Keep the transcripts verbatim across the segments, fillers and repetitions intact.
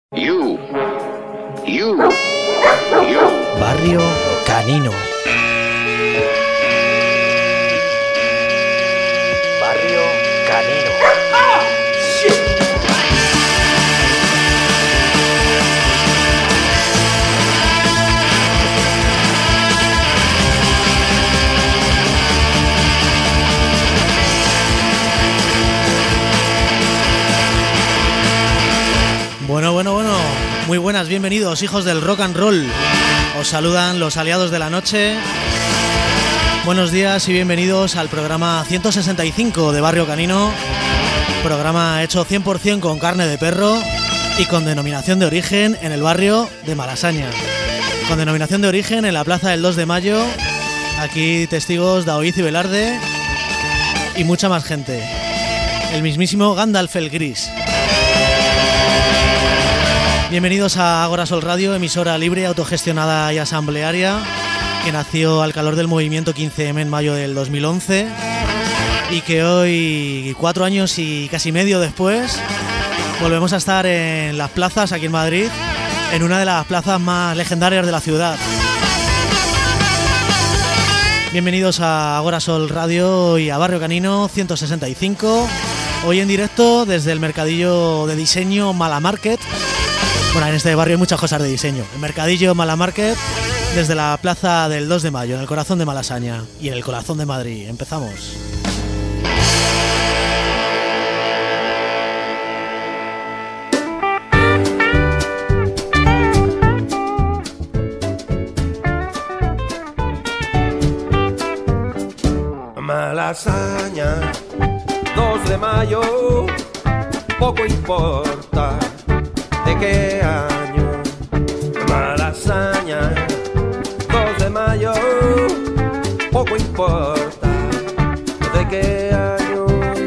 You, you, you. Barrio Canino. Barrio Canino. ¡Ah! ¡Shit! Bueno, bueno, bueno, muy buenas, bienvenidos, hijos del rock and roll. Os saludan los aliados de la noche. Buenos días y bienvenidos al programa ciento sesenta y cinco de Barrio Canino. Programa hecho cien por ciento con carne de perro y con denominación de origen en el barrio de Malasaña. Con denominación de origen en la plaza del dos de mayo. Aquí testigos Daoiz y Velarde y mucha más gente. El mismísimo Gandalf el Gris. Bienvenidos a Agora Sol Radio, emisora libre, autogestionada y asamblearia, que nació al calor del movimiento quince eme en mayo del dos mil once y que hoy, cuatro años y casi medio después, volvemos a estar en las plazas aquí en Madrid, en una de las plazas más legendarias de la ciudad. Bienvenidos a Agora Sol Radio y a Barrio Canino ciento sesenta y cinco, hoy en directo desde el mercadillo de diseño Malamarket. Bueno, en este barrio hay muchas cosas de diseño. El mercadillo Malamarket, desde la plaza del dos de mayo, en el corazón de Malasaña y en el corazón de Madrid. Empezamos. Malasaña, dos de mayo, poco importa de qué año. Malasaña, dos de mayo, poco importa de qué año.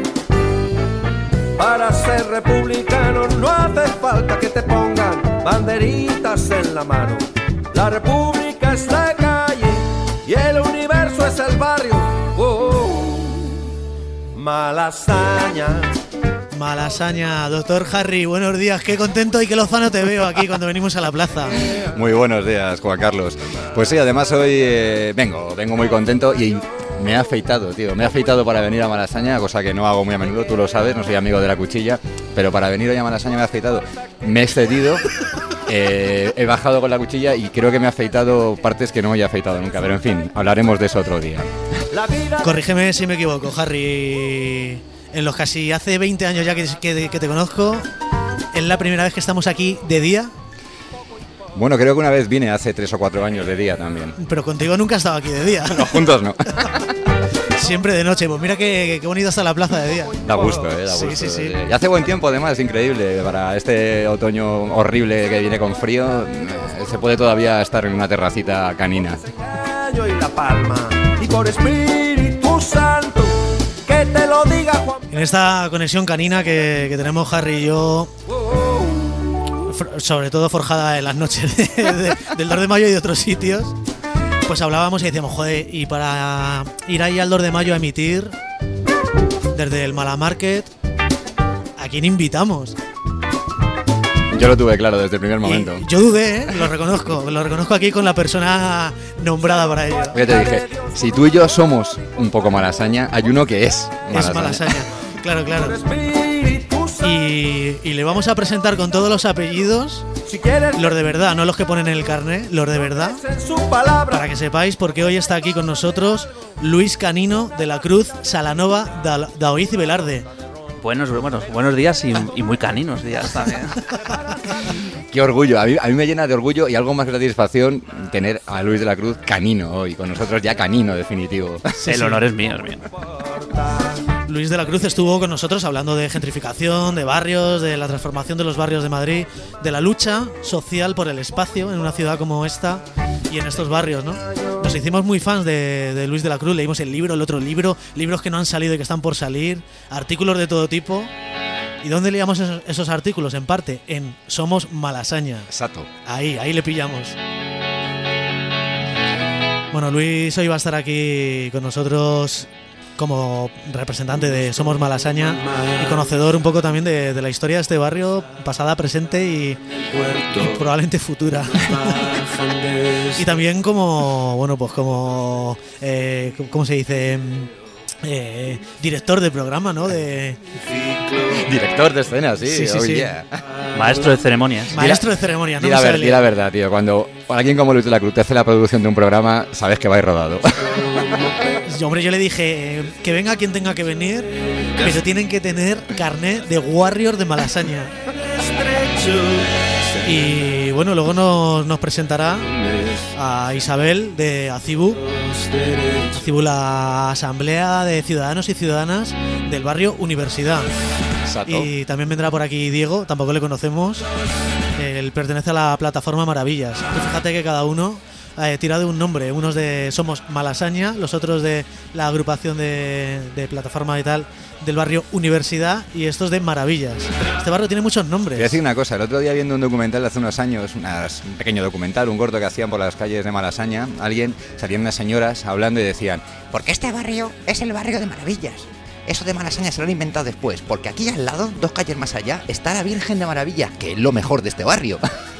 Para ser republicano no hace falta que te pongan banderitas en la mano. La república es la calle y el universo es el barrio. Oh, Malasaña. Malasaña, doctor Harry, buenos días, qué contento y qué lozano te veo aquí cuando venimos a la plaza. Muy buenos días, Juan Carlos. Pues sí, además hoy eh, vengo, vengo muy contento y me he afeitado, tío, me he afeitado para venir a Malasaña, cosa que no hago muy a menudo, tú lo sabes, no soy amigo de la cuchilla, pero para venir hoy a Malasaña me he afeitado, me he excedido, eh, he bajado con la cuchilla y creo que me he afeitado partes que no me he afeitado nunca, pero en fin, hablaremos de eso otro día. Corrígeme si me equivoco, Harry. En los casi hace veinte años ya que, que, que te conozco, ¿es la primera vez que estamos aquí de día? Bueno, creo que una vez vine hace tres o cuatro años de día también. Pero contigo nunca he estado aquí de día. No, juntos no. Siempre de noche, pues mira qué, qué bonito está la plaza de día. Da gusto, eh, da sí, gusto. Sí, sí, sí. Y hace buen tiempo además, es increíble. Para este otoño horrible que viene con frío, se puede todavía estar en una terracita canina. Y la palma, y por Espíritu Santo, que te lo diga Juan. En esta conexión canina que, que tenemos Harry y yo, for, sobre todo forjada en las noches de, de, del dos de mayo y de otros sitios, pues hablábamos y decíamos, joder, y para ir ahí al dos de mayo a emitir desde el Malamarket, ¿a quién invitamos? Yo lo tuve claro desde el primer momento. Y yo dudé, ¿eh? Lo reconozco, lo reconozco aquí con la persona nombrada para ello. Yo te dije, si tú y yo somos un poco Malasaña, hay uno que es Malasaña. Es Malasaña, claro, claro. Y, y le vamos a presentar con todos los apellidos, los de verdad, no los que ponen en el carnet, los de verdad, para que sepáis, porque hoy está aquí con nosotros Luis Canino de la Cruz Salanova Daoiz y Velarde. Buenos, buenos, buenos días y, y muy caninos días también. Qué orgullo, a mí, a mí me llena de orgullo y algo más de satisfacción tener a Luis de la Cruz canino hoy, con nosotros ya canino definitivo. Sí, el honor es mío, es mío. Luis de la Cruz estuvo con nosotros hablando de gentrificación, de barrios, de la transformación de los barrios de Madrid, de la lucha social por el espacio en una ciudad como esta y en estos barrios, ¿no? Nos hicimos muy fans de, de Luis de la Cruz, leímos el libro, el otro libro, libros que no han salido y que están por salir, artículos de todo tipo. ¿Y dónde leíamos esos, esos artículos? En parte, en Somos Malasaña. Exacto. Ahí, ahí le pillamos. Bueno, Luis hoy va a estar aquí con nosotros como representante de Somos Malasaña y conocedor un poco también de, de la historia de este barrio, pasada, presente y, y probablemente futura. Y también como, bueno, pues como, eh, ¿cómo se dice? Eh, director de programa, ¿no? De... Director de escena, sí. Sí, sí, oh, sí. Yeah. Maestro de ceremonias. Maestro de ceremonias, ¿no? Di la, me ver, sale. di la verdad, tío. Cuando alguien como Luis de la Cruz te hace la producción de un programa, sabes que va a ir rodado. Yo, hombre, yo le dije eh, que venga quien tenga que venir, pero tienen que tener carnet de Warrior de Malasaña. Y bueno, luego nos, nos presentará a Isabel de Acibu. Acibu, la Asamblea de Ciudadanos y Ciudadanas del barrio Universidad. Exacto. Y también vendrá por aquí Diego, tampoco le conocemos. Él pertenece a la plataforma Maravillas. Y fíjate que cada uno eh, tira de un nombre. Unos de Somos Malasaña, los otros de la agrupación de, de plataforma y tal del barrio Universidad, y estos de Maravillas. Este barrio tiene muchos nombres. Voy a decir una cosa, el otro día viendo un documental de hace unos años, unas, un pequeño documental, un corto que hacían por las calles de Malasaña, alguien, salían unas señoras hablando y decían: Porque este barrio es el barrio de Maravillas. Eso de Malasaña se lo han inventado después, porque aquí al lado, dos calles más allá, está la Virgen de Maravilla, que es lo mejor de este barrio.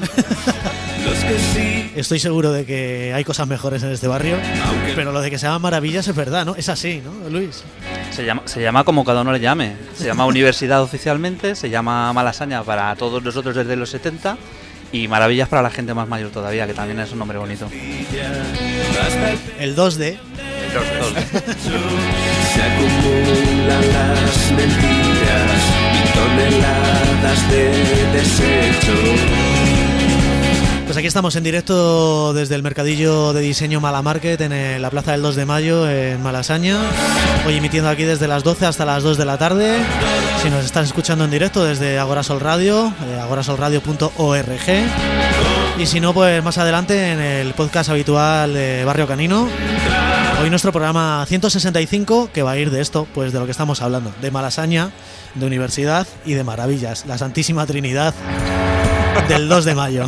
Estoy seguro de que hay cosas mejores en este barrio, pero lo de que se llama Maravillas es verdad, ¿no? Es así, ¿no, Luis? Se llama, se llama como cada uno le llame. Se llama Universidad oficialmente, se llama Malasaña para todos nosotros desde los setenta y Maravillas para la gente más mayor todavía, que también es un nombre bonito. El dos D. Se acumulan las mentiras y toneladas de desecho. Pues aquí estamos en directo desde el mercadillo de diseño Malamarket en la plaza del dos de mayo en Malasaña. Hoy emitiendo aquí desde las doce hasta las dos de la tarde. Si nos estás escuchando en directo desde Agorasol Radio, eh, agorasol radio punto org. Y si no, pues más adelante en el podcast habitual de Barrio Canino. Hoy nuestro programa ciento sesenta y cinco, que va a ir de esto, pues de lo que estamos hablando, de Malasaña, de Universidad y de Maravillas, la Santísima Trinidad del dos de mayo.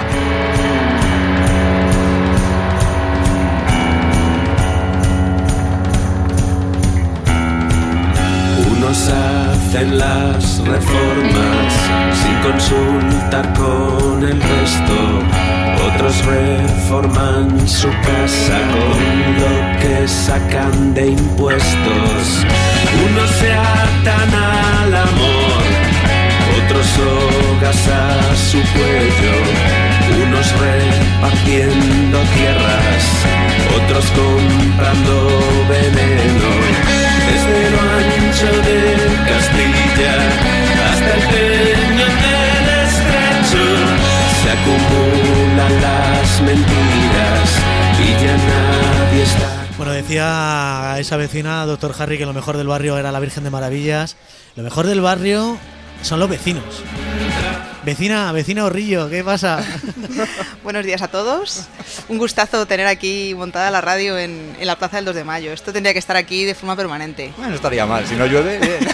Unos hacen las reformas sin consultar con el resto. Otros reforman su casa con lo que sacan de impuestos. Unos se atan al amor, otros sogas a su cuello. Unos repartiendo tierras, otros comprando veneno. Desde lo ancho de Castilla hasta el peñón del Estrecho se acumulan las mentiras y ya nadie está. Bueno, decía esa vecina, doctor Harry, que lo mejor del barrio era la Virgen de Maravillas. Lo mejor del barrio son los vecinos. Vecina, vecina Horrillo, ¿qué pasa? Buenos días a todos. Un gustazo tener aquí montada la radio en, en la plaza del dos de mayo. Esto tendría que estar aquí de forma permanente. Bueno, estaría mal, si no llueve, bien.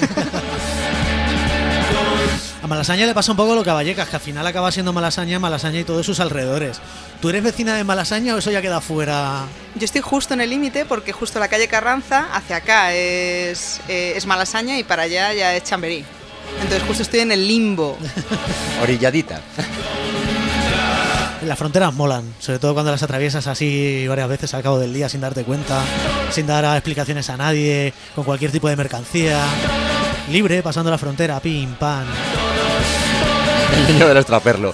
A Malasaña le pasa un poco lo que a Vallecas, que al final acaba siendo Malasaña, Malasaña y todos sus alrededores. ¿Tú eres vecina de Malasaña o eso ya queda fuera? Yo estoy justo en el límite porque justo la calle Carranza hacia acá es, eh, es Malasaña y para allá ya es Chamberí. Entonces justo estoy en el limbo. Orilladita. Las fronteras molan, sobre todo cuando las atraviesas así varias veces al cabo del día sin darte cuenta, sin dar explicaciones a nadie, con cualquier tipo de mercancía, libre, pasando la frontera, pim, pam. El niño del extraperlo.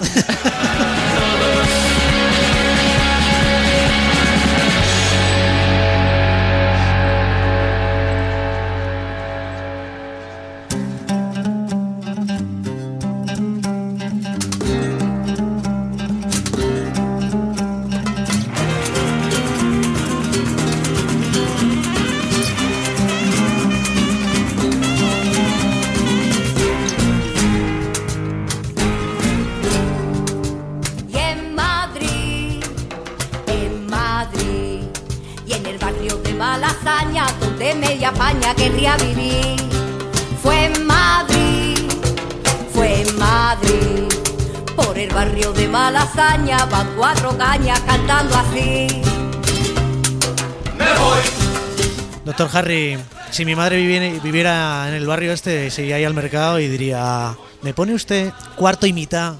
España querría vivir. Fue en Madrid, fue en Madrid. Por el barrio de Malasaña van cuatro cañas cantando así. Doctor Harry, Si mi madre viviera, viviera en el barrio este, se iría ahí al mercado y diría: ¿me pone usted cuarto y mitad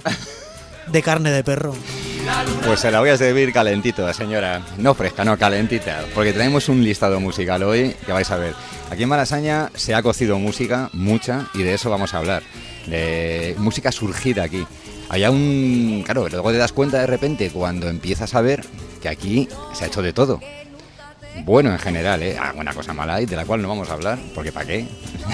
de carne de perro? Pues se la voy a servir calentito, señora. No fresca, no, calentita. Porque tenemos un listado musical hoy que vais a ver. Aquí en Malasaña se ha cocido música, mucha, y de eso vamos a hablar. De música surgida aquí. Había un... Claro, luego te das cuenta de repente cuando empiezas a ver que aquí se ha hecho de todo. Bueno, en general, ¿eh? Ah, una cosa mala hay, de la cual no vamos a hablar, porque ¿para qué?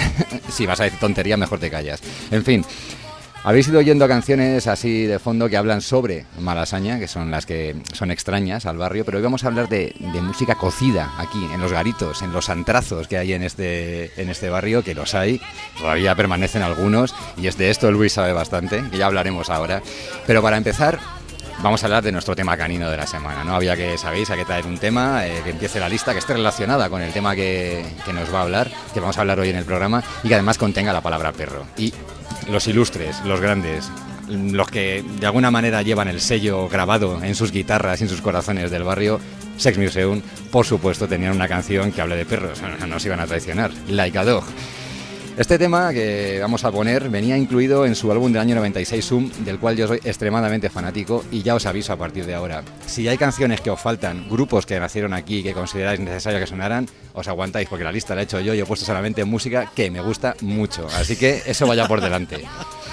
Si vas a decir tontería, mejor te callas. En fin, habéis ido oyendo canciones así de fondo que hablan sobre Malasaña, que son las que son extrañas al barrio, pero hoy vamos a hablar de, de música cocida aquí, en los garitos, en los antrazos que hay en este, en este barrio, que los hay, todavía permanecen algunos, y es de esto Luis sabe bastante, que ya hablaremos ahora. Pero para empezar, vamos a hablar de nuestro tema canino de la semana, ¿no? Había que, sabéis, hay que traer un tema, eh, que empiece la lista, que esté relacionada con el tema que, que nos va a hablar, que vamos a hablar hoy en el programa, y que además contenga la palabra perro. Y los ilustres, los grandes, los que de alguna manera llevan el sello grabado en sus guitarras y en sus corazones del barrio, Sex Museum, por supuesto, tenían una canción que hable de perros, no nos iban a traicionar, Like a Dog. Este tema que vamos a poner venía incluido en su álbum del año noventa y seis, Zoom, del cual yo soy extremadamente fanático, y ya os aviso a partir de ahora. Si hay canciones que os faltan, grupos que nacieron aquí y que consideráis necesario que sonaran, os aguantáis, porque la lista la he hecho yo y he puesto solamente música que me gusta mucho, así que eso vaya por delante.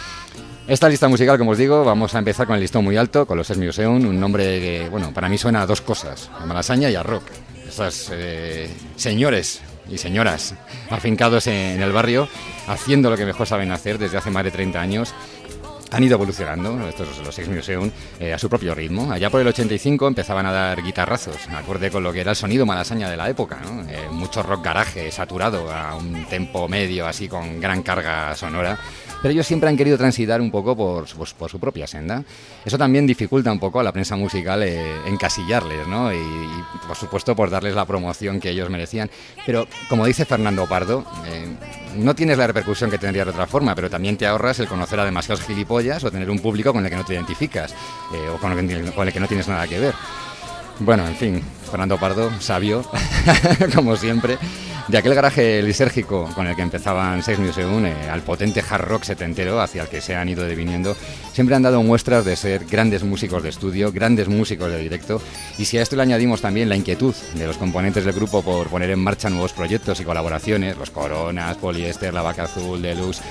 Esta lista musical, como os digo, vamos a empezar con el listón muy alto, con los Sex Museum, un nombre que, bueno, para mí suena a dos cosas, a Malasaña y a rock. Estos eh, señores y señoras afincados en el barrio, haciendo lo que mejor saben hacer desde hace más de treinta años, han ido evolucionando, estos los Sex Museum, eh, a su propio ritmo. Allá por el ochenta y cinco empezaban a dar guitarrazos, acorde con lo que era el sonido malasaña de la época, ¿no? Eh, mucho rock garaje saturado a un tempo medio, así con gran carga sonora. Pero ellos siempre han querido transitar un poco por, pues, por su propia senda. Eso también dificulta un poco a la prensa musical eh, encasillarles, ¿no? Y, y, por supuesto, por darles la promoción que ellos merecían. Pero, como dice Fernando Pardo, eh, no tienes la repercusión que tendría de otra forma, pero también te ahorras el conocer a demasiados gilipollas o tener un público con el que no te identificas, eh, o con el, que, con el que no tienes nada que ver. Bueno, en fin, Fernando Pardo, sabio, como siempre. De aquel garaje lisérgico con el que empezaban Sex Museum, eh, al potente hard rock setentero hacia el que se han ido deviniendo, siempre han dado muestras de ser grandes músicos de estudio, grandes músicos de directo, y si a esto le añadimos también la inquietud de los componentes del grupo por poner en marcha nuevos proyectos y colaboraciones, los Coronas, Poliéster, La Vaca Azul, Deluxe,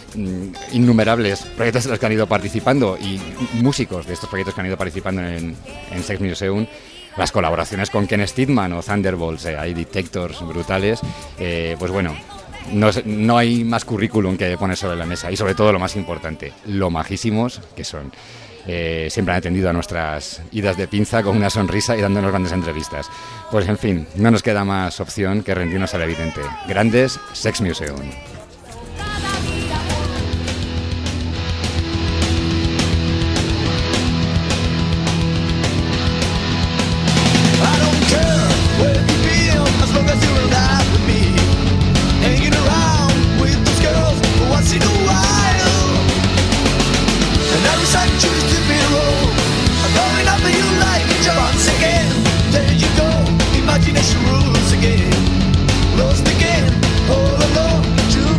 innumerables proyectos de los que han ido participando y músicos de estos proyectos que han ido participando en, en Sex Museum, las colaboraciones con Ken Steedman o Thunderbolts, eh, hay Detectors brutales, eh, pues bueno, no, no hay más currículum que poner sobre la mesa, y sobre todo lo más importante, lo majísimos que son. Eh, siempre han atendido a nuestras idas de pinza con una sonrisa y dándonos grandes entrevistas. Pues en fin, no nos queda más opción que rendirnos al evidente. Grandes Sex Museum. Imagination rules again, lost again, all alone.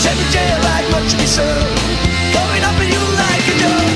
sent to jail like much me son. Going up in you like a dove.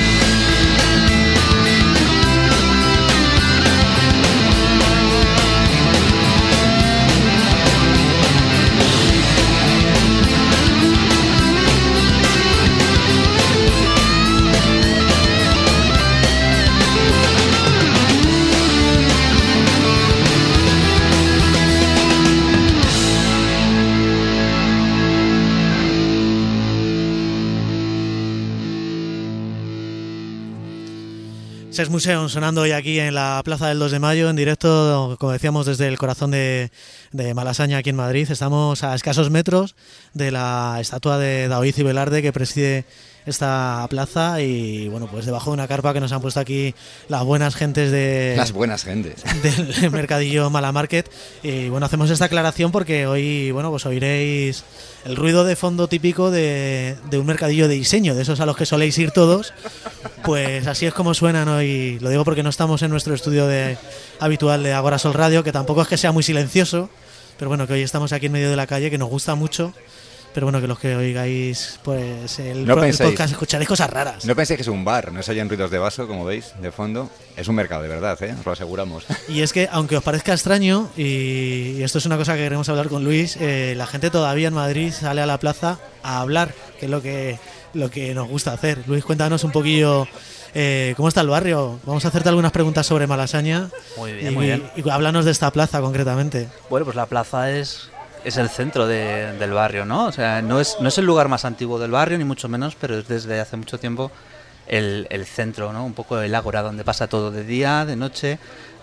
Sex Museum sonando hoy aquí en la Plaza del dos de Mayo, en directo, como decíamos, desde el corazón de, de Malasaña, aquí en Madrid. Estamos a escasos metros de la estatua de Daoíz y Velarde que preside esta plaza y, bueno, pues debajo de una carpa que nos han puesto aquí las buenas gentes de... Las buenas gentes. Del mercadillo Malamarket. Y, bueno, hacemos esta aclaración porque hoy, bueno, pues oiréis el ruido de fondo típico de, de un mercadillo de diseño, de esos a los que soléis ir todos. Pues así es como suenan hoy. Lo digo porque no estamos en nuestro estudio de, habitual de Agora Sol Radio, que tampoco es que sea muy silencioso, pero bueno, que hoy estamos aquí en medio de la calle, que nos gusta mucho. Pero bueno, que los que oigáis pues el, no pro, el penséis, podcast escucharéis cosas raras. No penséis que es un bar, no se oyen ruidos de vaso, como veis, de fondo. Es un mercado, de verdad, ¿eh? Os lo aseguramos. Y es que, aunque os parezca extraño, y, y esto es una cosa que queremos hablar con Luis, eh, la gente todavía en Madrid sale a la plaza a hablar, que es lo que, lo que nos gusta hacer. Luis, cuéntanos un poquillo eh, cómo está el barrio. Vamos a hacerte algunas preguntas sobre Malasaña. Muy bien, y, muy bien. Y, y háblanos de esta plaza concretamente. Bueno, pues la plaza es... es el centro de, del barrio, ¿no? O sea, no es, no es el lugar más antiguo del barrio, ni mucho menos, pero es desde hace mucho tiempo el, el centro, ¿no? Un poco el ágora, donde pasa todo de día, de noche,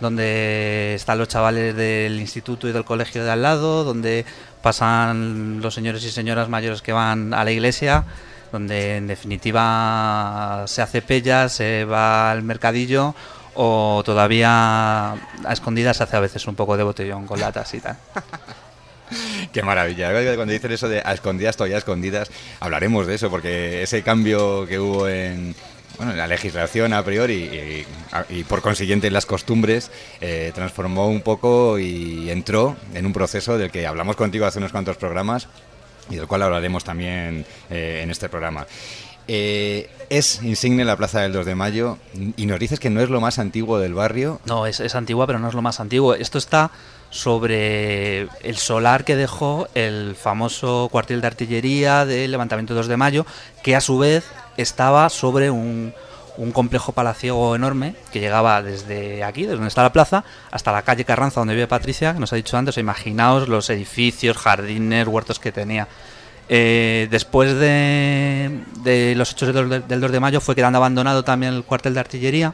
donde están los chavales del instituto y del colegio de al lado, donde pasan los señores y señoras mayores que van a la iglesia, donde en definitiva se hace pella, se va al mercadillo o todavía a escondidas se hace a veces un poco de botellón con latas y tal. Qué maravilla. Cuando dicen eso de a escondidas, todavía a escondidas, hablaremos de eso, porque ese cambio que hubo en, bueno, en la legislación a priori y, y, y por consiguiente en las costumbres eh, transformó un poco y entró en un proceso del que hablamos contigo hace unos cuantos programas y del cual hablaremos también eh, en este programa. Eh, es insigne la Plaza del dos de Mayo y nos dices que no es lo más antiguo del barrio. No, es, es antigua, pero no es lo más antiguo. Esto está sobre el solar que dejó el famoso cuartel de artillería del levantamiento dos de mayo, que a su vez estaba sobre un, un complejo palaciego enorme que llegaba desde aquí, desde donde está la plaza, hasta la calle Carranza, donde vive Patricia, que nos ha dicho antes. Imaginaos los edificios, jardines, huertos que tenía. Eh, después de, de los hechos del, del dos de mayo fue quedando abandonado también el cuartel de artillería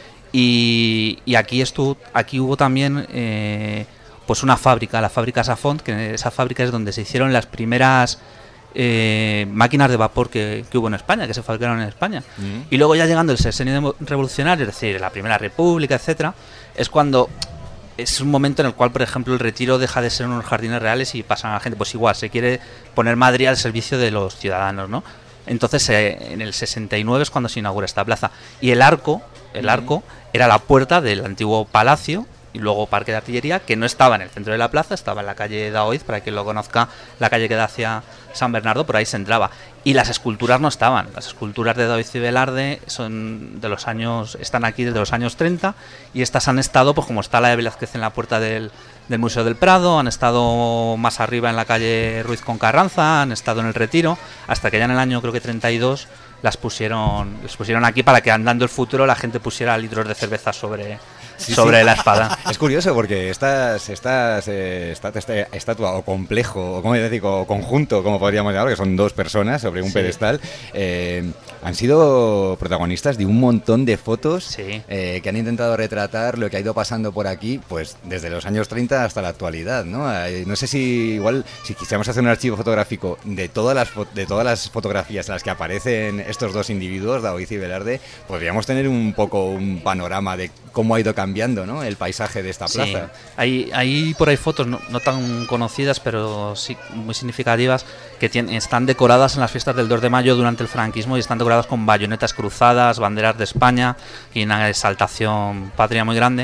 y, y aquí, estuvo, aquí hubo también eh, pues una fábrica, la fábrica Safont, que esa fábrica es donde se hicieron las primeras eh, máquinas de vapor que, que hubo en España, que se fabricaron en España. Mm. Y luego ya llegando el sexenio revolucionario, es decir, la Primera República, etcétera, es cuando... es un momento en el cual, por ejemplo, el Retiro deja de ser unos jardines reales y pasan a la gente. Pues igual, se quiere poner Madrid al servicio de los ciudadanos, ¿no? Entonces, eh, en el sesenta y nueve es cuando se inaugura esta plaza. Y el arco, el arco era la puerta del antiguo palacio y luego parque de artillería, que no estaba en el centro de la plaza, estaba en la calle Daoíz, para quien lo conozca, la calle que da hacia San Bernardo, por ahí se entraba. Y las esculturas no estaban. Las esculturas de Daoíz y Velarde son de los años, están aquí desde los años treinta, y estas han estado, pues como está la de Velázquez en la puerta del, del Museo del Prado, han estado más arriba en la calle Ruiz con Carranza, han estado en el Retiro, hasta que ya en el año creo que treinta y dos las pusieron, las pusieron aquí para que andando el futuro la gente pusiera litros de cerveza sobre... Sí, sobre sí. La espada. Es curioso porque estas, estas eh, esta, esta estatua o complejo, o como decir, o conjunto, como podríamos llamarlo, que son dos personas sobre un sí. pedestal, eh, han sido protagonistas de un montón de fotos sí. eh, que han intentado retratar lo que ha ido pasando por aquí, pues desde los años treinta hasta la actualidad, ¿no? Eh, no sé si igual, si quisiéramos hacer un archivo fotográfico de todas las de todas las fotografías en las que aparecen estos dos individuos, Daoíz y Velarde, podríamos tener un poco un panorama de cómo ha ido cambiando, ¿no?, el paisaje de esta plaza. Sí. Hay, hay por ahí fotos no, no tan conocidas, pero sí muy significativas, que tienen, están decoradas en las fiestas del dos de mayo durante el franquismo y están decoradas con bayonetas cruzadas, banderas de España y una exaltación patria muy grande,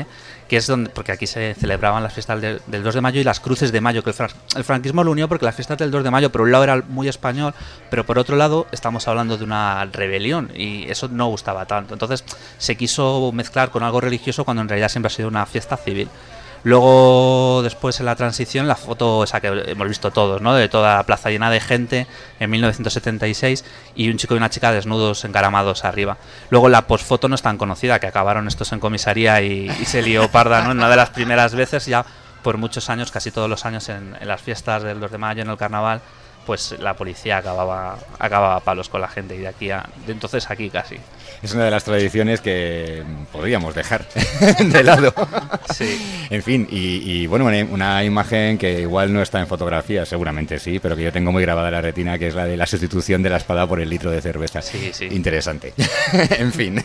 que es donde, porque aquí se celebraban las fiestas del, del dos de mayo y las cruces de mayo, que el, fran, el franquismo lo unió porque las fiestas del dos de mayo por un lado era muy español, pero por otro lado estamos hablando de una rebelión y eso no gustaba tanto. Entonces se quiso mezclar con algo religioso cuando en realidad siempre ha sido una fiesta civil. Luego, después en la transición, la foto esa que hemos visto todos, ¿no? De toda la plaza llena de gente en mil novecientos setenta y seis y un chico y una chica desnudos, encaramados arriba. Luego la posfoto no es tan conocida, que acabaron estos en comisaría y, y se lió parda, ¿no? En una de las primeras veces, ya por muchos años, casi todos los años en, en las fiestas del dos de mayo, en el carnaval, pues la policía acababa acababa a palos con la gente y de aquí a de entonces aquí casi. Es una de las tradiciones que podríamos dejar de lado. Sí. En fin, y, y bueno, una, una imagen que igual no está en fotografía, seguramente sí, pero que yo tengo muy grabada en la retina, que es la de la sustitución de la espada por el litro de cerveza. Sí, sí. Interesante. En fin.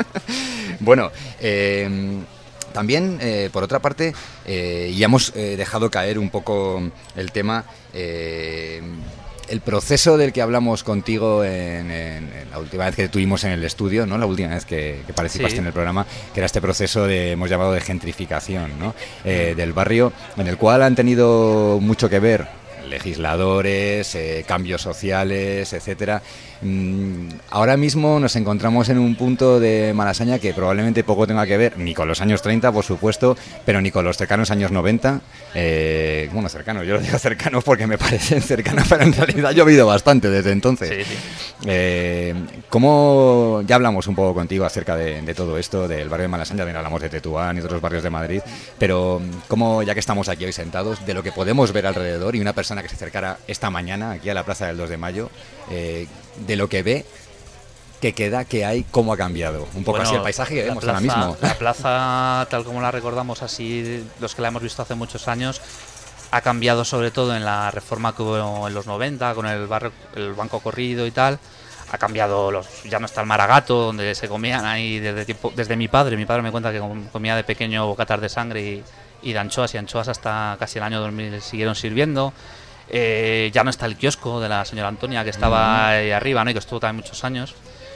Bueno, eh... También, eh, por otra parte, eh, ya hemos eh, dejado caer un poco el tema, eh, el proceso del que hablamos contigo en, en, en la última vez que tuvimos en el estudio, ¿no? La última vez que, que participaste sí. en el programa, que era este proceso de, hemos llamado de gentrificación, ¿no? eh, del barrio, en el cual han tenido mucho que ver legisladores, eh, cambios sociales, etcétera. Mm, ahora mismo nos encontramos en un punto de Malasaña que probablemente poco tenga que ver, ni con los años treinta, por supuesto, pero ni con los cercanos años noventa. Eh, bueno, cercanos, yo lo digo cercanos porque me parecen cercanos, pero en realidad ha llovido bastante desde entonces. Sí, sí. Eh, ¿Cómo? Ya hablamos un poco contigo acerca de, de todo esto, del barrio de Malasaña, también hablamos de Tetuán y otros barrios de Madrid, pero ¿cómo, ya que estamos aquí hoy sentados, de lo que podemos ver alrededor y una persona que se acercara esta mañana aquí a la Plaza del dos de mayo, eh, de lo que ve, qué queda, qué hay, cómo ha cambiado? Un poco bueno, así el paisaje que vemos plaza, ahora mismo. La plaza, tal como la recordamos así, los que la hemos visto hace muchos años, ha cambiado sobre todo en la reforma que hubo en los noventa, con el, barrio, el banco corrido y tal. Ha cambiado, los, ya no está el Maragato, donde se comían ahí desde tiempo, desde mi padre. Mi padre me cuenta que comía de pequeño bocatas de sangre y, y de anchoas, y anchoas hasta casi el año dos mil siguieron sirviendo. Eh, ya no está el kiosco de la señora Antonia, que estaba ahí arriba, ¿no? Y que estuvo también muchos años.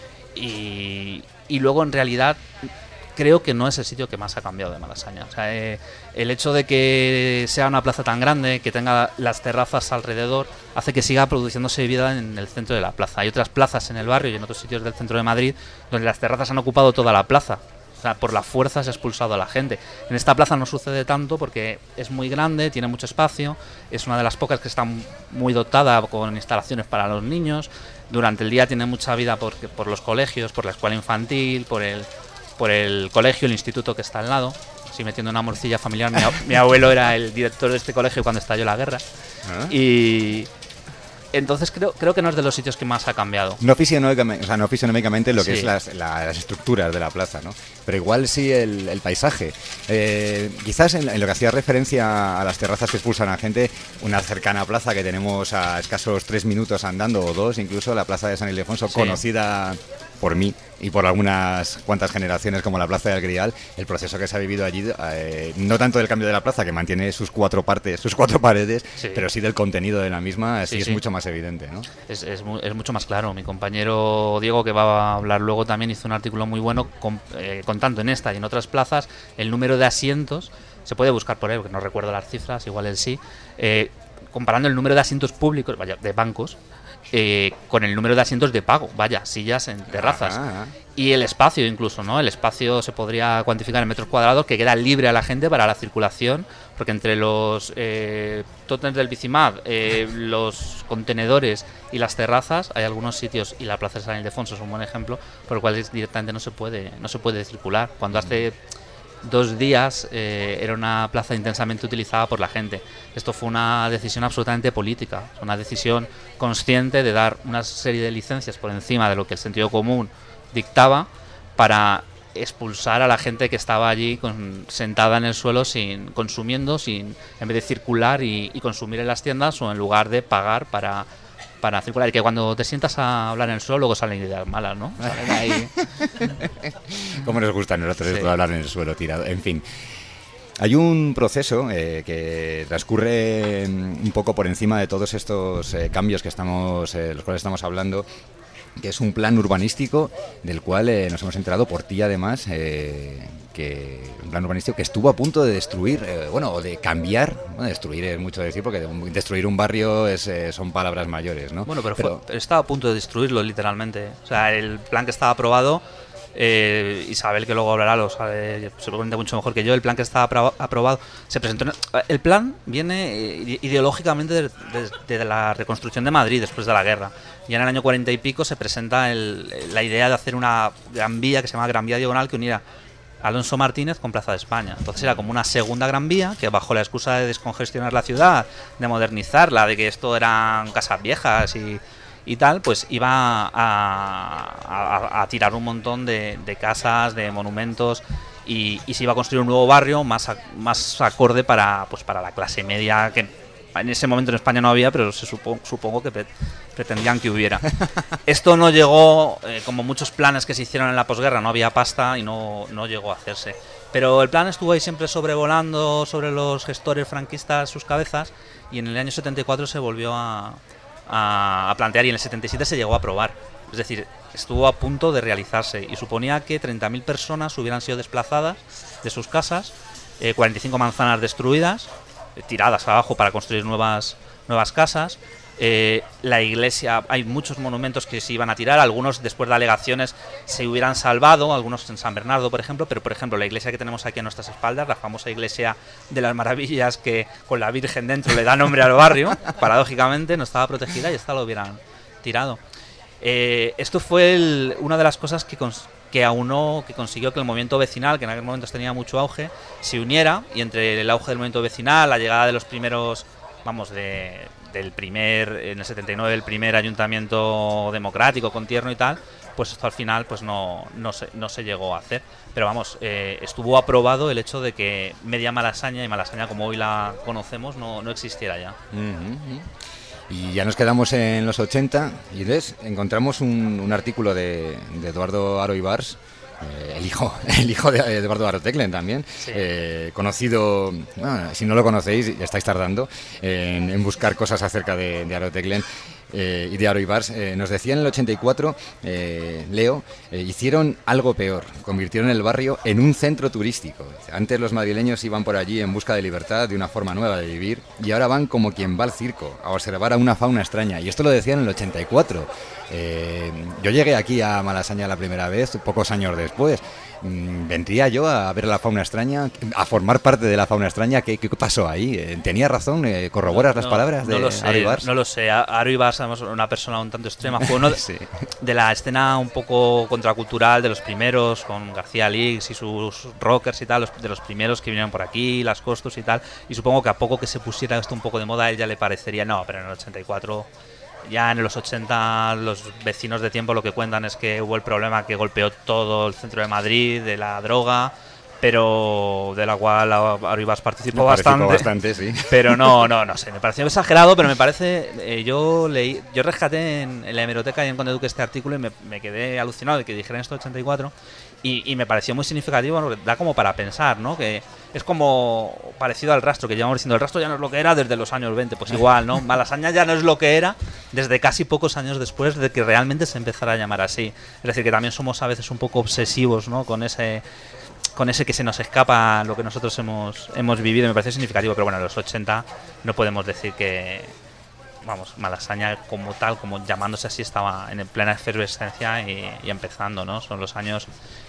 Y, y luego, en realidad, creo que no es el sitio que más ha cambiado de Malasaña. O sea, eh, el hecho de que sea una plaza tan grande, que tenga las terrazas alrededor, hace que siga produciéndose vida en el centro de la plaza. Hay otras plazas en el barrio y en otros sitios del centro de Madrid donde las terrazas han ocupado toda la plaza. O sea, por la fuerza se ha expulsado a la gente. En esta plaza no sucede tanto porque es muy grande, tiene mucho espacio, es una de las pocas que está muy dotada con instalaciones para los niños. Durante el día tiene mucha vida por, por los colegios, por la escuela infantil, por el, por el colegio, el instituto que está al lado. Así metiendo una morcilla familiar, mi, mi abuelo era el director de este colegio cuando estalló la guerra. ¿Ah? Y... entonces creo creo que no es de los sitios que más ha cambiado. No fisionómicamente, o sea, no fisionómicamente lo que sí. es las, la, las estructuras de la plaza, ¿no? Pero igual sí el, el paisaje. Eh, quizás en, en lo que hacía referencia a las terrazas que expulsan a gente, una cercana plaza que tenemos a escasos tres minutos andando, o dos, incluso la plaza de San Ildefonso, sí. conocida por mí y por algunas cuantas generaciones como la Plaza del Grial, el proceso que se ha vivido allí, eh, no tanto del cambio de la plaza, que mantiene sus cuatro partes, sus cuatro paredes, sí. pero sí del contenido de la misma, sí, sí es sí. mucho más evidente, ¿no? Es, es, es mucho más claro. Mi compañero Diego, que va a hablar luego, también hizo un artículo muy bueno con, eh, contando en esta y en otras plazas el número de asientos. Se puede buscar por él, porque no recuerdo las cifras, igual él sí, eh, comparando el número de asientos públicos, vaya, de bancos, Eh, con el número de asientos de pago, vaya, sillas en terrazas. Ajá. Y el espacio incluso, ¿no? El espacio se podría cuantificar en metros cuadrados, que queda libre a la gente para la circulación, porque entre los eh, tótems del Bicimad, eh, los contenedores y las terrazas, hay algunos sitios, y la Plaza de San Ildefonso es un buen ejemplo, por el cual directamente no se puede, no se puede circular. Cuando hace dos días eh, era una plaza intensamente utilizada por la gente. Esto fue una decisión absolutamente política, una decisión consciente de dar una serie de licencias por encima de lo que el sentido común dictaba para expulsar a la gente que estaba allí con, sentada en el suelo sin consumiendo, sin en vez de circular y, y consumir en las tiendas, o en lugar de pagar para para circular, y que cuando te sientas a hablar en el suelo luego salen ideas malas, ¿no? Salen ahí. Como nos gusta a nosotros sí. esto de hablar en el suelo tirado, en fin. Hay un proceso eh, que transcurre un poco por encima de todos estos eh, cambios que estamos, eh, los cuales estamos hablando, que es un plan urbanístico del cual eh, nos hemos enterado por ti además, eh, que un plan urbanístico que estuvo a punto de destruir, eh, bueno, o de cambiar, bueno, destruir es mucho decir porque destruir un barrio es, eh, son palabras mayores, ¿no? Bueno, pero, pero fue, estaba a punto de destruirlo literalmente. O sea, el plan que estaba aprobado, eh, Isabel, que luego hablará, lo sabe seguramente mucho mejor que yo, el plan que estaba apro- aprobado, se presentó... En, el plan viene eh, ideológicamente de, de, de la reconstrucción de Madrid después de la guerra. Ya en el año cuarenta y pico se presenta el, la idea de hacer una gran vía que se llama Gran Vía Diagonal que uniera Alonso Martínez con Plaza de España. Entonces era como una segunda gran vía que, bajo la excusa de descongestionar la ciudad, de modernizarla, de que esto eran casas viejas y, y tal, pues iba a, a, a tirar un montón de, de casas, de monumentos, y, y se iba a construir un nuevo barrio más, a, más acorde para, pues, para la clase media, que en ese momento en España no había, pero se supo, supongo que pre- pretendían que hubiera. Esto no llegó, eh, como muchos planes que se hicieron en la posguerra, no había pasta y no, no llegó a hacerse. Pero el plan estuvo ahí siempre sobrevolando sobre los gestores franquistas sus cabezas, y en el año setenta y cuatro se volvió a, a, a plantear, y en el setenta y siete se llegó a aprobar. Es decir, estuvo a punto de realizarse y suponía que treinta mil personas hubieran sido desplazadas de sus casas, eh, cuarenta y cinco manzanas destruidas, tiradas abajo para construir nuevas nuevas casas. Eh, la iglesia, hay muchos monumentos que se iban a tirar, algunos después de alegaciones se hubieran salvado, algunos en San Bernardo, por ejemplo, pero por ejemplo la iglesia que tenemos aquí a nuestras espaldas, la famosa iglesia de las Maravillas, que con la Virgen dentro le da nombre al barrio, paradójicamente no estaba protegida y esta lo hubieran tirado. Eh, esto fue el, una de las cosas que cons- que aunó, que consiguió que el movimiento vecinal, que en aquel momento tenía mucho auge, se uniera, y entre el auge del movimiento vecinal, la llegada de los primeros, vamos, de, del primer, en el setenta y nueve, el primer ayuntamiento democrático con Tierno y tal, pues esto al final pues no, no, se, no se llegó a hacer. Pero vamos, eh, estuvo aprobado el hecho de que media Malasaña, y Malasaña como hoy la conocemos, no, no existiera ya. Uh-huh. Y ya nos quedamos en los ochenta y ves, encontramos un, un artículo de, de Eduardo Haro Ibars, eh, el hijo el hijo de Eduardo Haro Teclen también, sí. eh, conocido, bueno, si no lo conocéis, ya estáis tardando en, en buscar cosas acerca de, de Haro Teclen. Eh, y de Haro Ibars, eh, nos decía en el ochenta y cuatro, eh, Leo, eh, hicieron algo peor, convirtieron el barrio en un centro turístico. Antes los madrileños iban por allí en busca de libertad, de una forma nueva de vivir, y ahora van como quien va al circo, a observar a una fauna extraña. Y esto lo decían en el ochenta y cuatro. Eh, yo llegué aquí a Malasaña la primera vez, pocos años después. ¿Vendría yo a ver la fauna extraña, a formar parte de la fauna extraña? ¿Qué, qué pasó ahí? ¿Tenía razón? ¿Corroboras no, las palabras no de lo sé, Haro Ibars? No lo sé. Haro Ibars es una persona un tanto extrema. Fue uno de, sí. de la escena un poco contracultural de los primeros, con García Lix y sus rockers y tal, los, de los primeros que vinieron por aquí, Las Costos y tal. Y supongo que a poco que se pusiera esto un poco de moda, a él ya le parecería, no, pero en el ochenta y cuatro... Ya en los ochenta los vecinos de tiempo lo que cuentan es que hubo el problema que golpeó todo el centro de Madrid, de la droga, pero de la cual Haro Ibars participó bastante, bastante sí. Pero no, no, no sé, me pareció exagerado, pero me parece, eh, yo leí, yo rescaté en, en la hemeroteca y en Conde Duque este artículo y me, me quedé alucinado de que dijeran esto ochenta y cuatro y, y me pareció muy significativo, porque da como para pensar, ¿no? Que es como parecido al Rastro, que llevamos diciendo el Rastro ya no es lo que era desde los años veinte, pues igual, ¿no? Malasaña ya no es lo que era desde casi pocos años después de que realmente se empezara a llamar así. Es decir, que también somos a veces un poco obsesivos, ¿no? Con ese con ese que se nos escapa lo que nosotros hemos hemos vivido. Me parece significativo, pero bueno, en los ochenta no podemos decir que, vamos, Malasaña como tal, como llamándose así, estaba en plena efervescencia y, y empezando, ¿no? Son los años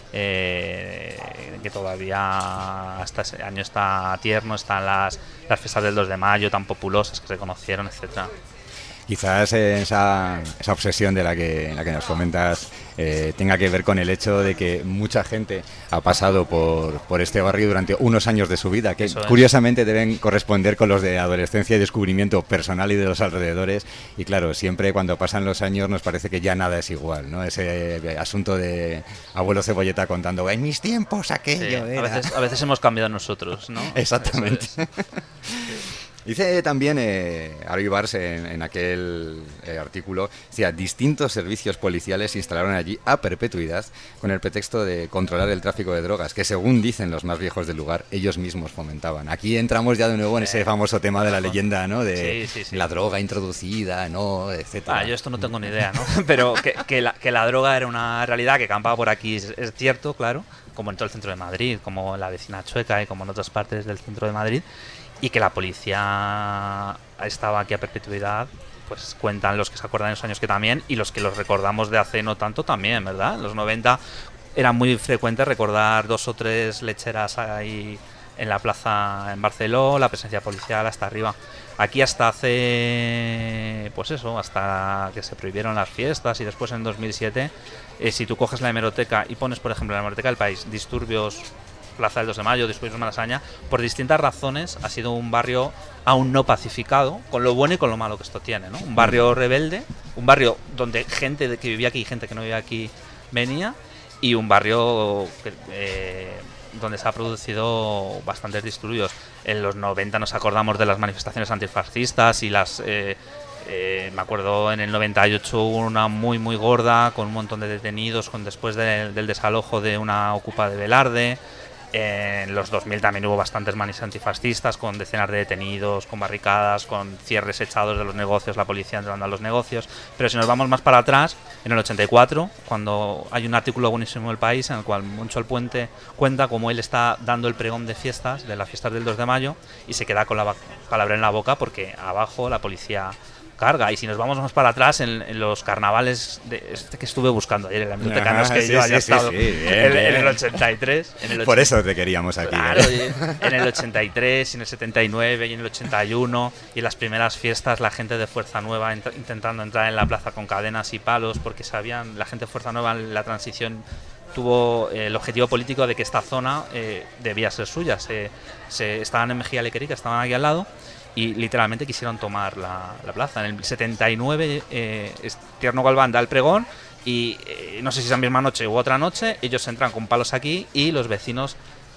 eh, que todavía hasta ese año está Tierno, están las, las fiestas del dos de mayo tan populosas que se conocieron, etcétera. Quizás esa, esa obsesión de la que, la que nos comentas eh, tenga que ver con el hecho de que mucha gente ha pasado por, por este barrio durante unos años de su vida, que curiosamente deben corresponder con los de adolescencia y descubrimiento personal y de los alrededores. Y claro, siempre cuando pasan los años nos parece que ya nada es igual, ¿no? Ese asunto de abuelo Cebolleta contando, en mis tiempos aquello sí, era... A veces, a veces hemos cambiado nosotros, ¿no? Exactamente. Dice también eh, Ari Bars en, en aquel eh, artículo, decía, distintos servicios policiales se instalaron allí a perpetuidad con el pretexto de controlar el tráfico de drogas, que según dicen los más viejos del lugar, ellos mismos fomentaban. Aquí entramos ya de nuevo en ese famoso tema de la leyenda, ¿no? De sí, sí, sí. la droga introducida, ¿no? Etcétera. Ah, yo esto no tengo ni idea, ¿no? Pero que, que, la, que la droga era una realidad que campaba por aquí es, es cierto, claro, como en todo el centro de Madrid, como en la vecina Chueca y como en otras partes del centro de Madrid. Y que la policía estaba aquí a perpetuidad, pues cuentan los que se acuerdan de los años que también, y los que los recordamos de hace no tanto también, ¿verdad? En los noventa era muy frecuente recordar dos o tres lecheras ahí en la plaza en Barceló, la presencia policial hasta arriba. Aquí hasta hace, pues eso, hasta que se prohibieron las fiestas y después en dos mil siete, eh, si tú coges la hemeroteca y pones, por ejemplo, en la hemeroteca del País, disturbios Plaza del dos de Mayo, disturbios Malasaña, por distintas razones ha sido un barrio aún no pacificado, con lo bueno y con lo malo que esto tiene, ¿no? Un barrio rebelde, un barrio donde gente de que vivía aquí y gente que no vivía aquí venía, y un barrio que, eh, donde se ha producido bastantes disturbios. En los noventa nos acordamos de las manifestaciones antifascistas y las... Eh, eh, me acuerdo en el noventa y ocho hubo una muy muy gorda con un montón de detenidos con después de, del desalojo de una ocupa de Velarde. En los dos mil también hubo bastantes manis antifascistas con decenas de detenidos, con barricadas, con cierres echados de los negocios, la policía entrando a los negocios. Pero si nos vamos más para atrás, en el ochenta y cuatro, cuando hay un artículo buenísimo del País en el cual Moncho El Puente cuenta cómo él está dando el pregón de fiestas, de las fiestas del dos de mayo, y se queda con la palabra en la boca porque abajo la policía carga. Y si nos vamos más para atrás, en, en los carnavales de, este que estuve buscando ayer en la biblioteca, ah, no es que sí, yo haya sí, estado sí, sí. Bien, en, bien. en el ochenta y tres en el ochenta... Por eso te queríamos aquí, claro, ¿eh? En el ochenta y tres, en el setenta y nueve y en el ochenta y uno, y en las primeras fiestas la gente de Fuerza Nueva ent intentando entrar en la plaza con cadenas y palos porque sabían, la gente de Fuerza Nueva en la transición tuvo eh, el objetivo político de que esta zona eh, debía ser suya. Se, se estaban en Mejía Lequerica, estaban aquí al lado, y literalmente quisieron tomar la, la plaza. En el setenta y nueve eh, Tierno Galván da el pregón y eh, no sé si esa misma noche u otra noche ellos entran con palos aquí y los vecinos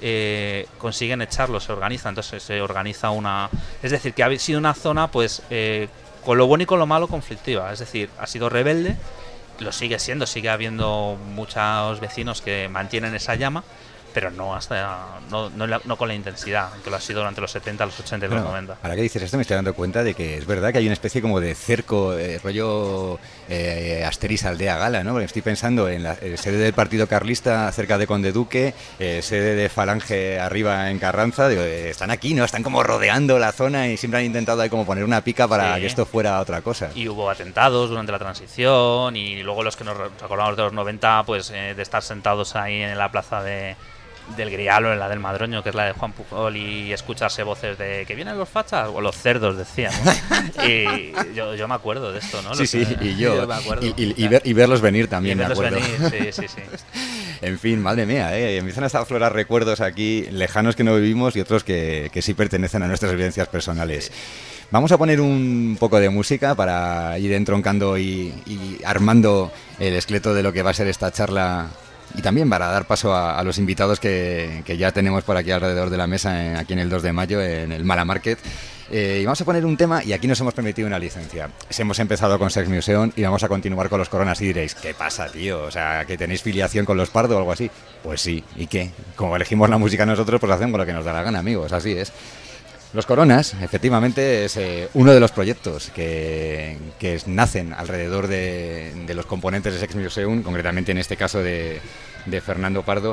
eh, consiguen echarlos, se organizan. Entonces se organiza una... Es decir, que ha sido una zona pues eh, con lo bueno y con lo malo conflictiva. Es decir, ha sido rebelde, lo sigue siendo, sigue habiendo muchos vecinos que mantienen esa llama, pero no hasta no, no, no con la intensidad que lo ha sido durante los setenta, los ochenta y los bueno, noventa. Ahora que dices esto me estoy dando cuenta de que es verdad que hay una especie como de cerco, eh, rollo eh, Asterix Aldea Gala, ¿no? Porque estoy pensando en la eh, sede del Partido Carlista cerca de Conde Duque, eh, sede de Falange arriba en Carranza, digo, eh, están aquí, ¿no? Están como rodeando la zona y siempre han intentado ahí como poner una pica para sí. que esto fuera otra cosa. Y hubo atentados durante la transición y luego los que nos acordamos de los noventa, pues eh, de estar sentados ahí en la plaza de del Grial o en la del Madroño, que es la de Juan Pujol, y escucharse voces de que vienen los fachas o los cerdos, decían, ¿no? Y yo, yo me acuerdo de esto, ¿no? Sí, los, sí, eh, y yo, yo me acuerdo. Y, y, y, ver, y verlos venir también, y verlos me acuerdo. Venir, sí, sí, sí. En fin, madre mía, ¿eh? Empiezan a aflorar recuerdos aquí lejanos que no vivimos y otros que, que sí pertenecen a nuestras vivencias personales. Vamos a poner un poco de música para ir entroncando y, y armando el esqueleto de lo que va a ser esta charla. Y también para dar paso a, a los invitados que, que ya tenemos por aquí alrededor de la mesa, en, aquí en el dos de mayo, en el Mala Market. Eh, y vamos a poner un tema, y aquí nos hemos permitido una licencia. Hemos empezado con Sex Museum y vamos a continuar con los Coronas. Y diréis, ¿qué pasa, tío? O sea, ¿que tenéis filiación con los Pardo o algo así? Pues sí, ¿y qué? Como elegimos la música nosotros, pues hacemos lo que nos da la gana, amigos, así es. Los Coronas, efectivamente, es eh, uno de los proyectos que, que nacen alrededor de, de los componentes de Sex Museum, concretamente en este caso de, de Fernando Pardo,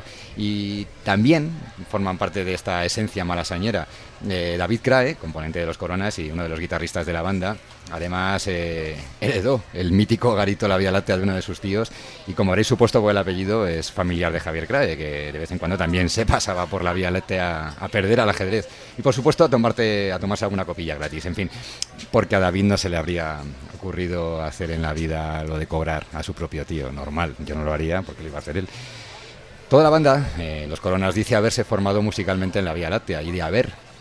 y también forman parte de esta esencia malasañera eh, David Crae, componente de los Coronas y uno de los guitarristas de la banda. Además, eh, heredó el mítico garito La Vía Láctea de uno de sus tíos y, como habréis supuesto por el apellido, es familiar de Javier Crae, que de vez en cuando también se pasaba por la Vía Láctea a perder al ajedrez y, por supuesto, a, tomarte, a tomarse alguna copilla gratis. En fin, porque a David no se le habría ocurrido hacer en la vida lo de cobrar a su propio tío. Normal, yo no lo haría porque lo iba a hacer él. Toda la banda, eh, los Coronas, dice haberse formado musicalmente en la Vía Láctea y de haber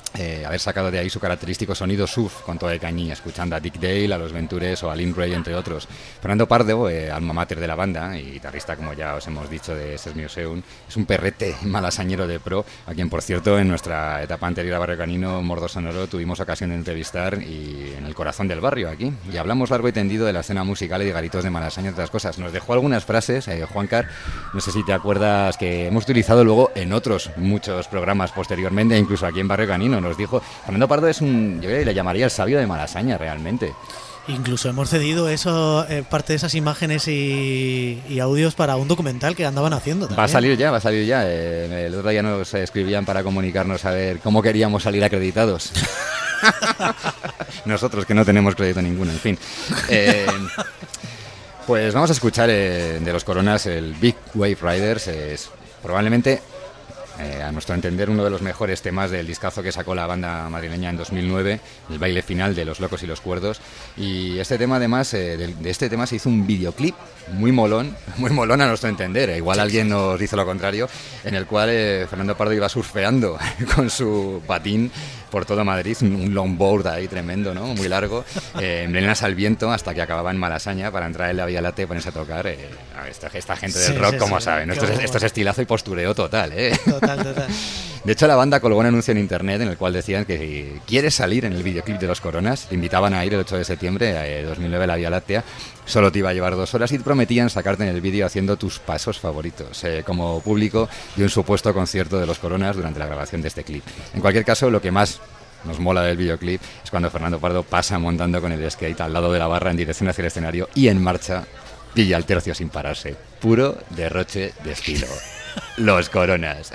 Eh, haber sacado de ahí su característico sonido surf con toda de cañí, escuchando a Dick Dale, a Los Ventures o a Lynn Ray, entre otros. Fernando Pardo, eh, alma mater de la banda y guitarrista, como ya os hemos dicho, de Ses Museum, es un perrete malasañero de pro, a quien, por cierto, en nuestra etapa anterior a Barrio Canino, Mordo Sonoro, tuvimos ocasión de entrevistar y en el corazón del barrio aquí. Y hablamos largo y tendido de la escena musical y de garitos de Malasaña, entre otras cosas. Nos dejó algunas frases, eh, Juancar, no sé si te acuerdas, que hemos utilizado luego en otros muchos programas posteriormente, incluso aquí en Barrio Canino. Nos dijo, Fernando Pardo es un, yo le llamaría el sabio de Malasaña realmente. Incluso hemos cedido eso, eh, parte de esas imágenes y, y audios para un documental que andaban haciendo también. Va a salir ya, va a salir ya. Eh, el otro día nos escribían para comunicarnos a ver cómo queríamos salir acreditados. Nosotros que no tenemos crédito ninguno, en fin. Eh, pues vamos a escuchar eh, de Los Coronas el Big Wave Riders. Es probablemente... Eh, a nuestro entender, uno de los mejores temas del discazo que sacó la banda madrileña en dos mil nueve, el baile final de Los Locos y los Cuerdos. Y este tema, además, eh, de, de este tema se hizo un videoclip muy molón, muy molón a nuestro entender. Eh, igual sí, alguien sí. nos dice lo contrario, en el cual eh, Fernando Pardo iba surfeando con su patín por todo Madrid, un, un longboard ahí tremendo, ¿no? Muy largo, eh, en melenas al viento, hasta que acababa en Malasaña para entrar en la Vía Láctea y ponerse a tocar. Eh, a ver, esta, esta gente del sí, rock, sí, como sí, saben, esto es, esto es estilazo y postureo total, ¿eh? Total, total. De hecho, la banda colgó un anuncio en internet en el cual decían que si quieres salir en el videoclip de Los Coronas, te invitaban a ir el ocho de septiembre de dos mil nueve a la Vía Láctea. Solo te iba a llevar dos horas y te prometían sacarte en el vídeo haciendo tus pasos favoritos, eh, como público de un supuesto concierto de Los Coronas durante la grabación de este clip. En cualquier caso, lo que más nos mola del videoclip es cuando Fernando Pardo pasa montando con el skate al lado de la barra en dirección hacia el escenario y en marcha pilla el tercio sin pararse. Puro derroche de estilo. Los Coronas.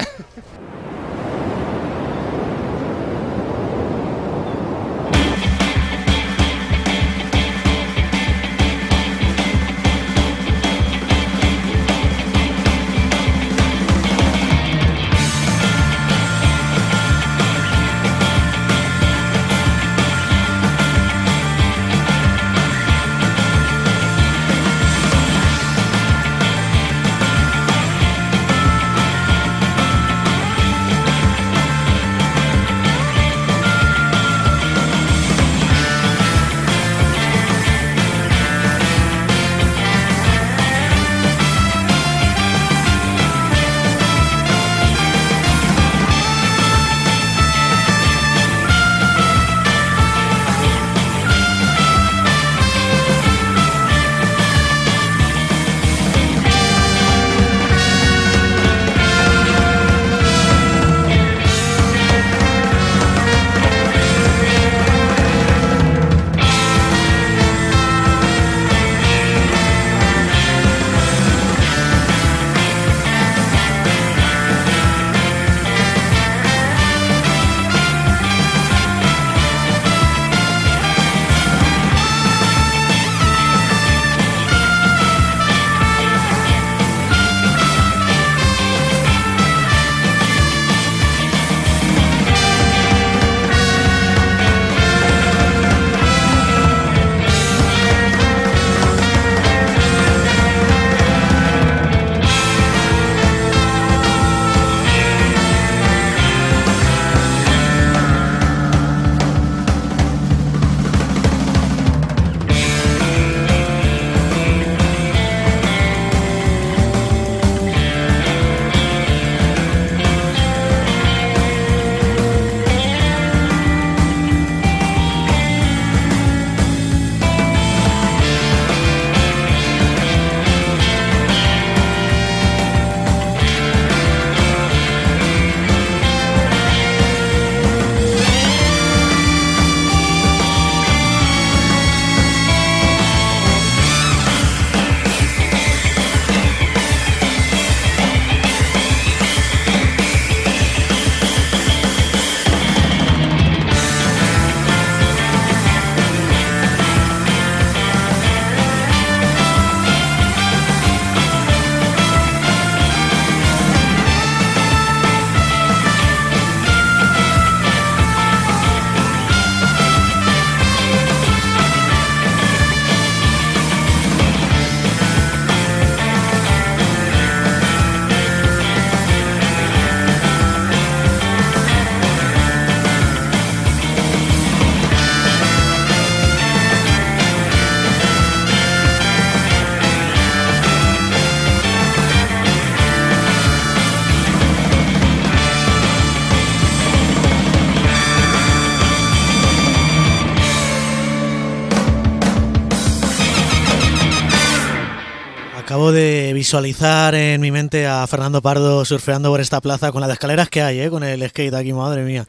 Acabo de visualizar en mi mente a Fernando Pardo surfeando por esta plaza con las escaleras que hay, ¿eh? Con el skate aquí, madre mía.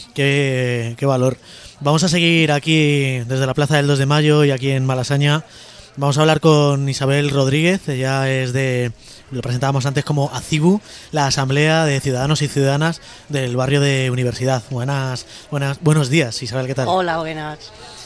Qué, qué valor. Vamos a seguir aquí desde la Plaza del dos de Mayo y aquí en Malasaña. Vamos a hablar con Isabel Rodríguez, ella es de, lo presentábamos antes como ACIBU, la Asamblea de Ciudadanos y Ciudadanas del barrio de Universidad. Buenas, buenas, buenos días, Isabel, ¿qué tal? Hola, buenas.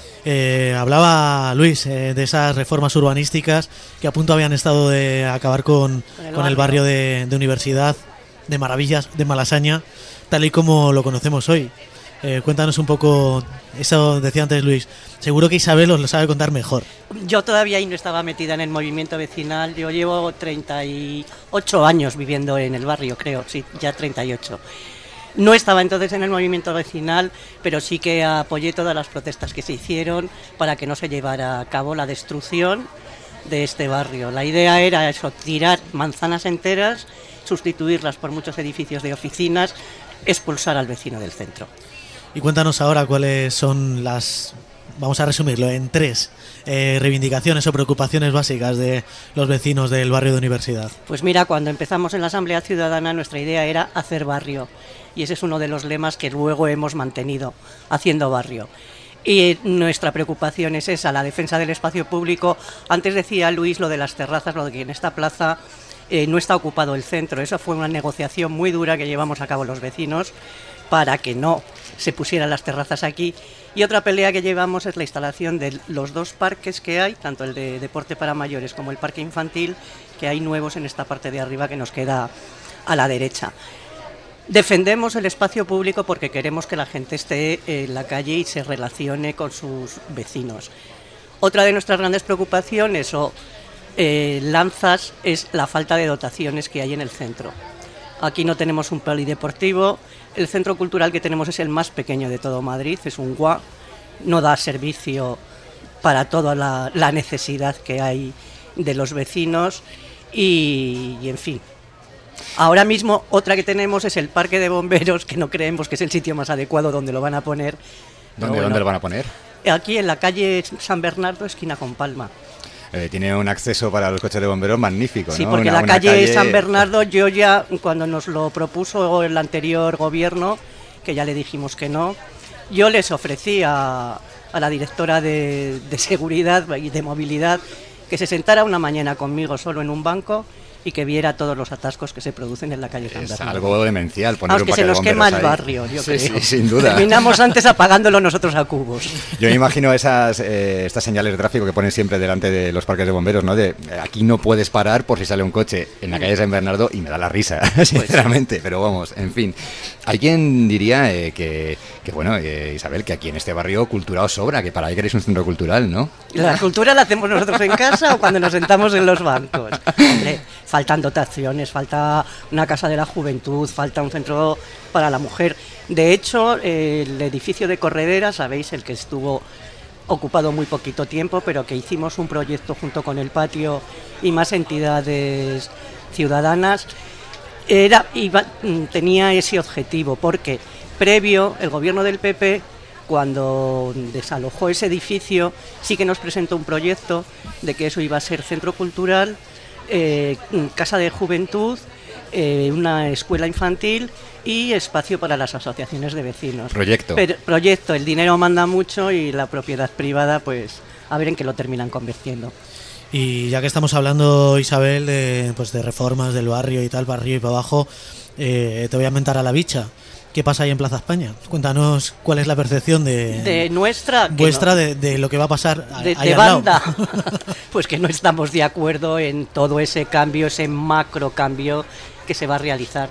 Eh, hablaba Luis eh, de esas reformas urbanísticas que a punto habían estado de acabar con, con, el, con barrio. el barrio de, de Universidad, de Maravillas, de Malasaña, tal y como lo conocemos hoy. Eh, cuéntanos un poco, eso decía antes Luis, seguro que Isabel os lo sabe contar mejor. Yo todavía ahí no estaba metida en el movimiento vecinal, yo llevo treinta y ocho años viviendo en el barrio, creo, sí, ya treinta y ocho. No estaba entonces en el movimiento vecinal, pero sí que apoyé todas las protestas que se hicieron para que no se llevara a cabo la destrucción de este barrio. La idea era eso, tirar manzanas enteras, sustituirlas por muchos edificios de oficinas, expulsar al vecino del centro. Y cuéntanos ahora cuáles son las, vamos a resumirlo en tres eh, reivindicaciones o preocupaciones básicas de los vecinos del barrio de Universidad. Pues mira, cuando empezamos en la Asamblea Ciudadana nuestra idea era hacer barrio y ese es uno de los lemas que luego hemos mantenido, haciendo barrio. Y nuestra preocupación es esa, la defensa del espacio público. Antes decía Luis lo de las terrazas, lo de que en esta plaza eh, no está ocupado el centro. Esa fue una negociación muy dura que llevamos a cabo los vecinos para que no se pusieran las terrazas aquí. Y otra pelea que llevamos es la instalación de los dos parques que hay, tanto el de deporte para mayores como el parque infantil, que hay nuevos en esta parte de arriba que nos queda a la derecha. Defendemos el espacio público porque queremos que la gente esté en la calle y se relacione con sus vecinos. Otra de nuestras grandes preocupaciones o eh, lanzas es la falta de dotaciones que hay en el centro. Aquí no tenemos un polideportivo, el centro cultural que tenemos es el más pequeño de todo Madrid, es un G U A, no da servicio para toda la, la necesidad que hay de los vecinos y, y en fin. Ahora mismo otra que tenemos es el parque de bomberos, que no creemos que es el sitio más adecuado donde lo van a poner. ¿Dónde, bueno, ¿dónde lo van a poner? Aquí en la calle San Bernardo, esquina con Palma. Eh, tiene un acceso para los coches de bomberos magnífico, sí, ¿no? porque una, la calle, calle San Bernardo, yo ya, cuando nos lo propuso el anterior gobierno, que ya le dijimos que no, yo les ofrecí a, a la directora de, de seguridad y de movilidad que se sentara una mañana conmigo solo en un banco y que viera todos los atascos que se producen en la calle San Bernardo. Es algo demencial poner ah, un que se nos quema el ahí. barrio, yo sí, creo. Sí, sin duda. Terminamos antes apagándolo nosotros a cubos. Yo me imagino esas eh, estas señales de tráfico que ponen siempre delante de los parques de bomberos, ¿no? De eh, aquí no puedes parar por si sale un coche en la calle San Bernardo y me da la risa, sinceramente. Pues, pero vamos, en fin. Hay quien diría eh, que, que, bueno, eh, Isabel, que aquí en este barrio cultura os sobra, que para ahí queréis un centro cultural, ¿no? La cultura la hacemos nosotros en casa o cuando nos sentamos en los bancos. Hombre, faltan dotaciones, falta una casa de la juventud, falta un centro para la mujer. De hecho, eh, el edificio de Corredera, sabéis, el que estuvo ocupado muy poquito tiempo, pero que hicimos un proyecto junto con el patio y más entidades ciudadanas, era, iba, tenía ese objetivo, porque previo el gobierno del P P, cuando desalojó ese edificio, sí que nos presentó un proyecto de que eso iba a ser centro cultural, eh, casa de juventud, eh, una escuela infantil y espacio para las asociaciones de vecinos. Proyecto. Pero, proyecto, el dinero manda mucho y la propiedad privada, pues a ver en qué lo terminan convirtiendo. Y ya que estamos hablando, Isabel, de, pues de reformas del barrio y tal, para arriba y para abajo, eh, te voy a mentar a la bicha. ¿Qué pasa ahí en Plaza España? Cuéntanos cuál es la percepción de, de nuestra vuestra no, de, de lo que va a pasar de, ahí de al banda. lado. Pues que no estamos de acuerdo en todo ese cambio, ese macro cambio que se va a realizar.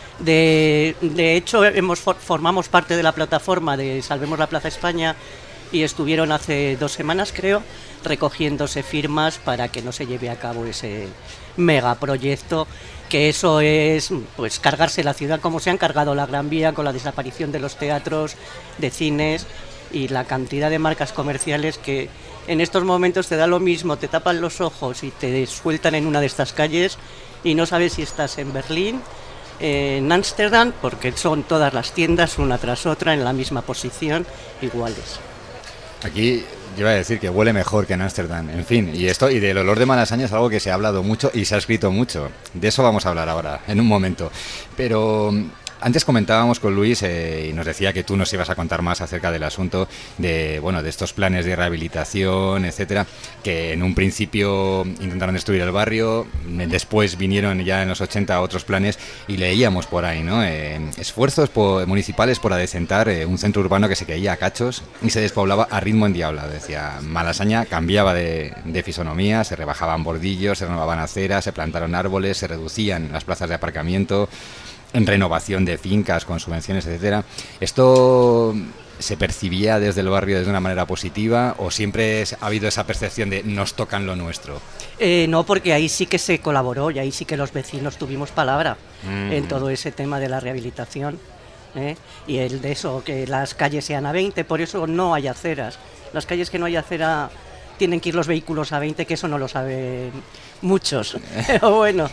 De, de hecho, hemos formamos parte de la plataforma de Salvemos la Plaza España y estuvieron hace dos semanas, creo, recogiéndose firmas para que no se lleve a cabo ese megaproyecto, que eso es pues cargarse la ciudad como se han cargado la Gran Vía con la desaparición de los teatros, de cines y la cantidad de marcas comerciales que en estos momentos te da lo mismo, te tapan los ojos y te sueltan en una de estas calles y no sabes si estás en Berlín, en Ámsterdam, porque son todas las tiendas una tras otra en la misma posición, iguales. Aquí Yo iba a decir que huele mejor que en Ámsterdam. En fin, y esto y del olor de Malasaña es algo que se ha hablado mucho y se ha escrito mucho. De eso vamos a hablar ahora, en un momento. Pero antes comentábamos con Luis eh, y nos decía que tú nos ibas a contar más acerca del asunto de, bueno, de estos planes de rehabilitación, etcétera, que en un principio intentaron destruir el barrio, después vinieron ya en los ochenta otros planes y leíamos por ahí, ¿no? Eh, esfuerzos por, municipales por adecentar eh, un centro urbano que se caía a cachos y se despoblaba a ritmo endiablado. Decía, Malasaña cambiaba de, de fisonomía, se rebajaban bordillos, se renovaban aceras, se plantaron árboles, se reducían las plazas de aparcamiento, en renovación de fincas con subvenciones, etcétera. ¿Esto se percibía desde el barrio de una manera positiva o siempre ha habido esa percepción de nos tocan lo nuestro? Eh, no, porque ahí sí que se colaboró y ahí sí que los vecinos tuvimos palabra mm. en todo ese tema de la rehabilitación, ¿eh? Y el de eso, que las calles sean a veinte, por eso no hay aceras. Las calles que no hay acera tienen que ir los vehículos a veinte, que eso no lo saben muchos, pero bueno.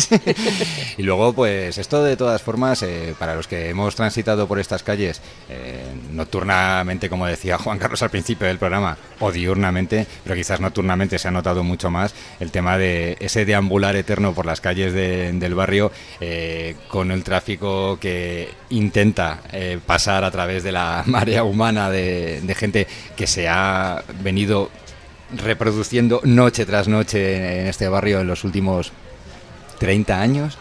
Y luego, pues esto de todas formas, eh, para los que hemos transitado por estas calles eh, nocturnamente, como decía Juan Carlos al principio del programa, o diurnamente, pero quizás nocturnamente se ha notado mucho más el tema de ese deambular eterno por las calles de, del barrio eh, con el tráfico que intenta eh, pasar a través de la marea humana de, de gente que se ha venido reproduciendo noche tras noche en este barrio en los últimos treinta años,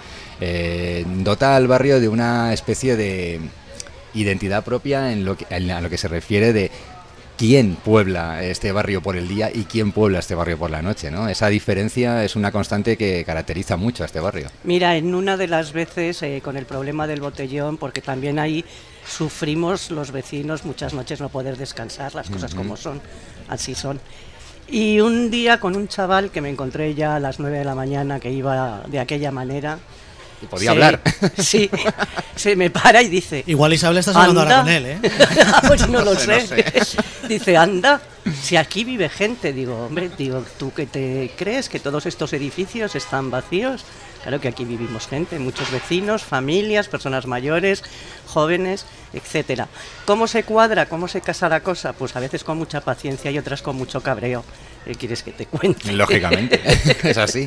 eh, dota al barrio de una especie de identidad propia en lo que, en a lo que se refiere de quién puebla este barrio por el día y quién puebla este barrio por la noche, ¿no? Esa diferencia es una constante que caracteriza mucho a este barrio. Mira, en una de las veces eh, con el problema del botellón, porque también ahí sufrimos los vecinos muchas noches no poder descansar, las cosas uh-huh. como son, así son. Y un día con un chaval que me encontré ya a las nueve de la mañana que iba de aquella manera. Y podía se, hablar. Sí, se me para y dice... Igual Isabel estás hablando ahora con él, ¿eh? Pues no lo sé. No sé. Dice, anda, si aquí vive gente. Digo, hombre, digo, ¿tú qué te crees? ¿Que todos estos edificios están vacíos? Claro que aquí vivimos gente, muchos vecinos, familias, personas mayores, jóvenes, etcétera. ¿Cómo se cuadra? ¿Cómo se casa la cosa? Pues a veces con mucha paciencia y otras con mucho cabreo. ¿Qué quieres que te cuente? Lógicamente, es así.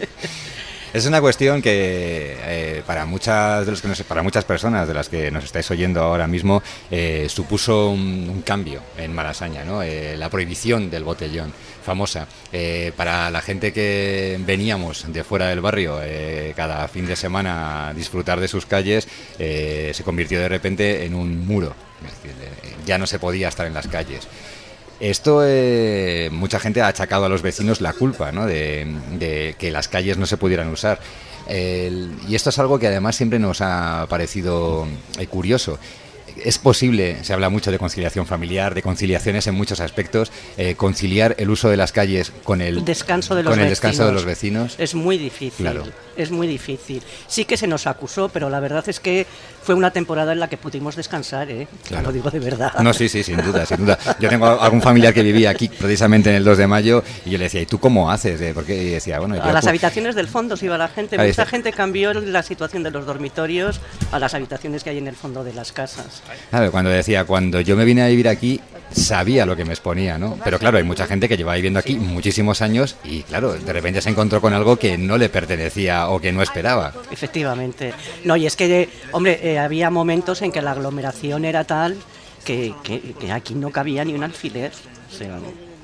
Es una cuestión que eh, para muchas de los que nos, para muchas personas de las que nos estáis oyendo ahora mismo eh, supuso un, un cambio en Malasaña, ¿no? Eh, la prohibición del botellón, famosa. Eh, para la gente que veníamos de fuera del barrio eh, cada fin de semana a disfrutar de sus calles, eh, se convirtió de repente en un muro. Es decir, eh, ya no se podía estar en las calles. Esto, eh, mucha gente ha achacado a los vecinos la culpa, ¿no? de, de que las calles no se pudieran usar. El, y esto es algo que además siempre nos ha parecido eh, curioso. Es posible, se habla mucho de conciliación familiar, de conciliaciones en muchos aspectos, eh, conciliar el uso de las calles con el descanso de los con el vecinos. descanso de los vecinos. Es muy difícil, claro. Es muy difícil. Sí que se nos acusó, pero la verdad es que fue una temporada en la que pudimos descansar, ¿eh? Claro. Lo digo de verdad. No, sí, sí, sin duda, sin duda. Yo tengo algún familiar que vivía aquí precisamente en el dos de mayo y yo le decía, ¿y tú cómo haces? Porque y decía, bueno, a yo, las pues... habitaciones del fondo se iba la gente. Ahí Mucha está. gente cambió la situación de los dormitorios a las habitaciones que hay en el fondo de las casas. Claro, cuando decía, cuando yo me vine a vivir aquí, sabía lo que me exponía, ¿no? Pero claro, hay mucha gente que lleva viviendo aquí muchísimos años y claro, de repente se encontró con algo que no le pertenecía o que no esperaba. Efectivamente. No, y es que, hombre, eh, había momentos en que la aglomeración era tal que, que, que aquí no cabía ni un alfiler. O sea,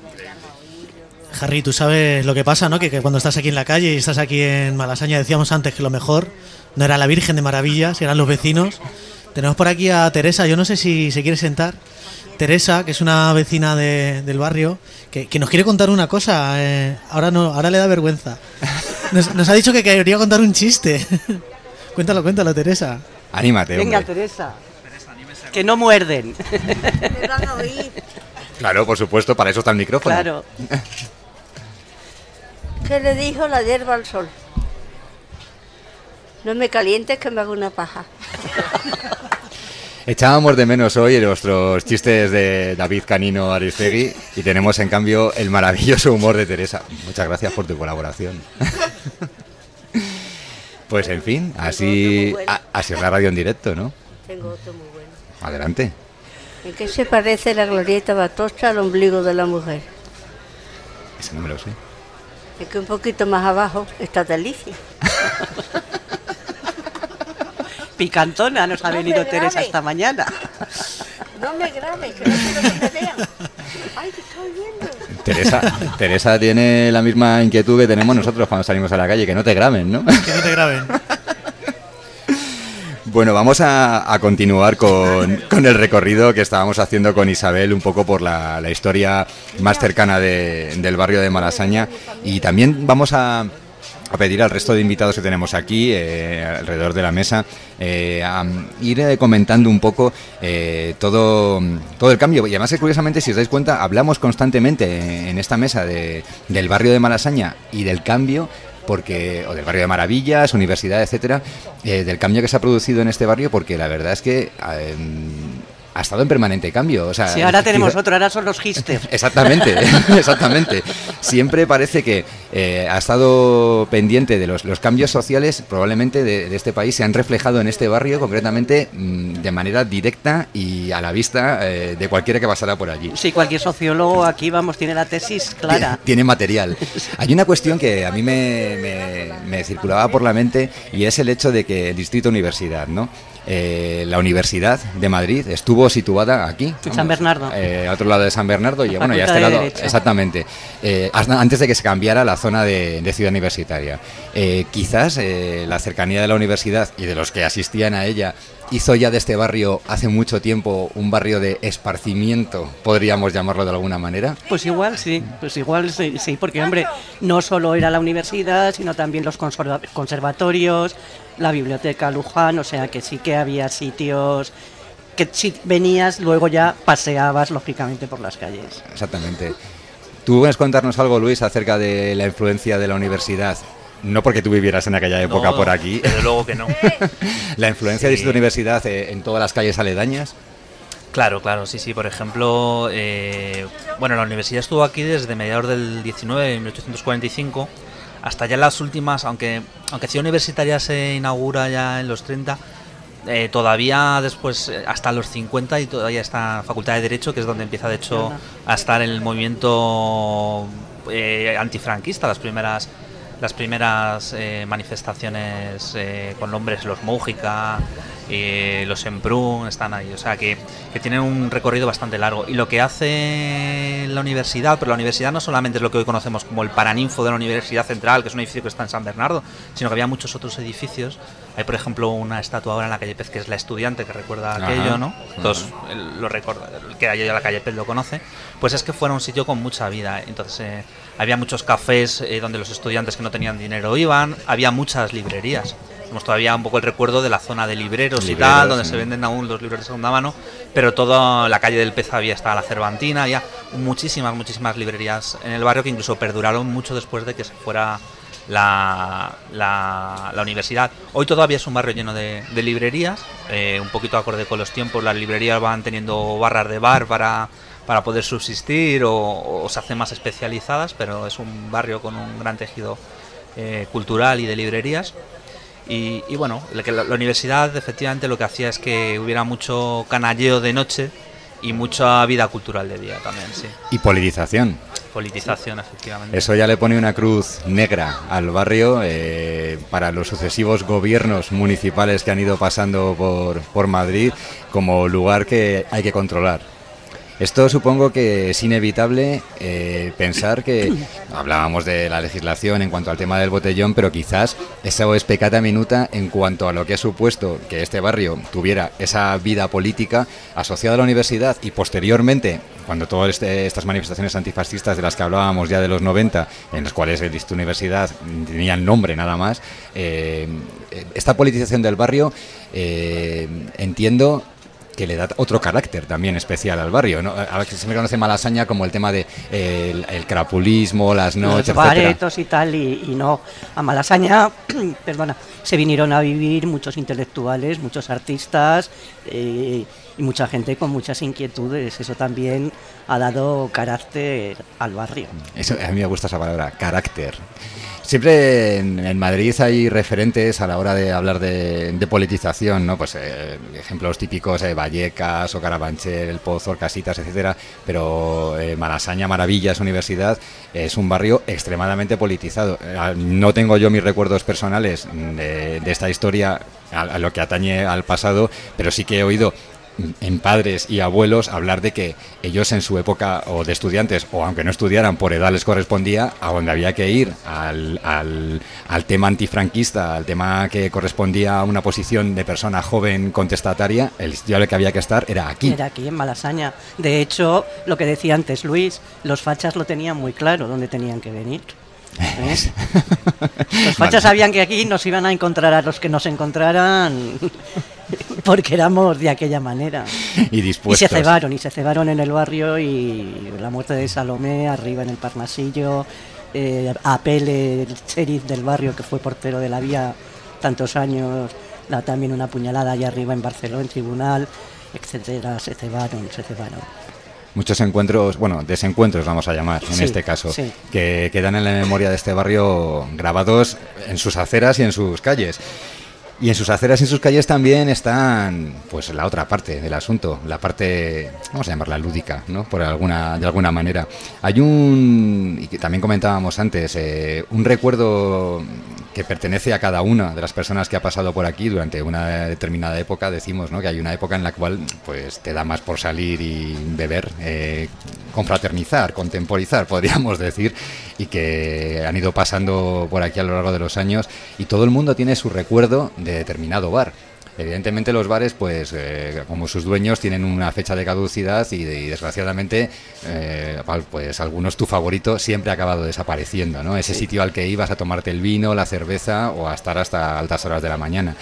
Harry, tú sabes lo que pasa, ¿no? Que, que cuando estás aquí en la calle y estás aquí en Malasaña, decíamos antes que lo mejor no era la Virgen de Maravillas, eran los vecinos. Tenemos por aquí a Teresa, yo no sé si se quiere sentar. Teresa, que es una vecina de, del barrio, que, que nos quiere contar una cosa. Eh, ahora no, ahora le da vergüenza. Nos, nos ha dicho que quería contar un chiste. Cuéntalo, cuéntalo, Teresa. Anímate, venga, hombre. Teresa. Que no muerden. Me van a oír. Claro, por supuesto, para eso está el micrófono. Claro. ¿Qué le dijo la hierba al sol? No me calientes que me hago una paja. Echábamos de menos hoy nuestros chistes de David Canino Aristegui y tenemos en cambio el maravilloso humor de Teresa. Muchas gracias por tu colaboración. Pues en fin, así, bueno. a, así es la radio en directo, ¿no? Tengo otro muy bueno. Adelante. ¿En qué se parece la glorieta Batocha al ombligo de la mujer? Ese no me lo sé. Es que un poquito más abajo está Delicia. Picantona nos ha No venido me Teresa grabes. esta mañana. No me grabes, que no quiero que me vean. Ay, te estoy viendo. Teresa, Teresa tiene la misma inquietud que tenemos nosotros cuando salimos a la calle, que no te graben, ¿no? Que no te graben. Bueno, vamos a, a continuar con, con el recorrido que estábamos haciendo con Isabel, un poco por la, la historia más cercana de- del barrio de Malasaña, y también vamos a, a pedir al resto de invitados que tenemos aquí, eh, alrededor de la mesa, eh, a ir eh, comentando un poco eh, todo, todo el cambio. Y además, eh, curiosamente, si os dais cuenta, hablamos constantemente en esta mesa de, del barrio de Malasaña y del cambio, porque o del barrio de Maravillas, Universidad, etcétera, eh, del cambio que se ha producido en este barrio, porque la verdad es que eh, ha estado en permanente cambio. O sea, Sí, ahora tenemos quizá- otro, ahora son los hipsters. Exactamente, exactamente. Siempre parece que eh, ha estado pendiente de los, los cambios sociales, probablemente de, de este país, se han reflejado en este barrio, concretamente mm, de manera directa y a la vista eh, de cualquiera que pasara por allí. Sí, cualquier sociólogo aquí, vamos, tiene la tesis clara. Tiene material. Hay una cuestión que a mí me, me- me circulaba por la mente, y es el hecho de que el Distrito Universidad, ¿no? Eh, la Universidad de Madrid estuvo situada aquí, En San Bernardo. eh, a otro lado de San Bernardo, y La bueno, ya a Facultad este de lado, Derecho. exactamente, eh, hasta antes de que se cambiara la zona de, de Ciudad Universitaria. Eh, quizás eh, la cercanía de la universidad y de los que asistían a ella hizo ya de este barrio hace mucho tiempo un barrio de esparcimiento, podríamos llamarlo de alguna manera. Pues igual sí, pues igual sí, sí, porque hombre, no solo era la universidad, sino también los conserva- conservatorios, la biblioteca Luján, o sea que sí que había sitios que si venías luego ya paseabas lógicamente por las calles. Exactamente. ¿Tú puedes contarnos algo, Luis, acerca de la influencia de la universidad? No porque tú vivieras en aquella época No, por aquí. desde luego que no. La influencia Sí. de esta universidad eh, en todas las calles aledañas. Claro, claro, sí, sí. Por ejemplo, eh, bueno, la universidad estuvo aquí desde mediados del diecinueve, mil ochocientos cuarenta y cinco, hasta ya las últimas, aunque aunque Ciudad Universitaria se inaugura ya en los treinta, eh, todavía después, eh, hasta los cincuenta, y todavía está Facultad de Derecho, que es donde empieza, de hecho, a estar el movimiento eh, antifranquista, las primeras las primeras eh, manifestaciones eh, con nombres, los Mújica, eh, los Emprún, están ahí, o sea que, que tienen un recorrido bastante largo. Y lo que hace la universidad, pero la universidad no solamente es lo que hoy conocemos como el Paraninfo de la Universidad Central, que es un edificio que está en San Bernardo, sino que había muchos otros edificios. Hay, por ejemplo, una estatua ahora en la calle Pez, que es la Estudiante, que recuerda Ajá, aquello, ¿no? ajá. Entonces, el, lo recuerda, el que haya ido a la calle Pez lo conoce. Pues es que fuera un sitio con mucha vida. Entonces, eh, había muchos cafés eh, donde los estudiantes que no tenían dinero iban, había muchas librerías. Tenemos todavía un poco el recuerdo de la zona de libreros, y Libreros, tal, donde sí. se venden aún los libros de segunda mano, pero toda la calle del Pez había, estaba la Cervantina, había muchísimas, muchísimas librerías en el barrio que incluso perduraron mucho después de que se fuera la, la, la universidad. Hoy todavía es un barrio lleno de, de librerías, eh, un poquito acorde con los tiempos. Las librerías van teniendo barras de bar para, para poder subsistir, o, o se hacen más especializadas, pero es un barrio con un gran tejido eh, cultural y de librerías. Y, y bueno, la, la, la universidad efectivamente lo que hacía es que hubiera mucho canalleo de noche y mucha vida cultural de día también, sí. Y politización. Politización, efectivamente. Eso ya le pone una cruz negra al barrio eh, para los sucesivos gobiernos municipales que han ido pasando por, por Madrid, como lugar que hay que controlar. Esto supongo que es inevitable eh, pensar que hablábamos de la legislación en cuanto al tema del botellón, pero quizás eso es pecata minuta en cuanto a lo que ha supuesto que este barrio tuviera esa vida política asociada a la universidad, y posteriormente, cuando todas este, estas manifestaciones antifascistas de las que hablábamos ya de los noventa, en las cuales el Distrito Universidad tenía el nombre nada más, eh, esta politización del barrio, eh, entiendo que le da otro carácter también especial al barrio, ¿no? A veces se me conoce Malasaña como el tema de eh, el, el crapulismo, las noches, Los etcétera. baretos y tal, y, y no, a Malasaña, perdona, se vinieron a vivir muchos intelectuales, muchos artistas eh, y mucha gente con muchas inquietudes. Eso también ha dado carácter al barrio. Eso, a mí me gusta esa palabra, carácter. Siempre en, en Madrid hay referentes a la hora de hablar de, de politización, ¿no? Pues eh, ejemplos típicos, eh, Vallecas o Carabanchel, El Pozo, Casitas, etcétera. Pero eh, Malasaña, Maravillas, Universidad, es un barrio extremadamente politizado. Eh, no tengo yo mis recuerdos personales de, de esta historia a, a lo que atañe al pasado, pero sí que he oído en padres y abuelos hablar de que ellos en su época o de estudiantes, o aunque no estudiaran, por edad les correspondía, a donde había que ir, al, al, al tema antifranquista, al tema que correspondía a una posición de persona joven contestataria, el sitio al que había que estar era aquí. Era aquí, en Malasaña. De hecho, lo que decía antes Luis, los fachas lo tenían muy claro dónde tenían que venir. ¿Eh? Los fachas sabían que aquí nos iban a encontrar a los que nos encontraran porque éramos de aquella manera. Y dispuestos. Y se cebaron, y se cebaron en el barrio, y la muerte de Salomé arriba en el Parnasillo, eh, a Pele, el sheriff del barrio que fue portero de la vía tantos años, da también una puñalada allá arriba en Barcelona, en tribunal, etcétera, se cebaron, se cebaron. Muchos encuentros, bueno, desencuentros vamos a llamar en sí, este caso, sí. que quedan en la memoria de este barrio grabados en sus aceras y en sus calles. Y en sus aceras y en sus calles también están, pues, la otra parte del asunto, la parte, vamos a llamarla lúdica, ¿no? Por alguna, de alguna manera. Hay un, y que también comentábamos antes, eh, un recuerdo que pertenece a cada una de las personas que ha pasado por aquí durante una determinada época. Decimos, ¿no?, que hay una época en la cual, pues, te da más por salir y beber, eh, confraternizar, contemporizar, podríamos decir, y que han ido pasando por aquí a lo largo de los años, y todo el mundo tiene su recuerdo de determinado bar. Evidentemente los bares, pues eh, como sus dueños, tienen una fecha de caducidad y, de, y desgraciadamente eh, pues algunos, tu favorito siempre ha acabado desapareciendo, ¿no? Ese sí. sitio al que ibas a tomarte el vino, la cerveza o a estar hasta altas horas de la mañana.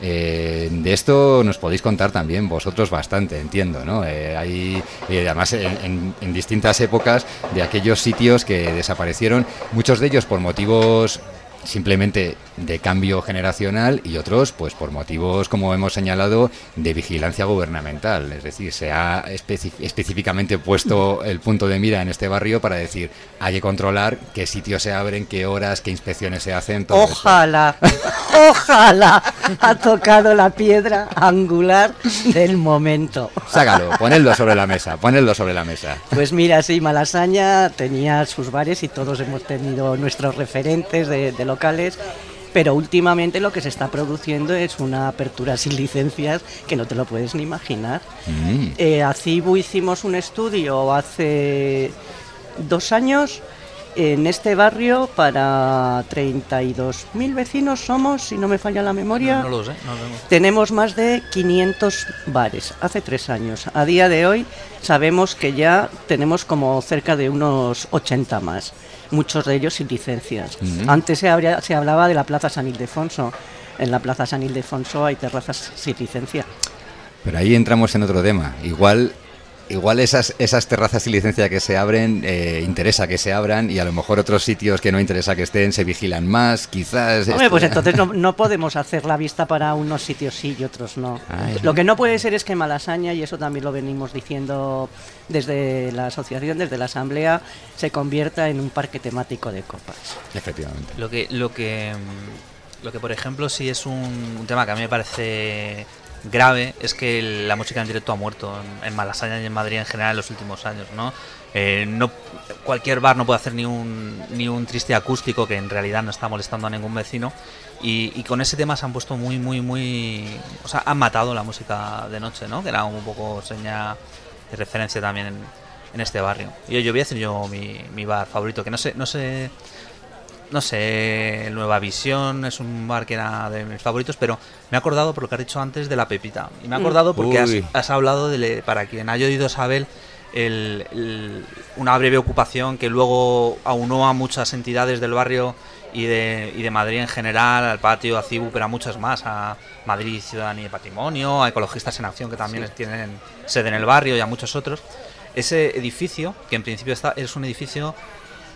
Eh, de esto nos podéis contar también vosotros bastante, entiendo, ¿no? Eh, hay, eh, además, en, en, en distintas épocas de aquellos sitios que desaparecieron, muchos de ellos por motivos simplemente de cambio generacional y otros pues por motivos, como hemos señalado, de vigilancia gubernamental. Es decir, se ha especi- específicamente puesto el punto de mira en este barrio para decir, hay que controlar qué sitios se abren, qué horas, qué inspecciones se hacen. Todo ojalá, esto. ojalá ha tocado la piedra angular del momento. Sácalo, ponedlo sobre la mesa, ponedlo sobre la mesa. Pues mira, sí, Malasaña tenía sus bares y todos hemos tenido nuestros referentes de, de locales, pero últimamente lo que se está produciendo es una apertura sin licencias que no te lo puedes ni imaginar. Mm. Eh, a Cibu hicimos un estudio hace dos años en este barrio para treinta y dos mil vecinos somos, si no me falla la memoria. No, no lo sé. No, no, no. Tenemos más de quinientos bares, hace tres años. A día de hoy sabemos que ya tenemos como cerca de unos ochenta más, muchos de ellos sin licencias. Mm-hmm. Antes se, habría, se hablaba de la Plaza San Ildefonso. En la Plaza San Ildefonso hay terrazas sin licencia. Pero ahí entramos en otro tema. Igual... Igual esas esas terrazas sin licencia que se abren, eh, interesa que se abran, y a lo mejor otros sitios que no interesa que estén se vigilan más, quizás... Hombre, esto... pues entonces no, no podemos hacer la vista para unos sitios sí y otros no. Ay, lo que no puede ser es que Malasaña, y eso también lo venimos diciendo desde la asociación, desde la asamblea, se convierta en un parque temático de copas. Efectivamente. Lo que, lo que, lo que por ejemplo, sí es un, un tema que a mí me parece... grave, es que la música en directo ha muerto en, en Malasaña y en Madrid en general en los últimos años, ¿no? Eh, no cualquier bar no puede hacer ni un ni un triste acústico, que en realidad no está molestando a ningún vecino, y, y con ese tema se han puesto muy muy muy o sea, han matado la música de noche, ¿no? Que era un poco seña de referencia también en, en este barrio. Y yo, yo voy a decir yo mi, mi bar favorito, que no sé no sé No sé, Nueva Visión es un bar que era de mis favoritos, pero me he acordado por lo que has dicho antes de La Pepita. Y me he acordado porque has, has hablado, de, para quien haya oído Isabel, el, el, una breve ocupación que luego aunó a muchas entidades del barrio y de, y de Madrid en general, al patio, a Cibu, pero a muchas más, a Madrid Ciudadanía y Patrimonio, a Ecologistas en Acción, que también sí. tienen sede en el barrio, y a muchos otros. Ese edificio, que en principio está, es un edificio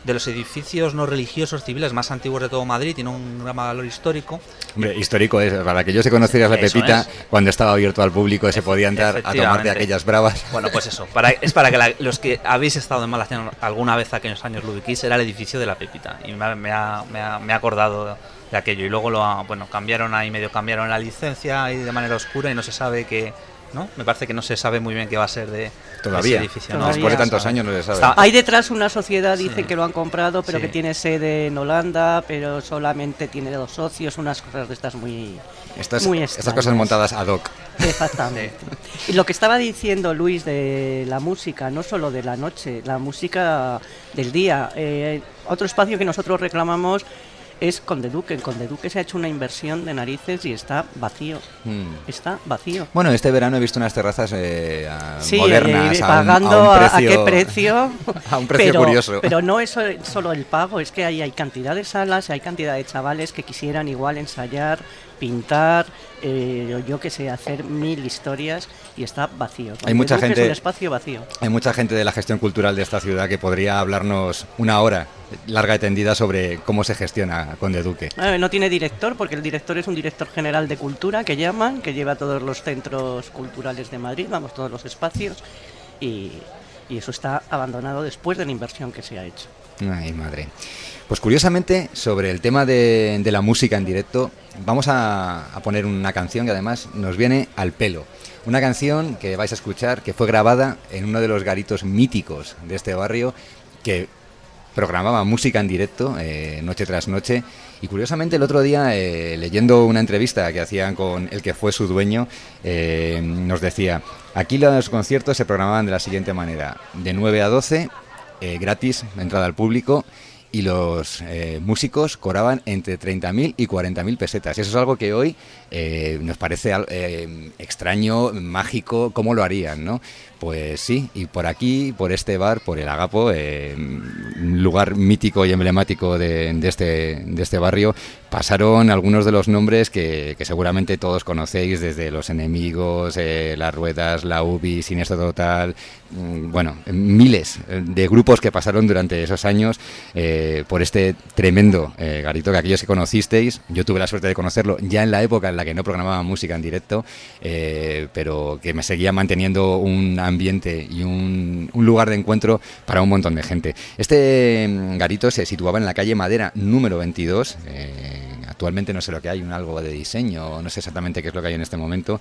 de los edificios no religiosos civiles más antiguos de todo Madrid, tiene un gran valor histórico. Hombre, histórico es, para que yo se conociera la Eso Pepita, es. cuando estaba abierto al público se podía entrar a tomar de aquellas bravas. Bueno, pues eso, para, es para que la, los que habéis estado en Malasaña alguna vez aquellos años lo ubiquéis, era el edificio de la Pepita, y me ha, me ha, me ha, me ha acordado de aquello, y luego lo ha, bueno, cambiaron ahí, medio cambiaron la licencia ahí de manera oscura y no se sabe qué, ¿no? Me parece que no se sabe muy bien qué va a ser de Todavía, ese edificio. Todavía. después de tantos años no se sabe. Está- Hay detrás una sociedad, dicen Sí. que lo han comprado, pero Sí. que tiene sede en Holanda, pero solamente tiene dos socios, unas cosas de estas muy, Estas, muy estas extrañas. cosas montadas ad hoc. Exactamente. Y lo que estaba diciendo Luis de la música, no solo de la noche, la música del día. Eh, otro espacio que nosotros reclamamos es Conde Duque. En Conde Duque se ha hecho una inversión de narices y está vacío. Mm. Está vacío. Bueno, este verano he visto unas terrazas eh, a- Sí, modernas, eh, a un- pagando a, un a, a precio, qué precio. a un precio pero, curioso. Pero no es so- solo el pago, es que hay, hay cantidad de salas, hay cantidad de chavales que quisieran igual ensayar, pintar, eh, yo que sé, hacer mil historias y está vacío. Hay mucha Duque gente- Es un espacio vacío. Hay mucha gente de la gestión cultural de esta ciudad que podría hablarnos una hora larga y tendida sobre cómo se gestiona Conde Duque. Eh, no tiene director porque el director es un director general de cultura que llaman, que lleva todos los centros culturales de Madrid, vamos, todos los espacios y, y eso está abandonado después de la inversión que se ha hecho. Ay, madre. Pues curiosamente, sobre el tema de, de la música en directo, vamos a, a poner una canción que además nos viene al pelo. Una canción que vais a escuchar, que fue grabada en uno de los garitos míticos de este barrio, que programaba música en directo eh, noche tras noche. Y curiosamente el otro día, eh, leyendo una entrevista que hacían con el que fue su dueño, eh, nos decía, aquí los conciertos se programaban de la siguiente manera: de nueve a doce, eh, gratis, entrada al público, y los eh, músicos cobraban entre treinta mil y cuarenta mil pesetas. Eso es algo que hoy eh, nos parece eh, extraño, mágico, ¿cómo lo harían, no? Pues sí, y por aquí, por este bar, por el Agapo, eh, un lugar mítico y emblemático de, de, este, de este barrio, pasaron algunos de los nombres que, que seguramente todos conocéis, desde Los Enemigos, eh, Las Ruedas, La Ubi, Siniestro Total, mmm, bueno, miles de grupos que pasaron durante esos años eh, por este tremendo eh, garito que aquellos que conocisteis. Yo tuve la suerte de conocerlo ya en la época en la que no programaba música en directo, eh, pero que me seguía manteniendo un ambiente y un, un lugar de encuentro para un montón de gente. Este mm, garito se situaba en la calle Madera número veintidós. Eh, actualmente no sé lo que hay, un algo de diseño, no sé exactamente qué es lo que hay en este momento.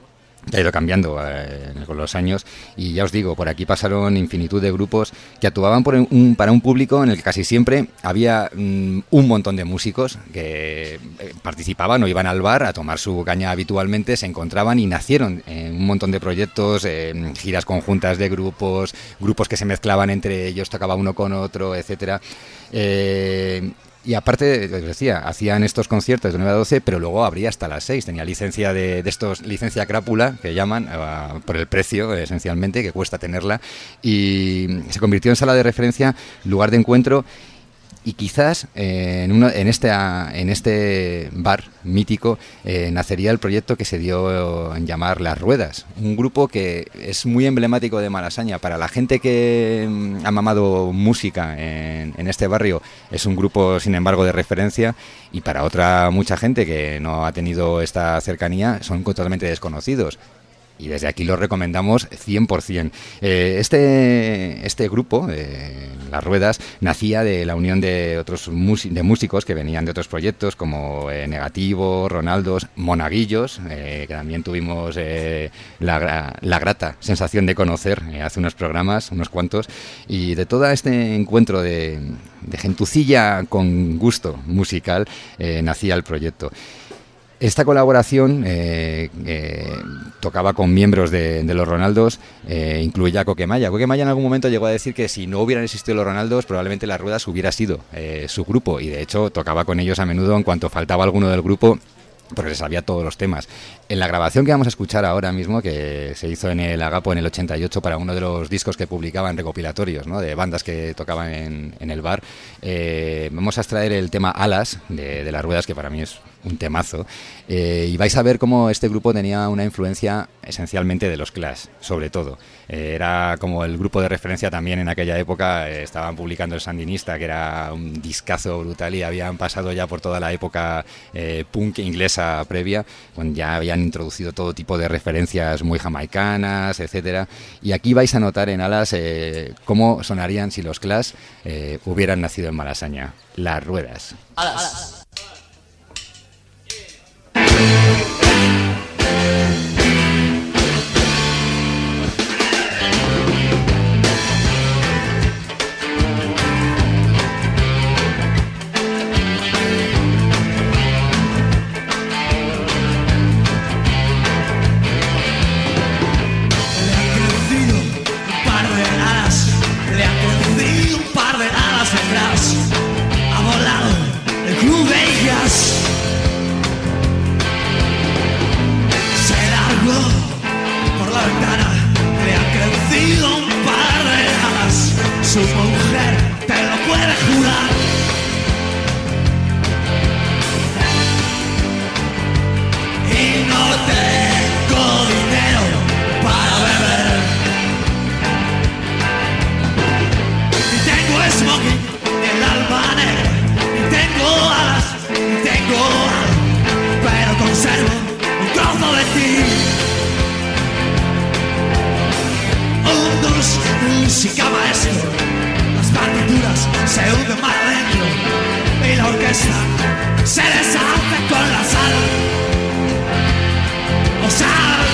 Ha ido cambiando eh, con los años, y ya os digo, por aquí pasaron infinitud de grupos que actuaban por un, para un público en el que casi siempre había mm, un montón de músicos que eh, participaban o iban al bar a tomar su caña habitualmente, se encontraban y nacieron eh, un montón de proyectos, eh, giras conjuntas de grupos, grupos que se mezclaban entre ellos, tocaba uno con otro, etcétera. Eh, Y aparte, os decía, hacían estos conciertos de nueve a doce, pero luego abría hasta las seis. Tenía licencia de, de estos, licencia crápula, que llaman, uh, por el precio, esencialmente, que cuesta tenerla. Y se convirtió en sala de referencia, lugar de encuentro. Y quizás eh, en, uno, en, este, en este bar mítico eh, nacería el proyecto que se dio en llamar Las Ruedas, un grupo que es muy emblemático de Malasaña. Para la gente que mm, ha mamado música en, en este barrio, es un grupo, sin embargo, de referencia, y para otra mucha gente que no ha tenido esta cercanía, son totalmente desconocidos. Y desde aquí lo recomendamos cien por ciento. Eh, este, este grupo, eh, Las Ruedas, nacía de la unión de otros de músicos que venían de otros proyectos, como eh, Negativo, Ronaldos, Monaguillos, eh, que también tuvimos eh, la, la grata sensación de conocer eh, hace unos programas, unos cuantos, y de todo este encuentro de, de gentucilla con gusto musical eh, nacía el proyecto. Esta colaboración eh, eh, tocaba con miembros de, de los Ronaldos, eh, incluía a Coquemaya. Coquemaya en algún momento llegó a decir que si no hubieran existido los Ronaldos, probablemente Las Ruedas hubiera sido eh, su grupo, y de hecho tocaba con ellos a menudo en cuanto faltaba alguno del grupo, porque se sabía todos los temas. En la grabación que vamos a escuchar ahora mismo, que se hizo en el Agapo en el ochenta y ocho para uno de los discos que publicaban recopilatorios, ¿no?, de bandas que tocaban en, en el bar, eh, vamos a extraer el tema Alas de, de Las Ruedas, que para mí es un temazo. Eh, y vais a ver cómo este grupo tenía una influencia esencialmente de los Clash, sobre todo. Eh, era como el grupo de referencia también en aquella época. Eh, estaban publicando El Sandinista, que era un discazo brutal, y habían pasado ya por toda la época eh, punk inglesa previa, cuando ya habían introducido todo tipo de referencias muy jamaicanas, etcétera. Y aquí vais a notar en Alas eh, cómo sonarían si los Clash eh, hubieran nacido en Malasaña. Las Ruedas. Alas. Alas. Ha volado el club de ellas. Se largó por la ventana, le ha crecido un par de alas. Su mujer te lo puede jurar. Y no tengo dinero para beber. Y tengo smoking, el alma negra, y tengo alas, y tengo alas, pero conservo un trozo de ti. Un dos, música maestro, las partituras se hunden más adentro, y la orquesta se deshace con la sal. O sal,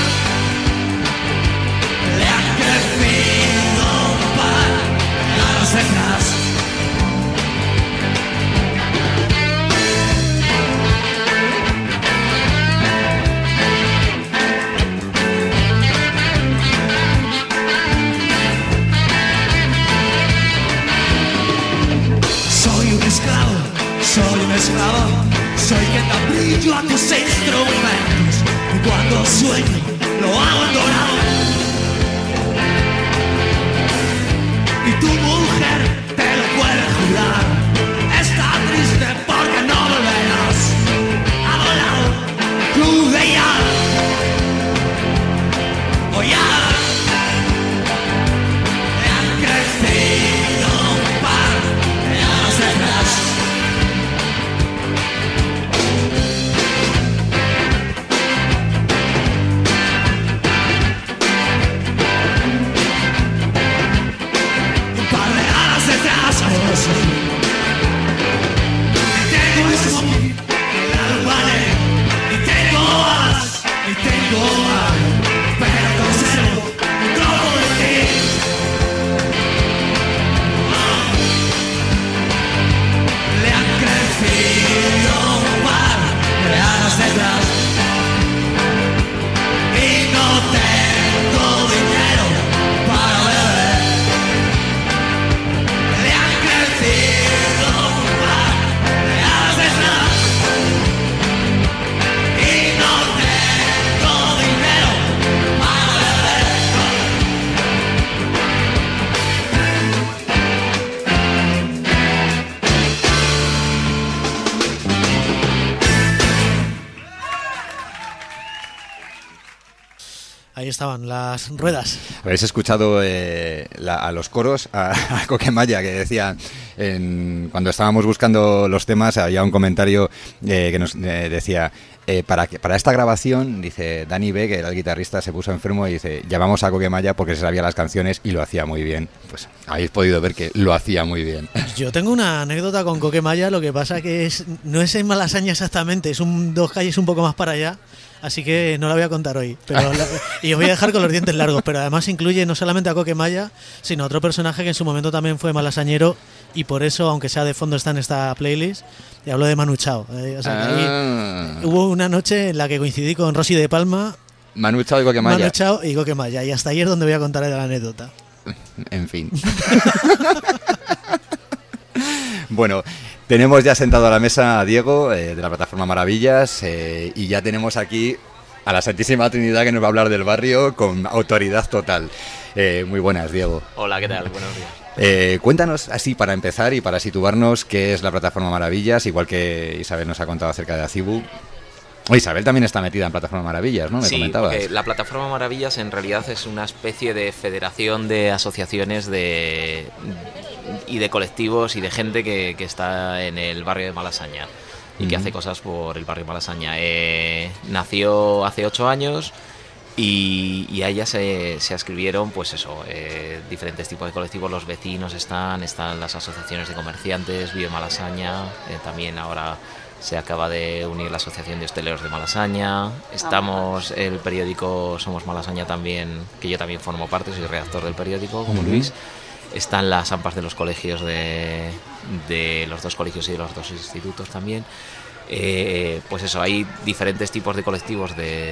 le ha crecido un par de alas detrás. Soy un esclavo, soy quien da brillo a tus instrumentos, y cuando sueño lo hago en dorado. Y tu mujer te lo puede jurar, está triste porque no volverás. Ha volado el club de ya, o ya le han crecido un par de alas detrás. Ahí estaban las ruedas. Habéis escuchado eh, la, a los coros, a, a Coquemaya, que decía, en, cuando estábamos buscando los temas, había un comentario eh, que nos eh, decía, eh, para, que, para esta grabación, dice Dani B, que era el guitarrista, se puso enfermo y dice, llamamos a Coquemaya porque se sabía las canciones y lo hacía muy bien. Pues habéis podido ver que lo hacía muy bien. Yo tengo una anécdota con Coquemaya, lo que pasa que es no es en Malasaña exactamente, es un, dos calles un poco más para allá. Así que no la voy a contar hoy. Pero la, y os voy a dejar con los dientes largos. Pero además incluye no solamente a Coquemaya, sino a otro personaje que en su momento también fue malasañero. Y por eso, aunque sea de fondo, está en esta playlist. Y hablo de Manu Chao. Eh, o sea, que ahí Ah. hubo una noche en la que coincidí con Rosy de Palma, Manu Chao y Coquemaya. Manu Chao y Coquemaya. Y hasta ahí es donde voy a contar la anécdota. En fin. Bueno, tenemos ya sentado a la mesa a Diego, eh, de la plataforma Maravillas, eh, y ya tenemos aquí a la Santísima Trinidad, que nos va a hablar del barrio con autoridad total. Eh, muy buenas, Diego. Hola, ¿qué tal? Buenos días. Eh, cuéntanos, así para empezar y para situarnos, qué es la plataforma Maravillas, igual que Isabel nos ha contado acerca de Acibu. O Isabel también está metida en Plataforma Maravillas, ¿no? Me sí, comentabas. Porque la Plataforma Maravillas en realidad es una especie de federación de asociaciones de y de colectivos y de gente que, que está en el barrio de Malasaña y que uh-huh. hace cosas por el barrio de Malasaña. Eh, nació hace ocho años y, y a ella se, se ascribieron, pues eso, eh, diferentes tipos de colectivos. Los vecinos están, están las asociaciones de comerciantes, Vive Malasaña, eh, también ahora se acaba de unir la Asociación de Hosteleros de Malasaña. Estamos, el periódico Somos Malasaña también, que yo también formo parte, soy redactor del periódico, como uh-huh. Luis. Están las AMPAs de los colegios, de, de los dos colegios y de los dos institutos también. Eh, pues eso, hay diferentes tipos de colectivos de,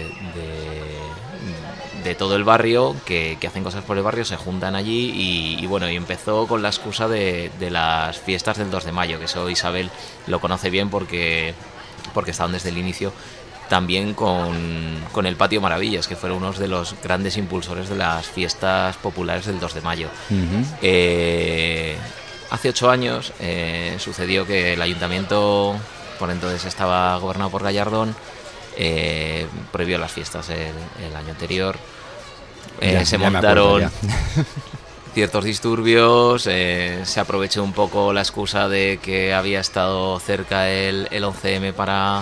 de, de todo el barrio que, que hacen cosas por el barrio, se juntan allí y, y bueno, y empezó con la excusa de, de las fiestas del dos de mayo, que eso Isabel lo conoce bien porque, porque estaban desde el inicio también con, con el Patio Maravillas, que fueron unos de los grandes impulsores de las fiestas populares del dos de mayo. Uh-huh. Eh, hace ocho años eh, sucedió que el ayuntamiento, por entonces estaba gobernado por Gallardón, eh, prohibió las fiestas el, el año anterior. Eh, ya, se montaron ciertos disturbios, eh, se aprovechó un poco la excusa de que había estado cerca el, el once eme para,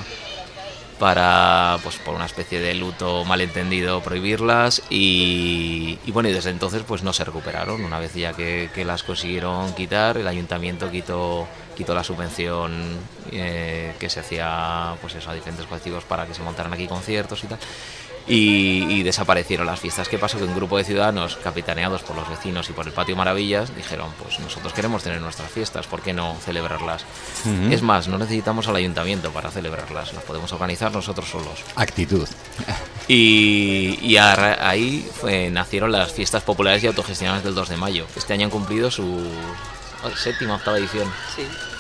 para, pues por una especie de luto malentendido, prohibirlas y, y bueno, y desde entonces pues no se recuperaron. Una vez ya que, que las consiguieron quitar, el ayuntamiento quitó quitó la subvención eh, que se hacía pues eso, a diferentes colectivos para que se montaran aquí conciertos y tal, y, y desaparecieron las fiestas. ¿Qué pasó? Que un grupo de ciudadanos capitaneados por los vecinos y por el Patio Maravillas dijeron, pues nosotros queremos tener nuestras fiestas, ¿por qué no celebrarlas? Uh-huh. Es más, no necesitamos al ayuntamiento para celebrarlas, las podemos organizar nosotros solos. Actitud. Y, y a, ahí fue, nacieron las fiestas populares y autogestionadas del dos de mayo. Este año han cumplido su séptima, octava edición. Sí.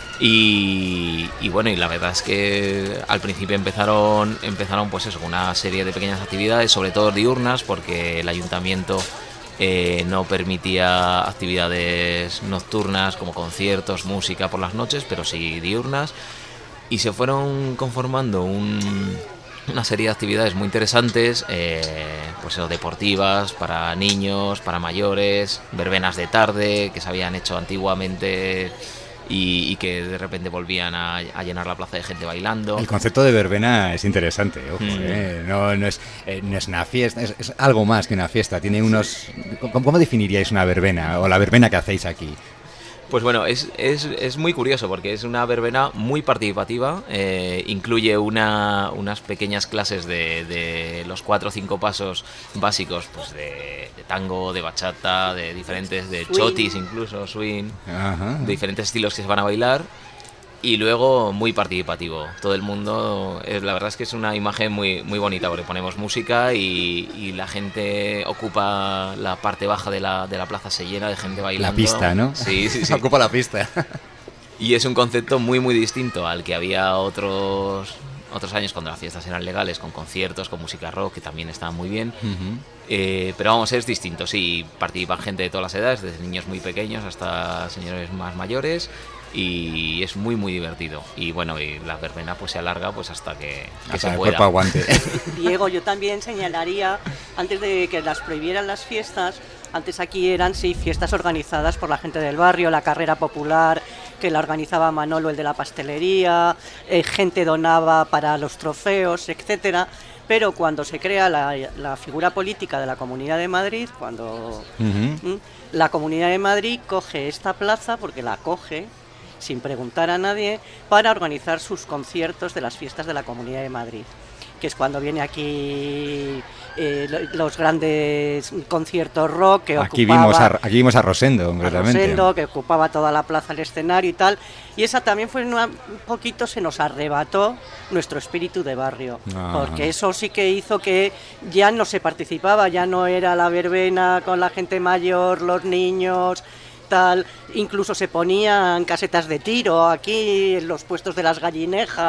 Y, y bueno, y la verdad es que al principio empezaron empezaron pues eso, una serie de pequeñas actividades, sobre todo diurnas, porque el ayuntamiento eh, no permitía actividades nocturnas como conciertos, música por las noches, pero sí diurnas, y se fueron conformando un, una serie de actividades muy interesantes, eh, pues eso, deportivas, para niños, para mayores, verbenas de tarde que se habían hecho antiguamente y, y que de repente volvían a, a llenar la plaza de gente bailando. El concepto de verbena es interesante, ojo, mm. eh, no, no, es, eh, no es una fiesta, es, es algo más que una fiesta, tiene unos... ¿Cómo, cómo definiríais una verbena o la verbena que hacéis aquí? Pues bueno, es, es, es muy curioso porque es una verbena muy participativa, eh, incluye una, unas pequeñas clases de, de los cuatro o cinco pasos básicos, pues de, de tango, de bachata, de diferentes, de swing. Chotis incluso, swing, ajá, de diferentes estilos que se van a bailar. Y luego muy participativo, todo el mundo, es, la verdad es que es una imagen muy muy bonita porque ponemos música y, y la gente ocupa la parte baja de la, de la plaza, se llena de gente bailando. La pista, ¿no? Sí, sí, sí. Ocupa la pista. Y es un concepto muy muy distinto al que había otros otros años cuando las fiestas eran legales, con conciertos, con música rock, que también está muy bien. Uh-huh. Eh, pero vamos, es distinto, sí, participan gente de todas las edades, desde niños muy pequeños hasta señores más mayores. Y es muy muy divertido y bueno, y la verbena pues se alarga pues hasta que, que hasta se el pueda. Cuerpo aguante. Diego, yo también señalaría, antes de que las prohibieran las fiestas, antes aquí eran sí fiestas organizadas por la gente del barrio, la carrera popular que la organizaba Manolo, el de la pastelería, eh, gente donaba para los trofeos, etcétera. Pero cuando se crea la, la figura política de la Comunidad de Madrid, cuando uh-huh. la Comunidad de Madrid coge esta plaza, porque la coge sin preguntar a nadie, para organizar sus conciertos de las fiestas de la Comunidad de Madrid, que es cuando viene aquí eh, los grandes conciertos rock que aquí ocupaba, vimos a, aquí vimos a Rosendo, concretamente. A Rosendo, que ocupaba toda la plaza, el escenario y tal, y esa también fue una, un poquito, se nos arrebató nuestro espíritu de barrio, ah. porque eso sí que hizo que ya no se participaba, ya no era la verbena con la gente mayor, los niños, tal, incluso se ponían casetas de tiro aquí en los puestos de las gallinejas,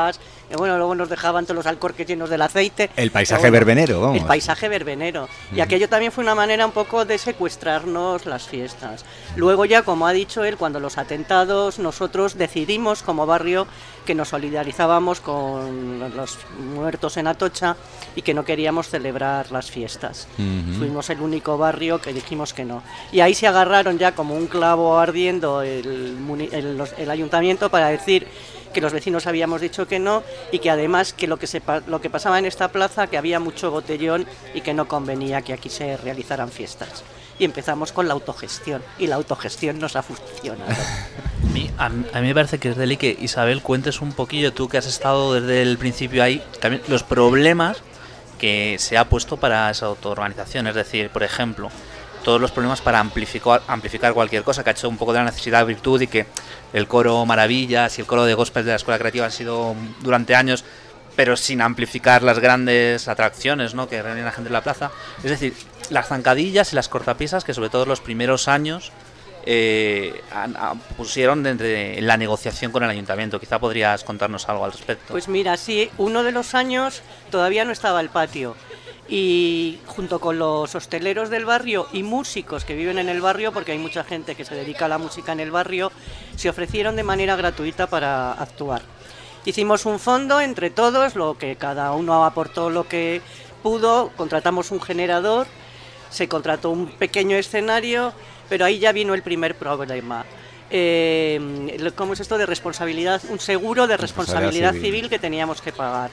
Y bueno, luego nos dejaban todos los alcorques llenos del aceite. El paisaje bueno, verbenero, vamos. El paisaje verbenero. Y aquello también fue una manera un poco de secuestrarnos las fiestas. Luego ya, como ha dicho él, cuando los atentados, nosotros decidimos como barrio que nos solidarizábamos con los muertos en Atocha y que no queríamos celebrar las fiestas. Uh-huh. Fuimos el único barrio que dijimos que no. Y ahí se agarraron ya como un clavo ardiendo el, el, el ayuntamiento para decir que los vecinos habíamos dicho que no y que además que lo que, se, lo que pasaba en esta plaza, que había mucho botellón y que no convenía que aquí se realizaran fiestas. Y empezamos con la autogestión, y la autogestión nos ha funcionado. A mí, a mí, a mí me parece que es deli que Isabel cuentes un poquillo, tú que has estado desde el principio ahí, también los problemas que se ha puesto para esa autoorganización. Es decir, por ejemplo, todos los problemas para amplificar, amplificar cualquier cosa, que ha hecho un poco de la necesidad de virtud, y que el coro Maravillas y el coro de gospel de la Escuela Creativa han sido durante años, pero sin amplificar las grandes atracciones, ¿no?, que reúnen a la gente en la plaza. Es decir, las zancadillas y las cortapisas que sobre todo los primeros años eh, han, han, pusieron de, de, en la negociación con el ayuntamiento. Quizá podrías contarnos algo al respecto. Pues mira, sí, uno de los años todavía no estaba el patio. Y junto con los hosteleros del barrio y músicos que viven en el barrio, porque hay mucha gente que se dedica a la música en el barrio, se ofrecieron de manera gratuita para actuar. Hicimos un fondo entre todos, lo que cada uno aportó lo que pudo, contratamos un generador, se contrató un pequeño escenario, pero ahí ya vino el primer problema. Eh, ¿Cómo es esto de responsabilidad? Un seguro de responsabilidad civil, civil que teníamos que pagar.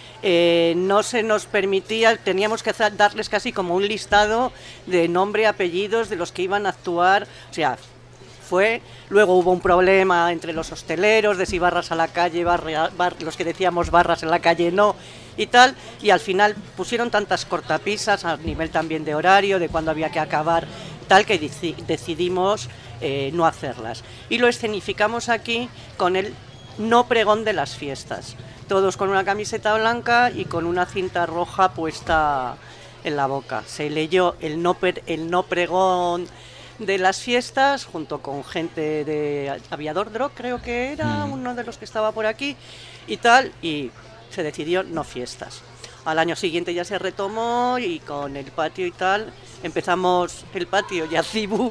Eh, no se nos permitía, teníamos que hacer, darles casi como un listado de nombre, apellidos de los que iban a actuar, o sea, fue, luego hubo un problema entre los hosteleros de si barras a la calle, barra, bar, los que decíamos barras en la calle no, y tal, y al final pusieron tantas cortapisas a nivel también de horario, de cuándo había que acabar, tal que deci- decidimos eh, no hacerlas. Y lo escenificamos aquí con el no pregón de las fiestas. Todos con una camiseta blanca y con una cinta roja puesta en la boca. Se leyó el no, per, el no pregón de las fiestas junto con gente de Aviador Drog, creo que era mm. uno de los que estaba por aquí y tal, y se decidió no fiestas. Al año siguiente ya se retomó y con el patio y tal empezamos el patio y a Cibú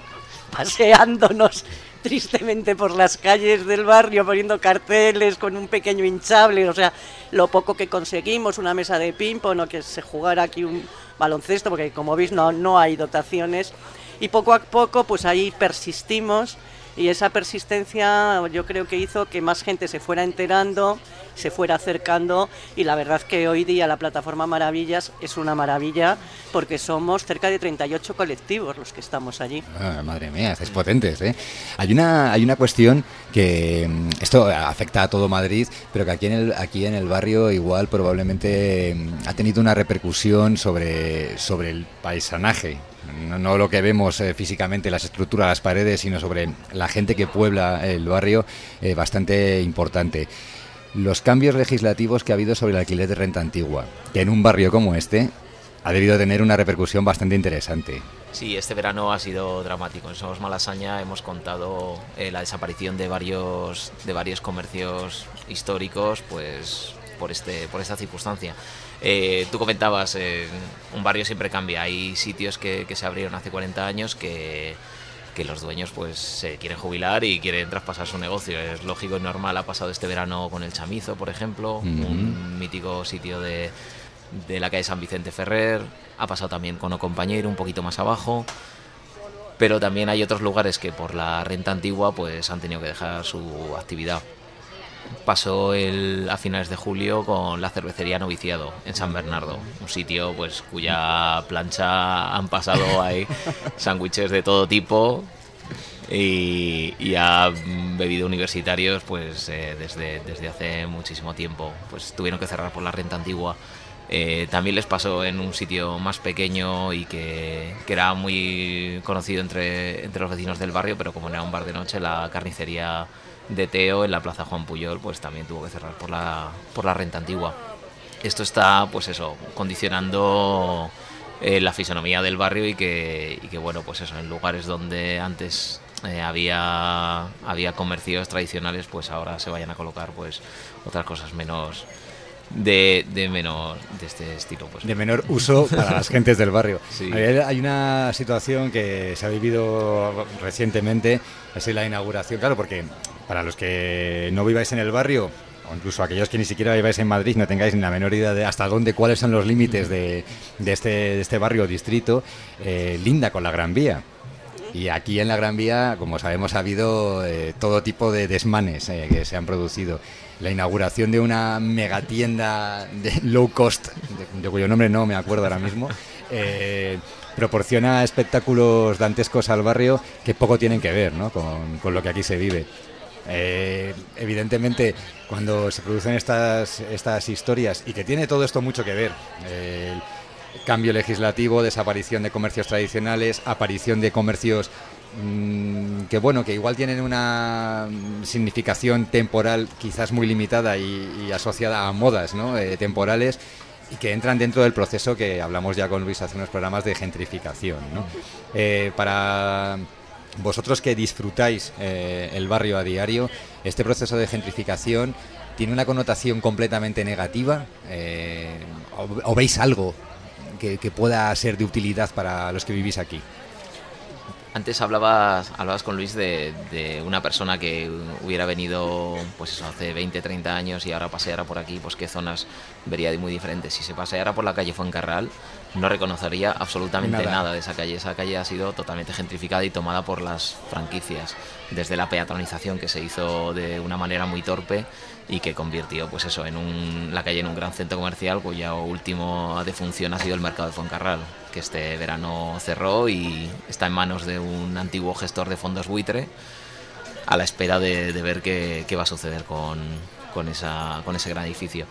paseándonos tristemente por las calles del barrio, poniendo carteles con un pequeño hinchable, o sea, lo poco que conseguimos, una mesa de ping-pong o que se jugara aquí un baloncesto, porque como veis no, no hay dotaciones, y poco a poco pues ahí persistimos, y esa persistencia yo creo que hizo que más gente se fuera enterando, se fuera acercando, y la verdad que hoy día la plataforma Maravillas es una maravilla porque somos cerca de treinta y ocho colectivos los que estamos allí. Ah, madre mía, estáis potentes, ¿eh? Hay una, hay una cuestión que esto afecta a todo Madrid, pero que aquí en el, aquí en el barrio igual probablemente ha tenido una repercusión sobre, sobre el paisanaje. No, no lo que vemos eh, físicamente, las estructuras, las paredes, sino sobre la gente que puebla el barrio, eh, bastante importante. Los cambios legislativos que ha habido sobre el alquiler de renta antigua, que en un barrio como este ha debido tener una repercusión bastante interesante. Sí, este verano ha sido dramático. En Somos Malasaña hemos contado eh, la desaparición de varios, de varios comercios históricos, pues por este, por esta circunstancia. Eh, tú comentabas, eh, un barrio siempre cambia. Hay sitios que, que se abrieron hace cuarenta años que, que los dueños pues se quieren jubilar y quieren traspasar su negocio. Es lógico y normal. Ha pasado este verano con el Chamizo, por ejemplo, mm-hmm. un mítico sitio de, de la calle San Vicente Ferrer. Ha pasado también con O Compañero, un poquito más abajo. Pero también hay otros lugares que por la renta antigua pues han tenido que dejar su actividad. Pasó el, a finales de julio con la cervecería Noviciado en San Bernardo, un sitio pues cuya plancha han pasado ahí sándwiches de todo tipo y, y ha bebido universitarios pues eh, desde, desde hace muchísimo tiempo. Pues tuvieron que cerrar por la renta antigua. Eh, también les pasó en un sitio más pequeño y que, que era muy conocido entre, entre los vecinos del barrio, pero como era un bar de noche, la carnicería de Teo en la Plaza Juan Puyol pues también tuvo que cerrar por la por la renta antigua. Esto está pues eso condicionando eh, la fisonomía del barrio y que y que bueno pues eso en lugares donde antes eh, había había comercios tradicionales pues ahora se vayan a colocar pues otras cosas menos de, de menor, de este estilo. Pues. De menor uso para las gentes del barrio. Sí. Hay una situación que se ha vivido recientemente, es la inauguración, claro, porque para los que no viváis en el barrio, o incluso aquellos que ni siquiera viváis en Madrid, no tengáis ni la menor idea de hasta dónde, cuáles son los límites de, de, este, de este barrio o distrito, eh, linda con la Gran Vía. Y aquí en la Gran Vía, como sabemos, ha habido eh, todo tipo de desmanes eh, que se han producido. La inauguración de una megatienda de low cost, de, de cuyo nombre no me acuerdo ahora mismo, eh, proporciona espectáculos dantescos al barrio que poco tienen que ver, ¿no?, con, con lo que aquí se vive. Eh, evidentemente, cuando se producen estas, estas historias, y que tiene todo esto mucho que ver, eh, cambio legislativo, desaparición de comercios tradicionales, aparición de comercios mmm, que bueno, que igual tienen una significación temporal quizás muy limitada y, y asociada a modas, ¿no?, eh, temporales, y que entran dentro del proceso que hablamos ya con Luis hace unos programas de gentrificación, ¿no? Eh, para vosotros que disfrutáis eh, el barrio a diario, este proceso de gentrificación tiene una connotación completamente negativa, eh, o, o veis algo Que, que pueda ser de utilidad para los que vivís aquí. Antes hablabas, hablabas con Luis de, de una persona que hubiera venido pues eso, hace veinte, treinta años y ahora paseara por aquí, pues qué zonas vería muy diferentes. Si se paseara por la calle Fuencarral, no reconocería absolutamente nada. nada de esa calle. Esa calle ha sido totalmente gentrificada y tomada por las franquicias, desde la peatonalización que se hizo de una manera muy torpe y que convirtió pues eso en un, la calle en un gran centro comercial, cuya última defunción ha sido el mercado de Fuencarral, que este verano cerró y está en manos de un antiguo gestor de fondos buitre, a la espera de, de ver qué, qué va a suceder con, con, esa, con ese gran edificio.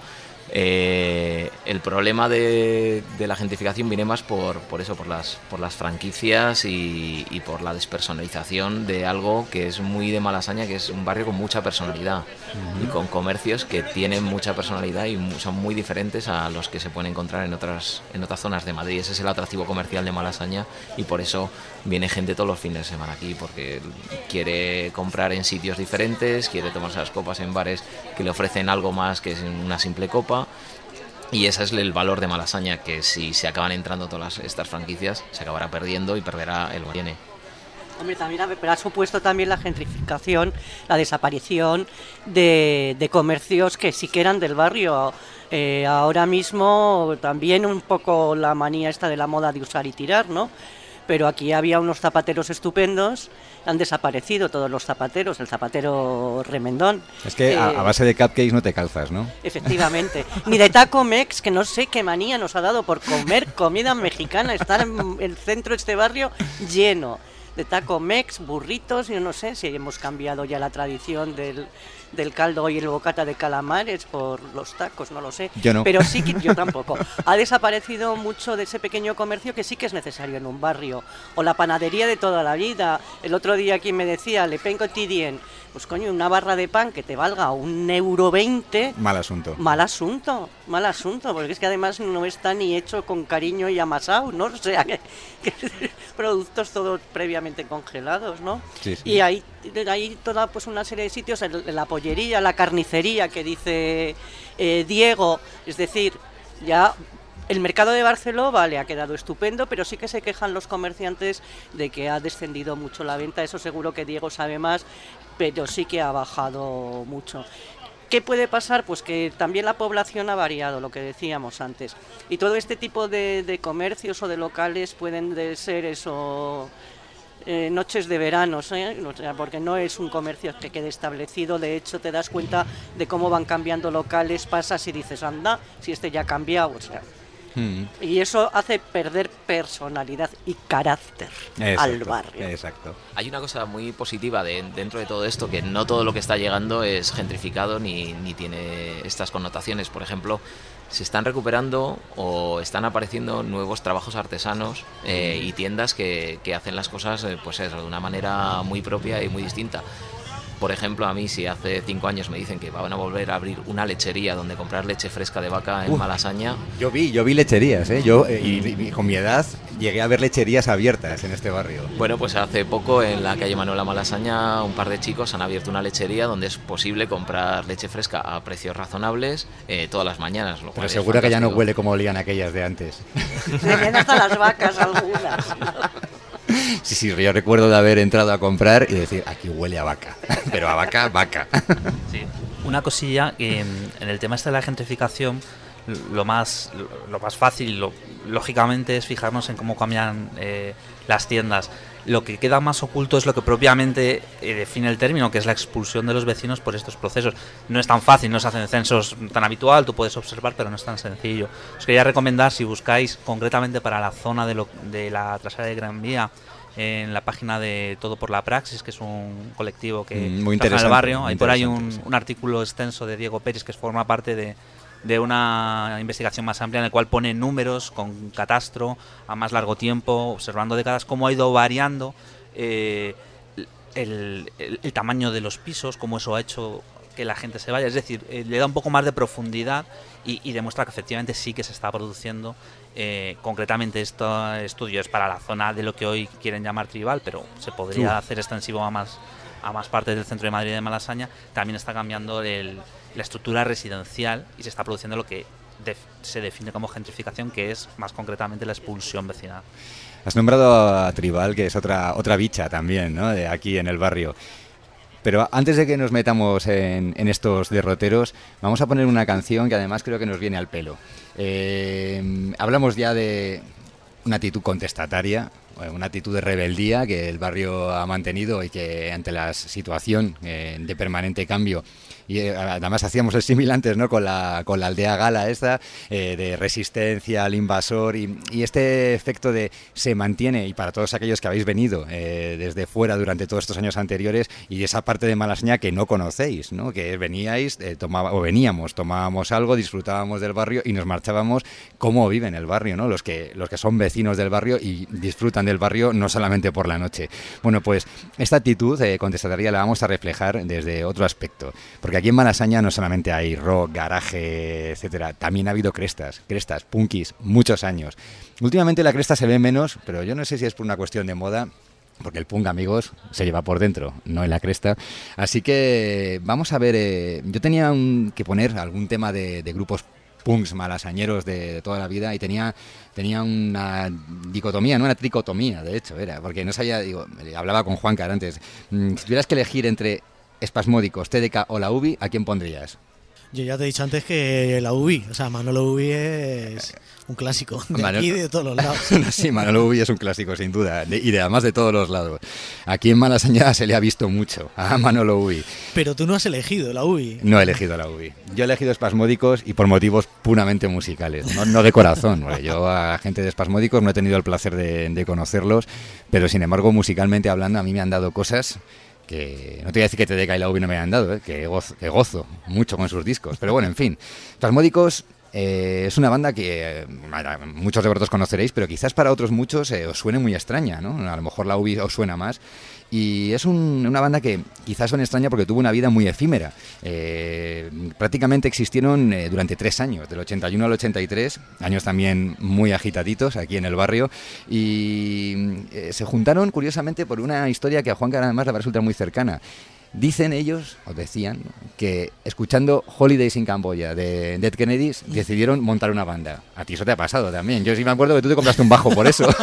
Eh, el problema de, de la gentrificación viene más por, por eso, por las, por las franquicias y, y por la despersonalización de algo que es muy de Malasaña, que es un barrio con mucha personalidad, uh-huh. y con comercios que tienen mucha personalidad y son muy diferentes a los que se pueden encontrar en otras, en otras zonas de Madrid. Ese es el atractivo comercial de Malasaña y por eso viene gente todos los fines de semana aquí, porque quiere comprar en sitios diferentes, quiere tomarse las copas en bares que le ofrecen algo más que una simple copa. Y ese es el valor de Malasaña, que si se acaban entrando todas estas franquicias, se acabará perdiendo y perderá el que viene. Hombre, también ha, ha supuesto también la gentrificación, la desaparición de, de comercios que sí que eran del barrio. Eh, ahora mismo también un poco la manía esta de la moda de usar y tirar, ¿no? Pero aquí había unos zapateros estupendos, han desaparecido todos los zapateros, el zapatero Remendón. Es que eh, a, a base de cupcakes no te calzas, ¿no? Efectivamente. Ni de Taco Mex, que no sé qué manía nos ha dado por comer comida mexicana, estar en el centro de este barrio lleno de Taco Mex, burritos, yo no sé si hemos cambiado ya la tradición del... del caldo y el bocata de calamares por los tacos, no lo sé. Yo no. Pero sí que yo tampoco. Ha desaparecido mucho de ese pequeño comercio que sí que es necesario en un barrio. O la panadería de toda la vida. El otro día quien me decía, le pengo tidien, pues coño, una barra de pan que te valga un euro veinte. Mal asunto. Mal asunto, mal asunto, porque es que además no está ni hecho con cariño y amasado, ¿no? O sea, que, que productos todos previamente congelados, ¿no? Sí, sí. Y hay, hay toda pues una serie de sitios, el, la pollería, la carnicería que dice eh, Diego, es decir, ya el mercado de Barceló, vale, ha quedado estupendo, pero sí que se quejan los comerciantes de que ha descendido mucho la venta, eso seguro que Diego sabe más, pero sí que ha bajado mucho. ¿Qué puede pasar? Pues que también la población ha variado, lo que decíamos antes, y todo este tipo de, de comercios o de locales pueden de ser eso... Eh, noches de verano, ¿eh? O sea, porque no es un comercio que quede establecido, de hecho te das cuenta de cómo van cambiando locales, pasas y dices, anda, si este ya ha cambiado, o sea, hmm. y eso hace perder personalidad y carácter. Exacto, al barrio. Exacto. Hay una cosa muy positiva de, dentro de todo esto, que no todo lo que está llegando es gentrificado ni, ni tiene estas connotaciones. Por ejemplo, se están recuperando o están apareciendo nuevos trabajos artesanos eh, y tiendas que, que hacen las cosas eh, pues eso, de una manera muy propia y muy distinta. Por ejemplo, a mí si hace cinco años me dicen que van a volver a abrir una lechería donde comprar leche fresca de vaca en Uf, Malasaña... Yo vi, yo vi lecherías, ¿eh? Yo, eh, y, y con mi edad, llegué a ver lecherías abiertas en este barrio. Bueno, pues hace poco en la calle Manuela Malasaña un par de chicos han abierto una lechería donde es posible comprar leche fresca a precios razonables eh, todas las mañanas. Lo Pero seguro que ya no huele como olían aquellas de antes. Venían hasta las vacas algunas. Sí, sí, yo recuerdo de haber entrado a comprar y decir, aquí huele a vaca, pero a vaca, vaca. Sí. Una cosilla, en, en el tema este de la gentrificación, lo más lo más fácil, lo, lógicamente, es fijarnos en cómo cambian eh, las tiendas. Lo que queda más oculto es lo que propiamente eh, define el término, que es la expulsión de los vecinos por estos procesos. No es tan fácil, no se hacen censos tan habitual, tú puedes observar, pero no es tan sencillo. Os quería recomendar, si buscáis concretamente para la zona de, lo, de la trasera de Gran Vía, en la página de Todo por la Praxis, que es un colectivo que mm, muy trabaja en el barrio, muy hay por ahí un, un artículo extenso de Diego Pérez que forma parte de de una investigación más amplia en el cual pone números con catastro a más largo tiempo, observando décadas cómo ha ido variando eh, el, el, el tamaño de los pisos, cómo eso ha hecho que la gente se vaya. Es decir, eh, le da un poco más de profundidad y, y demuestra que efectivamente sí que se está produciendo. Eh, concretamente este estudio es para la zona de lo que hoy quieren llamar tribal, pero se podría uh. hacer extensivo a más, a más partes del centro de Madrid y de Malasaña. También está cambiando el la estructura residencial y se está produciendo lo que def- se define como gentrificación, que es más concretamente la expulsión vecinal. Has nombrado a Tribal, que es otra otra bicha también, ¿no?, de aquí en el barrio. Pero antes de que nos metamos en, en estos derroteros, vamos a poner una canción que además creo que nos viene al pelo. Eh, hablamos ya de una actitud contestataria, una actitud de rebeldía que el barrio ha mantenido y que ante la situación eh, de permanente cambio, y eh, además hacíamos el símil antes, ¿no?, con la con la aldea gala esta, eh, de resistencia al invasor, y, y este efecto de se mantiene, y para todos aquellos que habéis venido eh, desde fuera durante todos estos años anteriores y esa parte de Malasaña que no conocéis, ¿no?, que veníais, eh, tomaba, o veníamos, tomábamos algo, disfrutábamos del barrio y nos marchábamos. Cómo viven el barrio, ¿no?, los que los que son vecinos del barrio y disfrutan del barrio no solamente por la noche. Bueno, pues esta actitud eh, contestataria la vamos a reflejar desde otro aspecto, porque aquí en Malasaña no solamente hay rock, garaje, etcétera, también ha habido crestas, crestas, punkis, muchos años. Últimamente la cresta se ve menos, pero yo no sé si es por una cuestión de moda, porque el punk, amigos, se lleva por dentro, no en la cresta. Así que vamos a ver, eh, yo tenía un, que poner algún tema de, de grupos punks malasañeros de, de toda la vida, y tenía tenía una dicotomía, no una tricotomía, de hecho, era, porque no sabía, digo, hablaba con Juan Car antes, si tuvieras que elegir entre Espasmódicos, T D K o la U B I, ¿a quién pondrías? Yo ya te he dicho antes que la U B I, o sea, Manolo U B I es un clásico de Manolo, aquí y de todos los lados. Sí, Manolo U B I es un clásico, sin duda, de, y de, además de todos los lados. Aquí en Malasaña se le ha visto mucho a Manolo U B I. Pero tú no has elegido la U B I. No he elegido la U B I. Yo he elegido Espasmódicos y por motivos puramente musicales, no, no de corazón. Porque yo a gente de Espasmódicos no he tenido el placer de, de conocerlos, pero sin embargo, musicalmente hablando, a mí me han dado cosas que no te voy a decir que T D K y la U B I no me han dado, ¿eh? que, gozo, que gozo mucho con sus discos, pero bueno, en fin. Espasmódicos eh, es una banda que eh, muchos de vosotros conoceréis, pero quizás para otros muchos eh, os suene muy extraña, ¿no? A lo mejor la U B I os suena más. Y es un, una banda que quizás suene extraña porque tuvo una vida muy efímera. Eh, prácticamente existieron eh, durante tres años, del ochenta y uno al ochenta y tres, años también muy agitaditos aquí en el barrio, y eh, se juntaron curiosamente por una historia que a Juan Car además le va a resultar muy cercana. Dicen ellos, o decían, que escuchando Holidays in Cambodia de Dead Kennedys decidieron montar una banda. A ti eso te ha pasado también. Yo sí me acuerdo que tú te compraste un bajo por eso.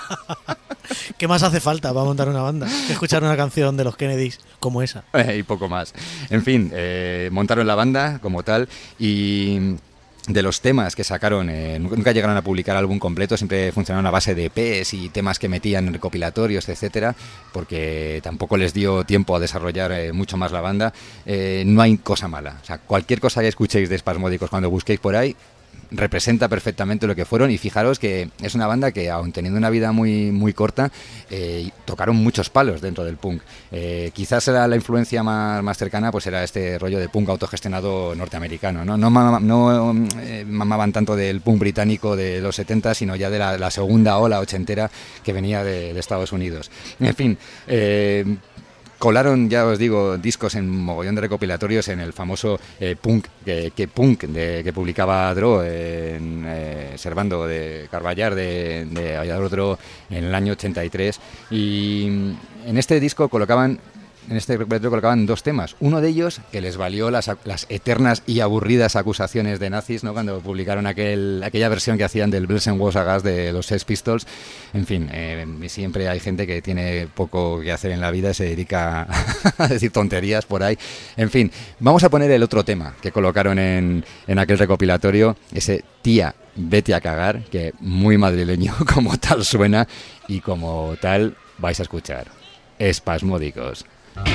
¿Qué más hace falta para montar una banda que escuchar una canción de los Kennedys como esa? Eh, y poco más. En fin, eh, montaron la banda como tal, y de los temas que sacaron, eh, nunca llegaron a publicar álbum completo, siempre funcionaron a base de E Pes y temas que metían en recopilatorios, etcétera, porque tampoco les dio tiempo a desarrollar eh, mucho más la banda. Eh, no hay cosa mala, o sea, cualquier cosa que escuchéis de Espasmódicos cuando busquéis por ahí representa perfectamente lo que fueron, y fijaros que es una banda que, aun teniendo una vida muy muy corta, eh, tocaron muchos palos dentro del punk. Eh, quizás era la influencia más, más cercana, pues era este rollo de punk autogestionado norteamericano, no, no, no, no eh, mamaban tanto del punk británico de los setenta, sino ya de la, la segunda ola ochentera que venía de, de Estados Unidos. En fin, eh, colaron, ya os digo, discos en mogollón de recopilatorios en el famoso eh, punk, que, que punk de, que publicaba Dro en eh, Servando de Carballar de, de Valladolid Dro en el año ochenta y tres, y en este disco colocaban En este recopilatorio colocaban dos temas. Uno de ellos, que les valió las, las eternas y aburridas acusaciones de nazis, ¿no?, cuando publicaron aquel, aquella versión que hacían del Bless and Was a Gas de los Sex Pistols. En fin, eh, siempre hay gente que tiene poco que hacer en la vida y se dedica a decir tonterías por ahí. En fin, vamos a poner el otro tema que colocaron en, en aquel recopilatorio, ese Tía, vete a cagar, que muy madrileño como tal suena y como tal vais a escuchar. Espasmódicos.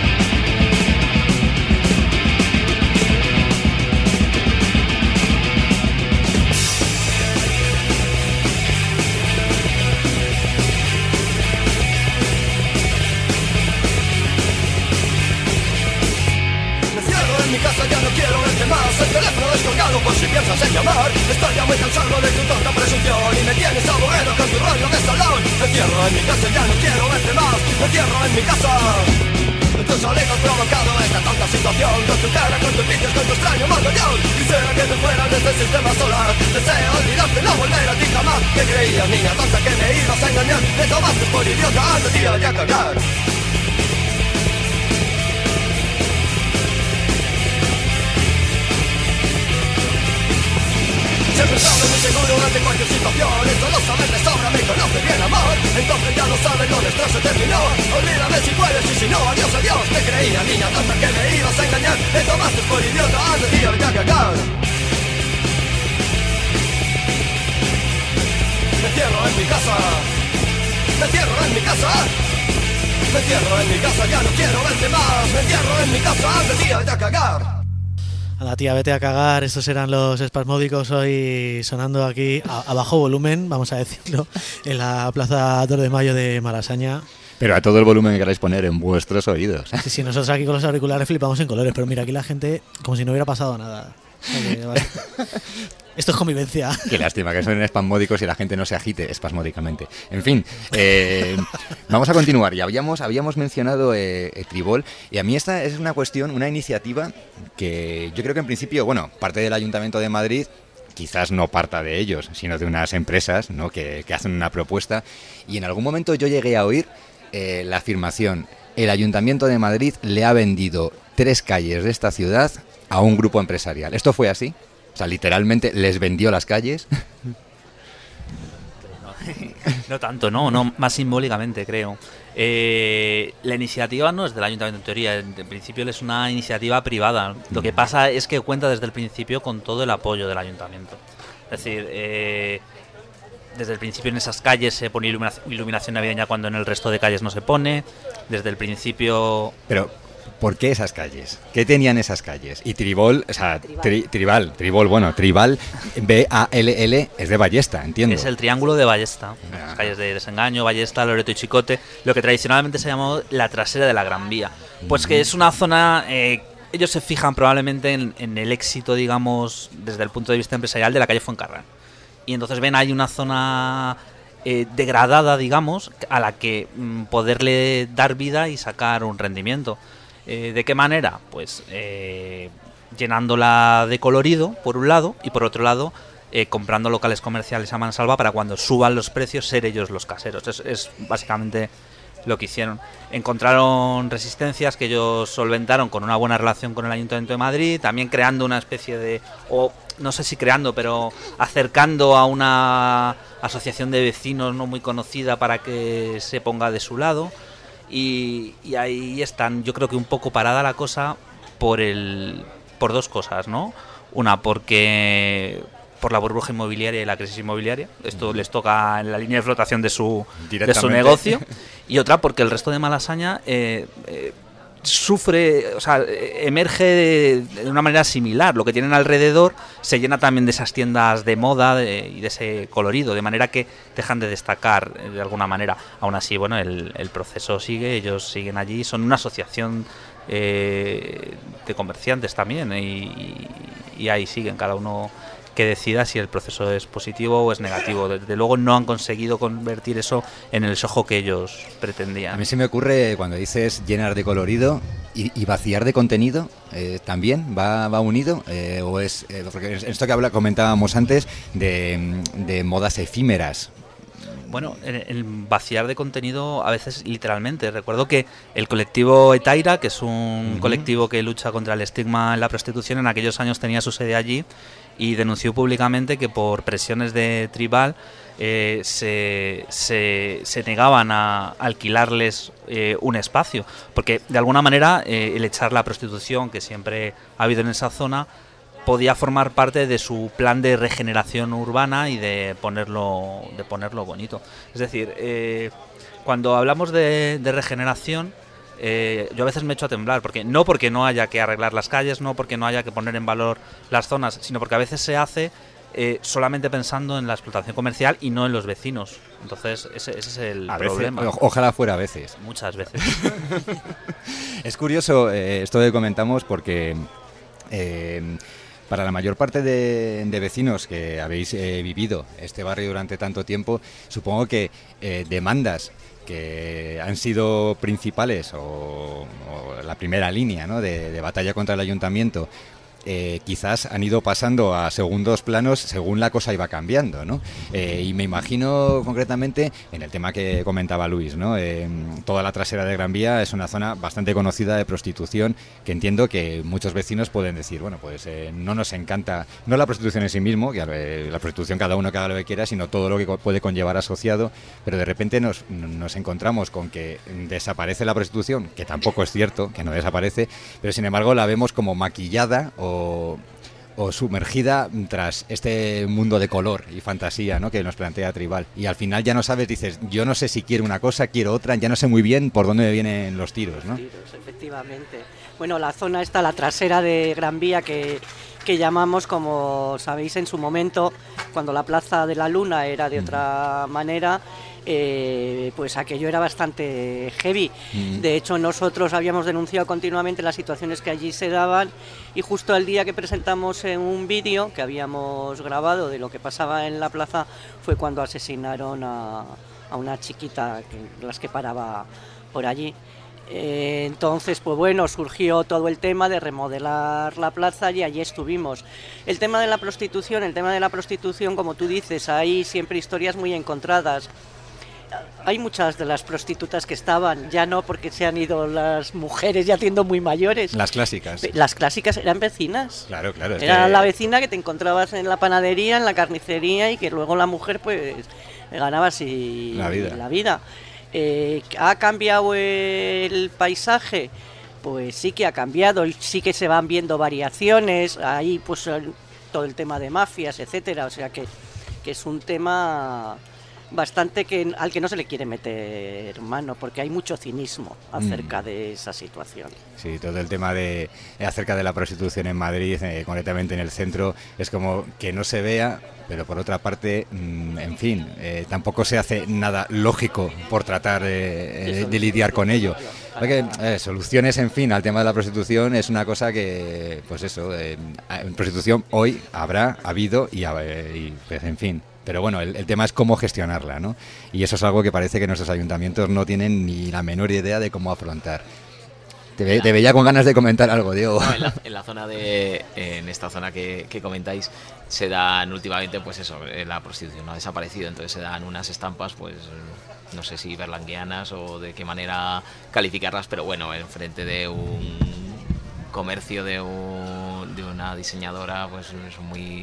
En mi casa ya no quiero verte más. El teléfono descolgado por si piensas en llamar. Estoy ya muy cansado de tu tonta presunción y me tienes aburrido con tu rollo de salón. Me cierro en mi casa, ya no quiero verte más. Me cierro en mi casa. Tus orejas provocado esta tonta situación. Con tu cara, con tus vicios, con tu extraño mogollón. Quisiera que te fueras de este sistema solar. Deseo olvidarte, no volver a ti jamás. Que creías, niña tonta, que me ibas a engañar. Me tomaste por idiota, anda tía, ya a cagar. Siempre sabes muy seguro ante cualquier situación. Esto lo sabes de sobra, me conoces bien, amor. Entonces ya lo sabes, lo nuestro se terminó. Olvídame si puedes y si no, adiós, adiós. Te creía, niña tonta, que me ibas a engañar. Me tomaste por idiota, anda tío, ya a cagar. Me cierro en mi casa. Me cierro en mi casa. Me cierro en mi casa, ya no quiero verte más. Me cierro en mi casa, anda tío, ya a cagar. A la tía, vete a cagar. Estos eran los Espasmódicos hoy sonando aquí a, a bajo volumen, vamos a decirlo, en la Plaza dos de Mayo de Malasaña. Pero a todo el volumen que queráis poner en vuestros oídos. Sí, sí, nosotros aquí con los auriculares flipamos en colores, pero mira, aquí la gente como si no hubiera pasado nada. Okay, vale. Esto es convivencia. Qué lástima que son espasmódicos y la gente no se agite espasmódicamente. En fin, eh, vamos a continuar. Ya habíamos, habíamos mencionado eh, eh, Tribol, y a mí esta es una cuestión, una iniciativa que yo creo que en principio, bueno, parte del Ayuntamiento de Madrid, quizás no parta de ellos, sino de unas empresas, ¿no?, que, que hacen una propuesta, y en algún momento yo llegué a oír eh, la afirmación: el Ayuntamiento de Madrid le ha vendido tres calles de esta ciudad a un grupo empresarial. ¿Esto fue así? O sea, literalmente les vendió las calles. No tanto, no, no, más simbólicamente, creo. Eh, la iniciativa no es del Ayuntamiento en teoría, en, en principio es una iniciativa privada. Lo que pasa es que cuenta desde el principio con todo el apoyo del Ayuntamiento. Es decir, eh, desde el principio en esas calles se pone iluminación, iluminación navideña cuando en el resto de calles no se pone. Desde el principio... Pero... ¿por qué esas calles? ¿Qué tenían esas calles? Y Tribol, o sea, tri, Tribal, Tribol, bueno, Tribal, B A L L, es de Ballesta, entiendo. Es el triángulo de Ballesta. Ah. Las calles de Desengaño, Ballesta, Loreto y Chicote, lo que tradicionalmente se llamó la trasera de la Gran Vía. Pues que es una zona... Eh, ellos se fijan probablemente en, en el éxito, digamos, desde el punto de vista empresarial de la calle Fuencarral. Y entonces ven, hay una zona... Eh, degradada, digamos, a la que mm, poderle dar vida y sacar un rendimiento. Eh, ¿De qué manera? Pues eh, llenándola de colorido, por un lado, y por otro lado, eh, comprando locales comerciales a mansalva para cuando suban los precios ser ellos los caseros. Es, es básicamente lo que hicieron. Encontraron resistencias que ellos solventaron con una buena relación con el Ayuntamiento de Madrid, también creando una especie de... o no sé si creando, pero acercando a una asociación de vecinos no muy conocida para que se ponga de su lado. Y, y ahí están, yo creo que un poco parada la cosa por el por dos cosas, ¿no? Una, porque por la burbuja inmobiliaria y la crisis inmobiliaria, esto les toca en la línea de flotación de su de su negocio, y otra porque el resto de Malasaña eh, eh, sufre, o sea, emerge de, de una manera similar. Lo que tienen alrededor se llena también de esas tiendas de moda de, y de ese colorido, de manera que dejan de destacar eh, de alguna manera. Aún así, bueno, el, el proceso sigue, ellos siguen allí, son una asociación eh, de comerciantes también, y, y, y ahí siguen cada uno que decida si el proceso es positivo o es negativo. Desde luego no han conseguido convertir eso en el sojo que ellos pretendían. A mí se me ocurre cuando dices llenar de colorido y, y vaciar de contenido, eh, ¿también va, va unido? Eh, ¿O es eh, porque esto que habla, comentábamos antes de, de modas efímeras? Bueno, el, el vaciar de contenido a veces literalmente. Recuerdo que el colectivo Etaira, que es un uh-huh. colectivo que lucha contra el estigma en la prostitución, en aquellos años tenía su sede allí y denunció públicamente que por presiones de Tribal eh, se, se, se negaban a alquilarles eh, un espacio, porque de alguna manera eh, el echar la prostitución que siempre ha habido en esa zona podía formar parte de su plan de regeneración urbana y de ponerlo de ponerlo bonito. Es decir, eh, cuando hablamos de, de regeneración, eh, yo a veces me echo a temblar, porque no porque no haya que arreglar las calles, no porque no haya que poner en valor las zonas, sino porque a veces se hace eh, solamente pensando en la explotación comercial y no en los vecinos. Entonces ese, ese es el a problema. Veces, ojalá fuera a veces. Muchas veces. Es curioso eh, esto que comentamos porque... Eh, Para la mayor parte de, de vecinos que habéis eh, vivido este barrio durante tanto tiempo, supongo que eh, demandas que han sido principales o, o la primera línea, ¿no?, de, de batalla contra el ayuntamiento, eh, quizás han ido pasando a segundos planos según la cosa iba cambiando, ¿no? Eh, y me imagino concretamente en el tema que comentaba Luis, ¿no? Eh, toda la trasera de Gran Vía es una zona bastante conocida de prostitución, que entiendo que muchos vecinos pueden decir, bueno, pues eh, no nos encanta, no la prostitución en sí mismo, que eh, la prostitución cada uno que haga lo que quiera, sino todo lo que puede conllevar asociado, pero de repente nos, nos encontramos con que desaparece la prostitución, que tampoco es cierto, que no desaparece, pero sin embargo la vemos como maquillada o O, o sumergida tras este mundo de color y fantasía, ¿no?, que nos plantea Tribal. Y al final ya no sabes, dices, yo no sé si quiero una cosa, quiero otra, ya no sé muy bien por dónde me vienen los tiros, ¿no? Los tiros, efectivamente. Bueno, la zona esta, la trasera de Gran Vía, que, que llamamos, como sabéis, en su momento, cuando la Plaza de la Luna era de otra manera, eh, pues aquello era bastante heavy. Mm. De hecho, nosotros habíamos denunciado continuamente las situaciones que allí se daban, y justo el día que presentamos en un vídeo que habíamos grabado de lo que pasaba en la plaza fue cuando asesinaron a, a una chiquita, que, las que paraba por allí. Eh, entonces, pues bueno, surgió todo el tema de remodelar la plaza y allí estuvimos. El tema de la prostitución, el tema de la prostitución, como tú dices, hay siempre historias muy encontradas. Hay muchas de las prostitutas que estaban, ya no porque se han ido las mujeres ya siendo muy mayores. Las clásicas. Las clásicas eran vecinas. Claro, claro. Era que... la vecina que te encontrabas en la panadería, en la carnicería, y que luego la mujer pues ganaba así la vida. La vida. Eh, ¿Ha cambiado el paisaje? Pues sí que ha cambiado, sí que se van viendo variaciones, ahí pues todo el tema de mafias, etcétera, o sea que, que es un tema bastante que al que no se le quiere meter mano, porque hay mucho cinismo acerca mm. de esa situación. Sí, todo el tema de acerca de la prostitución en Madrid, eh, concretamente en el centro, es como que no se vea, pero por otra parte, mmm, en fin, eh, tampoco se hace nada lógico por tratar eh, de lidiar con ello. Porque eh, soluciones, en fin, al tema de la prostitución es una cosa que, pues eso, eh, en prostitución hoy habrá, ha habido y, y pues, en fin. Pero bueno, el, el tema es cómo gestionarla, ¿no? Y eso es algo que parece que nuestros ayuntamientos no tienen ni la menor idea de cómo afrontar. Te, ve, te veía con ganas de comentar algo, Diego. No, en, la, en la zona de, en esta zona que, que comentáis, se dan últimamente, pues eso, la prostitución no ha desaparecido, entonces se dan unas estampas, pues no sé si berlanguianas o de qué manera calificarlas, pero bueno, enfrente de un comercio de, un, de una diseñadora, pues es muy...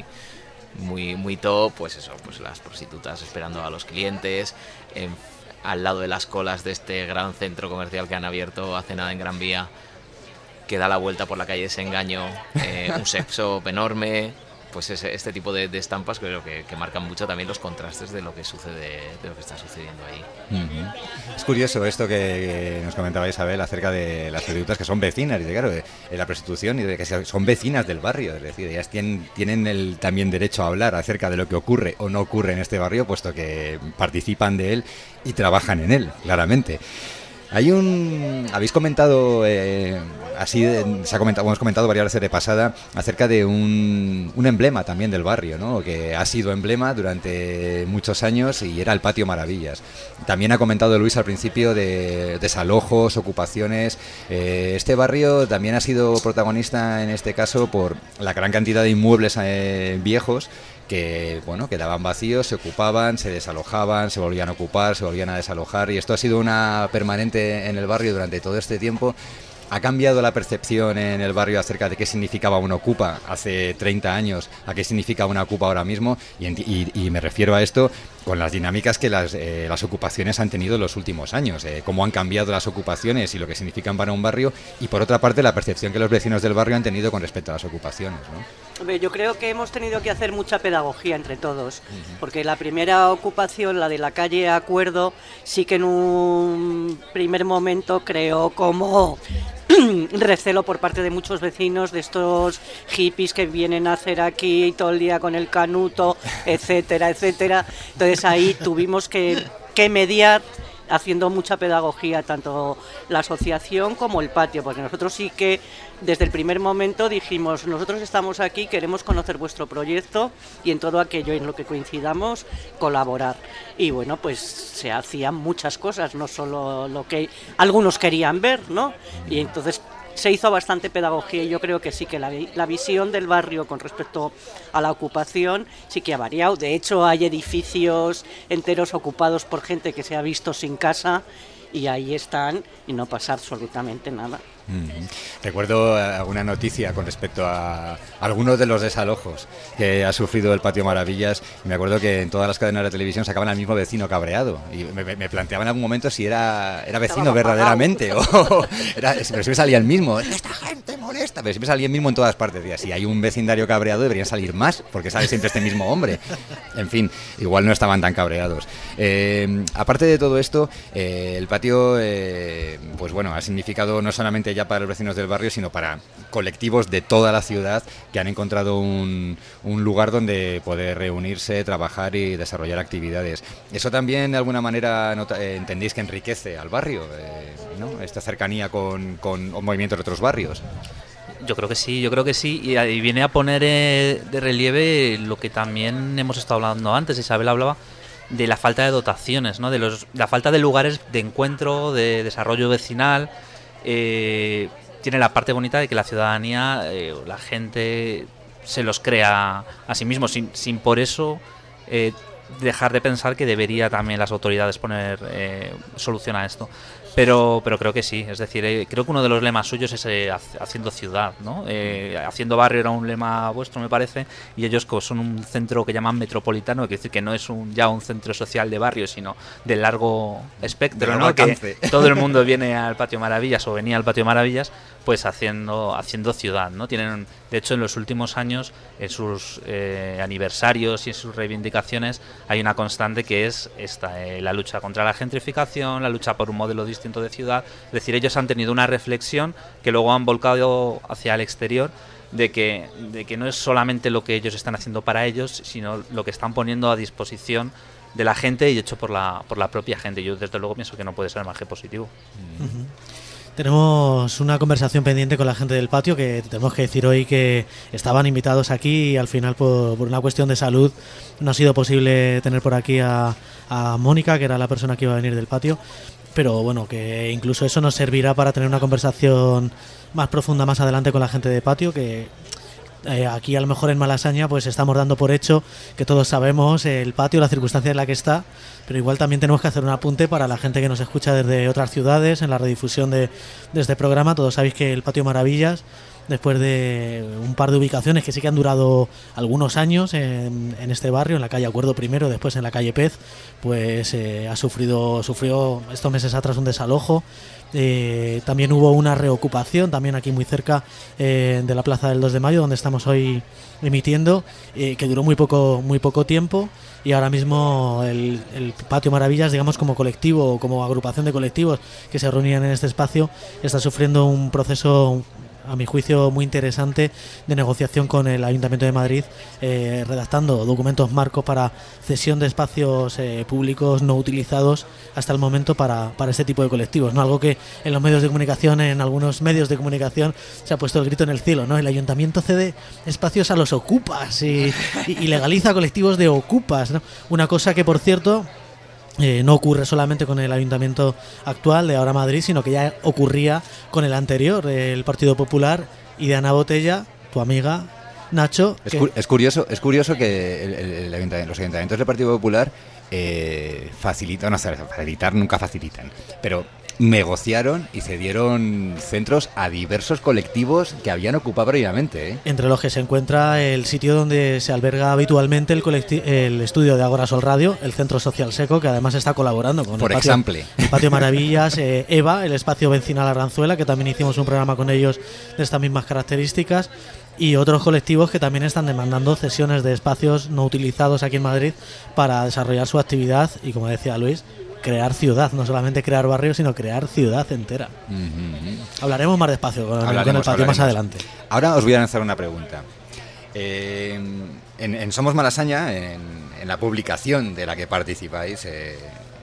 muy muy top, pues eso, pues las prostitutas esperando a los clientes, en, al lado de las colas de este gran centro comercial que han abierto hace nada en Gran Vía, que da la vuelta por la calle Desengaño, eh, un sex shop enorme, pues ese, este tipo de, de estampas creo que, que marcan mucho también los contrastes de lo que sucede, de lo que está sucediendo ahí. Uh-huh. Es curioso esto que, que nos comentaba Isabel acerca de las prostitutas que son vecinas, y de, claro, de, de la prostitución y de que son vecinas del barrio, es decir, ellas tienen, tienen el, también derecho a hablar acerca de lo que ocurre o no ocurre en este barrio, puesto que participan de él y trabajan en él, claramente. Hay un... Habéis comentado, eh, así, de, se ha comentado, hemos comentado varias veces de pasada, acerca de un, un emblema también del barrio, ¿no? Que ha sido emblema durante muchos años y era el Patio Maravillas. También ha comentado Luis al principio de desalojos, ocupaciones. Eh, este barrio también ha sido protagonista en este caso por la gran cantidad de inmuebles eh, viejos que bueno, quedaban vacíos, se ocupaban, se desalojaban, se volvían a ocupar, se volvían a desalojar, y esto ha sido una permanente en el barrio durante todo este tiempo. ¿Ha cambiado la percepción en el barrio acerca de qué significaba una ocupa hace treinta años, a qué significa una ocupa ahora mismo? Y, y, y me refiero a esto con las dinámicas que las, eh, las ocupaciones han tenido en los últimos años, eh, cómo han cambiado las ocupaciones y lo que significan para un barrio, y por otra parte la percepción que los vecinos del barrio han tenido con respecto a las ocupaciones, ¿no? Hombre, yo creo que hemos tenido que hacer mucha pedagogía entre todos, porque la primera ocupación, la de la calle Acuerdo, sí que en un primer momento creó como recelo por parte de muchos vecinos de estos hippies que vienen a hacer aquí todo el día con el canuto, etcétera, etcétera. Entonces ahí tuvimos que, que mediar, haciendo mucha pedagogía, tanto la asociación como el patio, porque nosotros sí que desde el primer momento dijimos, nosotros estamos aquí, queremos conocer vuestro proyecto y en todo aquello en lo que coincidamos, colaborar. Y bueno, pues se hacían muchas cosas, no solo lo que algunos querían ver, ¿no? Y entonces se hizo bastante pedagogía, y yo creo que sí que la, la visión del barrio con respecto a la ocupación sí que ha variado. De hecho, hay edificios enteros ocupados por gente que se ha visto sin casa, y ahí están y no pasa absolutamente nada. Mm-hmm. Recuerdo alguna noticia con respecto a algunos de los desalojos que ha sufrido el Patio Maravillas, y me acuerdo que en todas las cadenas de televisión sacaban al mismo vecino cabreado, y me, me planteaba en algún momento si era, era vecino verdaderamente o era, pero siempre salía el mismo. Esta gente molesta, pero siempre salía el mismo en todas partes. Y si hay un vecindario cabreado deberían salir más, porque sale siempre este mismo hombre. En fin, igual no estaban tan cabreados. Eh, aparte de todo esto, eh, el patio eh, pues bueno, ha significado no solamente ya para los vecinos del barrio, sino para colectivos de toda la ciudad que han encontrado un, un lugar donde poder reunirse, trabajar y desarrollar actividades. Eso también de alguna manera nota, eh, entendéis que enriquece al barrio, eh, ¿no? Esta cercanía con, con movimientos de otros barrios. Yo creo que sí, yo creo que sí, y, y viene a poner eh, de relieve lo que también hemos estado hablando antes. Isabel hablaba de la falta de dotaciones, ¿no? De los, la falta de lugares de encuentro, de desarrollo vecinal. Eh, tiene la parte bonita de que la ciudadanía, eh, la gente se los crea a sí mismo, sin, sin por eso eh, dejar de pensar que debería también las autoridades poner eh, solución a esto. Pero, pero creo que sí, es decir, eh, creo que uno de los lemas suyos es eh, haciendo ciudad, ¿no? Eh, haciendo barrio era un lema vuestro, me parece, y ellos son un centro que llaman metropolitano, que quiere decir que no es un, ya un centro social de barrio, sino de largo espectro, de ¿no? Que todo el mundo viene al Patio Maravillas o venía al Patio Maravillas, pues haciendo, haciendo ciudad, ¿no? Tienen, de hecho, en los últimos años, en sus eh, aniversarios y en sus reivindicaciones, hay una constante que es esta, eh, la lucha contra la gentrificación, la lucha por un modelo distinto de ciudad. Es decir, ellos han tenido una reflexión que luego han volcado hacia el exterior, de que, de que no es solamente lo que ellos están haciendo para ellos, sino lo que están poniendo a disposición de la gente y hecho por la, por la propia gente. Yo desde luego pienso que no puede ser más que positivo. Uh-huh. Tenemos una conversación pendiente con la gente del patio, que tenemos que decir hoy que estaban invitados aquí y al final por, por una cuestión de salud no ha sido posible tener por aquí a, a Mónica, que era la persona que iba a venir del patio, pero bueno, que incluso eso nos servirá para tener una conversación más profunda más adelante con la gente de patio, que eh, aquí a lo mejor en Malasaña pues estamos dando por hecho que todos sabemos el patio, la circunstancia en la que está, pero igual también tenemos que hacer un apunte para la gente que nos escucha desde otras ciudades, en la redifusión de, de este programa. Todos sabéis que el Patio Maravillas, después de un par de ubicaciones que sí que han durado algunos años en, en este barrio, en la calle Acuerdo primero, después en la calle Pez, pues eh, ha sufrido, sufrió estos meses atrás un desalojo. Eh, también hubo una reocupación, también aquí muy cerca eh, de la Plaza del dos de Mayo, donde estamos hoy emitiendo, eh, que duró muy poco, muy poco tiempo. Y ahora mismo el, el Patio Maravillas, digamos como colectivo o como agrupación de colectivos que se reunían en este espacio, está sufriendo un proceso a mi juicio, muy interesante de negociación con el Ayuntamiento de Madrid, eh, redactando documentos marcos para cesión de espacios eh, públicos no utilizados hasta el momento para, para este tipo de colectivos, ¿no? Algo que en los medios de comunicación, en algunos medios de comunicación, se ha puesto el grito en el cielo, ¿no? El Ayuntamiento cede espacios a los ocupas y, y, y legaliza colectivos de ocupas, ¿no? Una cosa que, por cierto, Eh, no ocurre solamente con el Ayuntamiento actual de Ahora Madrid, sino que ya ocurría con el anterior, el Partido Popular, y de Ana Botella, tu amiga, Nacho. Es, que... cu es curioso es curioso que el, el, el ayuntamiento, los ayuntamientos del Partido Popular eh, facilitan, no, facilitar nunca facilitan, pero negociaron y cedieron centros a diversos colectivos que habían ocupado previamente, ¿eh? Entre los que se encuentra el sitio donde se alberga habitualmente el, el estudio de Agora Sol Radio, el Centro Social Seco, que además está colaborando con Por el patio, ejemplo. el patio Maravillas, eh, EVA, el espacio Vencinal Arganzuela, que también hicimos un programa con ellos de estas mismas características, y otros colectivos que también están demandando cesiones de espacios no utilizados aquí en Madrid para desarrollar su actividad y, como decía Luis, crear ciudad, no solamente crear barrios, sino crear ciudad entera. Uh-huh. Hablaremos más despacio con, hablaremos, con el patio hablaremos. más adelante. Ahora os voy a lanzar una pregunta. Eh, en, en Somos Malasaña, en, en la publicación de la que participáis, eh,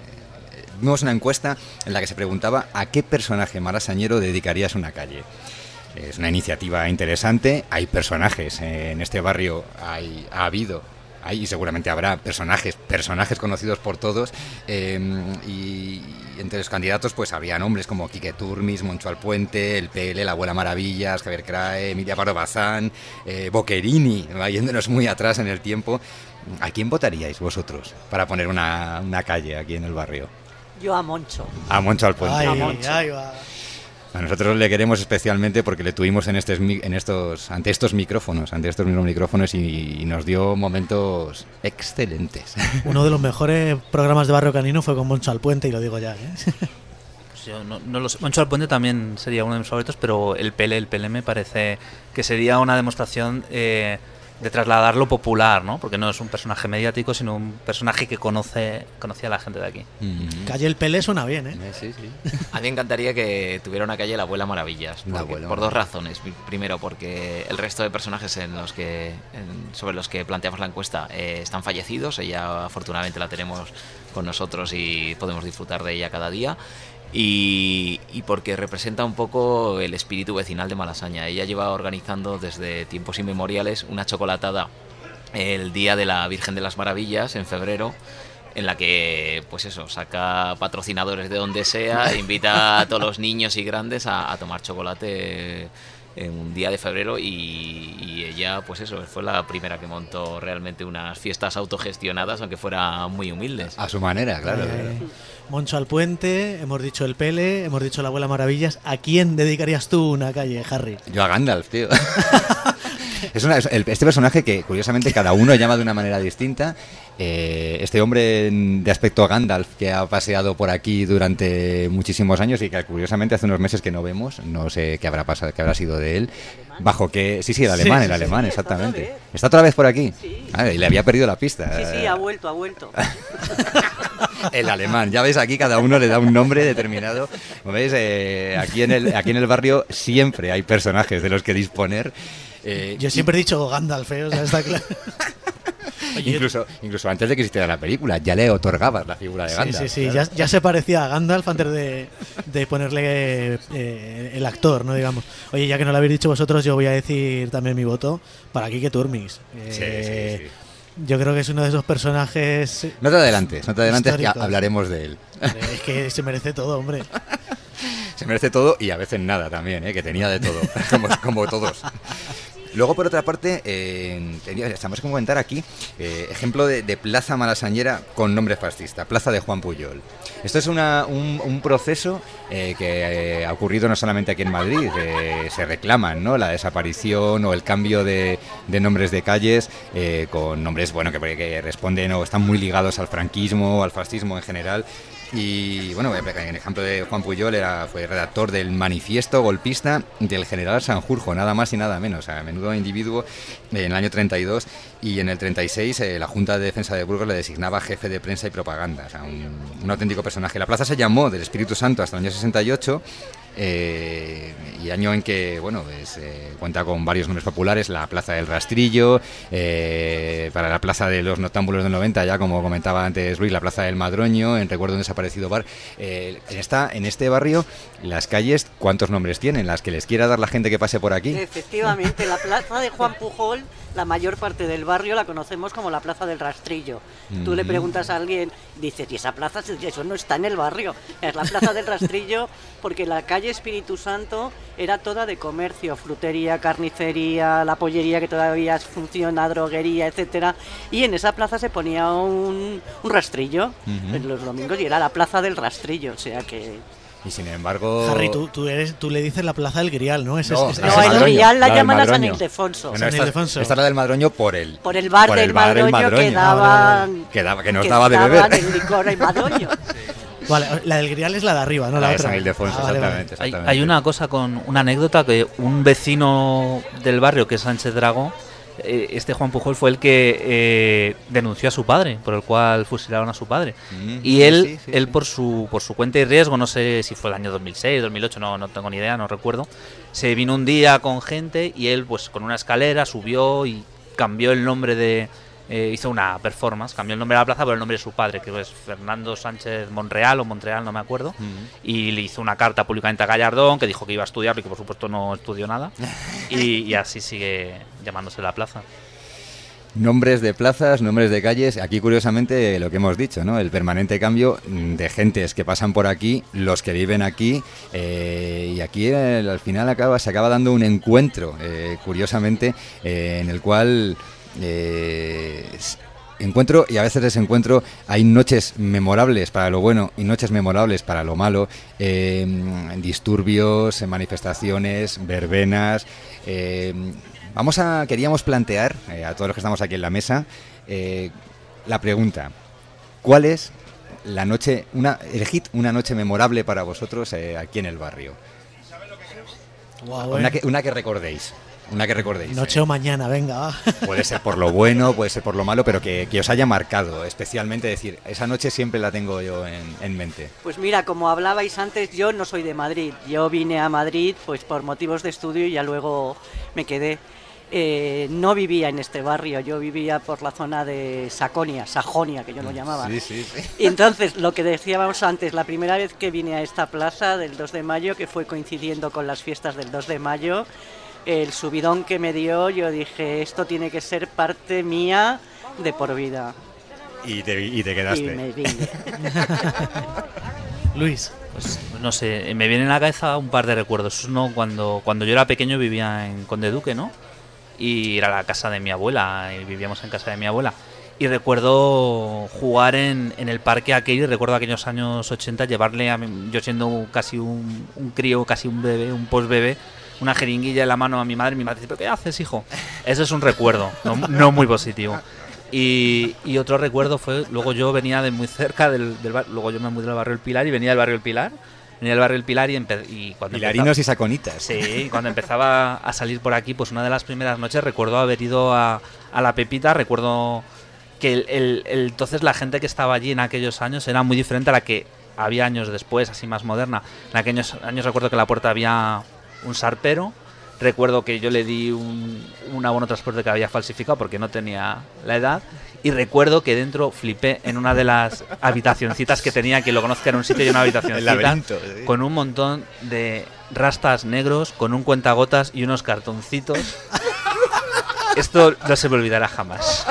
vimos una encuesta en la que se preguntaba a qué personaje malasañero dedicarías una calle. Es una iniciativa interesante, hay personajes en este barrio, hay, ha habido, hay y seguramente habrá personajes, personajes conocidos por todos, eh, y entre los candidatos pues había nombres como Quique Turmis, Moncho Alpuente, el P L, la Abuela Maravillas, Javier Crae, Emilia Pardo Bazán, eh, Boquerini, yéndonos muy atrás en el tiempo. ¿A quién votaríais vosotros para poner una, una calle aquí en el barrio? Yo a Moncho. A Moncho Alpuente. Ay, a Moncho. ay, va. A nosotros le queremos especialmente porque le tuvimos en estos, en estos, ante estos micrófonos, ante estos mismos micrófonos y, y nos dio momentos excelentes. Uno de los mejores programas de Barrio Canino fue con Moncho Alpuente, y lo digo ya, ¿eh? Pues yo no, no lo sé. Moncho Alpuente también sería uno de mis favoritos, pero el P L, el P L me parece que sería una demostración eh, de trasladar lo popular, ¿no? Porque no es un personaje mediático, sino un personaje que conoce, conocía a la gente de aquí. Mm-hmm. Calle El Pelé suena bien, ¿eh? Sí, sí. A mí me encantaría que tuviera una calle La Abuela Maravillas, porque, La Abuela por dos Maravillas. razones. Primero, porque el resto de personajes en los que en, sobre los que planteamos la encuesta eh, están fallecidos. Ella, afortunadamente, la tenemos con nosotros y podemos disfrutar de ella cada día. Y, y porque representa un poco el espíritu vecinal de Malasaña. Ella lleva organizando desde tiempos inmemoriales una chocolatada el Día de la Virgen de las Maravillas, en febrero, en la que, pues eso, saca patrocinadores de donde sea, e invita a todos los niños y grandes a, a tomar chocolate en un día de febrero, y, y ella, pues eso, fue la primera que montó realmente unas fiestas autogestionadas, aunque fueran muy humildes. A su manera, claro. Eh, Moncho Alpuente, hemos dicho el Pele, hemos dicho la Abuela Maravillas. ¿A quién dedicarías tú una calle, Harry? Yo a Gandalf, tío. Es una, es el, este personaje que, curiosamente, cada uno llama de una manera distinta. Eh, este hombre de aspecto Gandalf que ha paseado por aquí durante muchísimos años y que, curiosamente, hace unos meses que no vemos, no sé qué habrá pasado, qué habrá sido de él. Bajo que... Sí, sí, el alemán, Sí, el sí, alemán, sí, exactamente. está otra vez. ¿Está otra vez por aquí? Sí. Ah, y le había perdido la pista. Sí, sí, ha vuelto, ha vuelto. El alemán, ya ves, aquí cada uno le da un nombre determinado. Como veis, eh, aquí, en el, aquí en el barrio siempre hay personajes de los que disponer. Eh, Yo siempre he dicho Gandalf, ¿eh? O sea, está claro. Oye, incluso, incluso antes de que existiera la película, ya le otorgabas la figura de sí, Gandalf. sí, sí, claro. ya, ya se parecía a Gandalf antes de, de ponerle eh, el actor, ¿no? Digamos. Oye, ya que no lo habéis dicho vosotros, yo voy a decir también mi voto para Quique Turmis. Eh, Sí, sí, sí. Yo creo que es uno de esos personajes. No te adelantes, no te adelantes, que históricos. hablaremos de él. Es que se merece todo, hombre. Se merece todo y a veces nada también, ¿eh? Que tenía de todo, como, como todos. Luego, por otra parte, eh, tenía, estamos a comentar aquí eh, ejemplo de, de plaza malasañera con nombre fascista, Plaza de Juan Pujol. Esto es una, un, un proceso eh, que eh, ha ocurrido no solamente aquí en Madrid, eh, se reclaman, ¿no?, la desaparición o el cambio de, de nombres de calles eh, con nombres, bueno, que, que responden o están muy ligados al franquismo, al fascismo en general. Y bueno, en el ejemplo de Juan Pujol era, fue redactor del manifiesto golpista del general Sanjurjo, nada más y nada menos, a menudo individuo, en el año treinta y dos, y en el treinta y seis eh, la Junta de Defensa de Burgos le designaba jefe de prensa y propaganda, o sea, un, un auténtico personaje. La plaza se llamó del Espíritu Santo hasta el año sesenta y ocho, eh, y año en que, bueno, pues, eh, cuenta con varios nombres populares, la Plaza del Rastrillo, eh, para la Plaza de los Noctámbulos del noventa, ya como comentaba antes Luis, la Plaza del Madroño, en recuerdo de un desaparecido bar. Eh, en, esta, en este barrio, las calles, ¿cuántos nombres tienen? Las que les quiera dar la gente que pase por aquí. Efectivamente, la Plaza de Juan Pujol, la mayor parte del barrio la conocemos como la Plaza del Rastrillo. Mm-hmm. Tú le preguntas a alguien, dices, ¿y esa plaza? Eso no está en el barrio. Es la Plaza del Rastrillo porque la calle Espíritu Santo era toda de comercio, frutería, carnicería, la pollería que todavía funciona, droguería, etcétera. Y en esa plaza se ponía un, un rastrillo mm-hmm. en los domingos y era la Plaza del Rastrillo, o sea que... Y sin embargo... Harry, tú, tú, eres, tú le dices la Plaza del Grial, ¿no? Ese, no, es, es, no es el Grial la, la llaman a San Ildefonso. Bueno, esta, esta es la del Madroño por el... Por el bar por del el bar Madroño, Madroño que daban... Que, daba, que nos que daba de beber. el licor en Madroño. Sí. Vale, la del Grial es la de arriba, ¿no? La, la otra. de San Ildefonso, ah, vale, exactamente, vale. exactamente. Hay, hay una cosa con una anécdota que un vecino del barrio, que es Sánchez Dragó, este Juan Pujol fue el que eh, denunció a su padre, por el cual fusilaron a su padre. Mm, y él, sí, sí, él sí. por su por su cuenta y riesgo, no sé si fue el año dos mil seis, dos mil ocho, no, no tengo ni idea, no recuerdo, se vino un día con gente y él pues con una escalera subió y cambió el nombre de... Eh, hizo una performance, cambió el nombre de la plaza por el nombre de su padre, que es Fernando Sánchez Monreal o Montreal, no me acuerdo, mm. y le hizo una carta públicamente a Gallardón que dijo que iba a estudiar y que por supuesto no estudió nada, y, y así sigue llamándose la plaza. Nombres de plazas, nombres de calles, aquí curiosamente lo que hemos dicho, ¿no? El permanente cambio de gentes que pasan por aquí, los que viven aquí, eh, y aquí eh, al final acaba se acaba dando un encuentro, eh, curiosamente, eh, en el cual... Eh, encuentro y a veces desencuentro. Hay noches memorables para lo bueno y noches memorables para lo malo, eh, disturbios, manifestaciones, verbenas. Eh, vamos a queríamos plantear eh, a todos los que estamos aquí en la mesa eh, la pregunta: ¿cuál es la noche, una elegid una noche memorable para vosotros eh, aquí en el barrio? Wow, una, que, una que recordéis. Una que recordéis. Noche eh. o mañana, venga, va. Puede ser por lo bueno, puede ser por lo malo, pero que, que os haya marcado, especialmente decir, esa noche siempre la tengo yo en, en mente. Pues mira, como hablabais antes, yo no soy de Madrid. Yo vine a Madrid pues por motivos de estudio y ya luego me quedé. Eh, no vivía en este barrio, yo vivía por la zona de Saconia, Sajonia, que yo lo llamaba. Sí, sí, sí. Y entonces, lo que decíamos antes, la primera vez que vine a esta plaza del dos de mayo, que fue coincidiendo con las fiestas del dos de mayo, el subidón que me dio, yo dije, esto tiene que ser parte mía de por vida. Y te, y te quedaste. Y me vine. Luis. Pues no sé, me vienen a la cabeza un par de recuerdos. Uno, cuando, cuando yo era pequeño vivía en Conde Duque, ¿no? Y era la casa de mi abuela, y vivíamos en casa de mi abuela. Y recuerdo jugar en, en el parque aquel, recuerdo aquellos años ochenta, llevarle, a mí, yo siendo casi un, un crío, casi un bebé, un post-bebé, una jeringuilla en la mano a mi madre, y mi madre dice, ¿pero qué haces, hijo? Ese es un recuerdo, no, no muy positivo. Y, y otro recuerdo fue, luego yo venía de muy cerca del, del barrio, luego yo me mudé al barrio El Pilar y venía del barrio El Pilar, venía del barrio El Pilar y, empe, y cuando Pilarinos empezaba, y saconitas. Sí, cuando empezaba a salir por aquí, pues una de las primeras noches recuerdo haber ido a, a La Pepita, recuerdo que el, el, el, entonces la gente que estaba allí en aquellos años era muy diferente a la que había años después, así más moderna. En aquellos años recuerdo que en la puerta había un sarpero, recuerdo que yo le di un, un abono transporte que había falsificado porque no tenía la edad, y recuerdo que dentro flipé en una de las habitacioncitas que tenía, que lo conozca, en un sitio y una habitacioncita ¿sí? con un montón de rastas negros, con un cuentagotas y unos cartoncitos. Esto no se me olvidará jamás.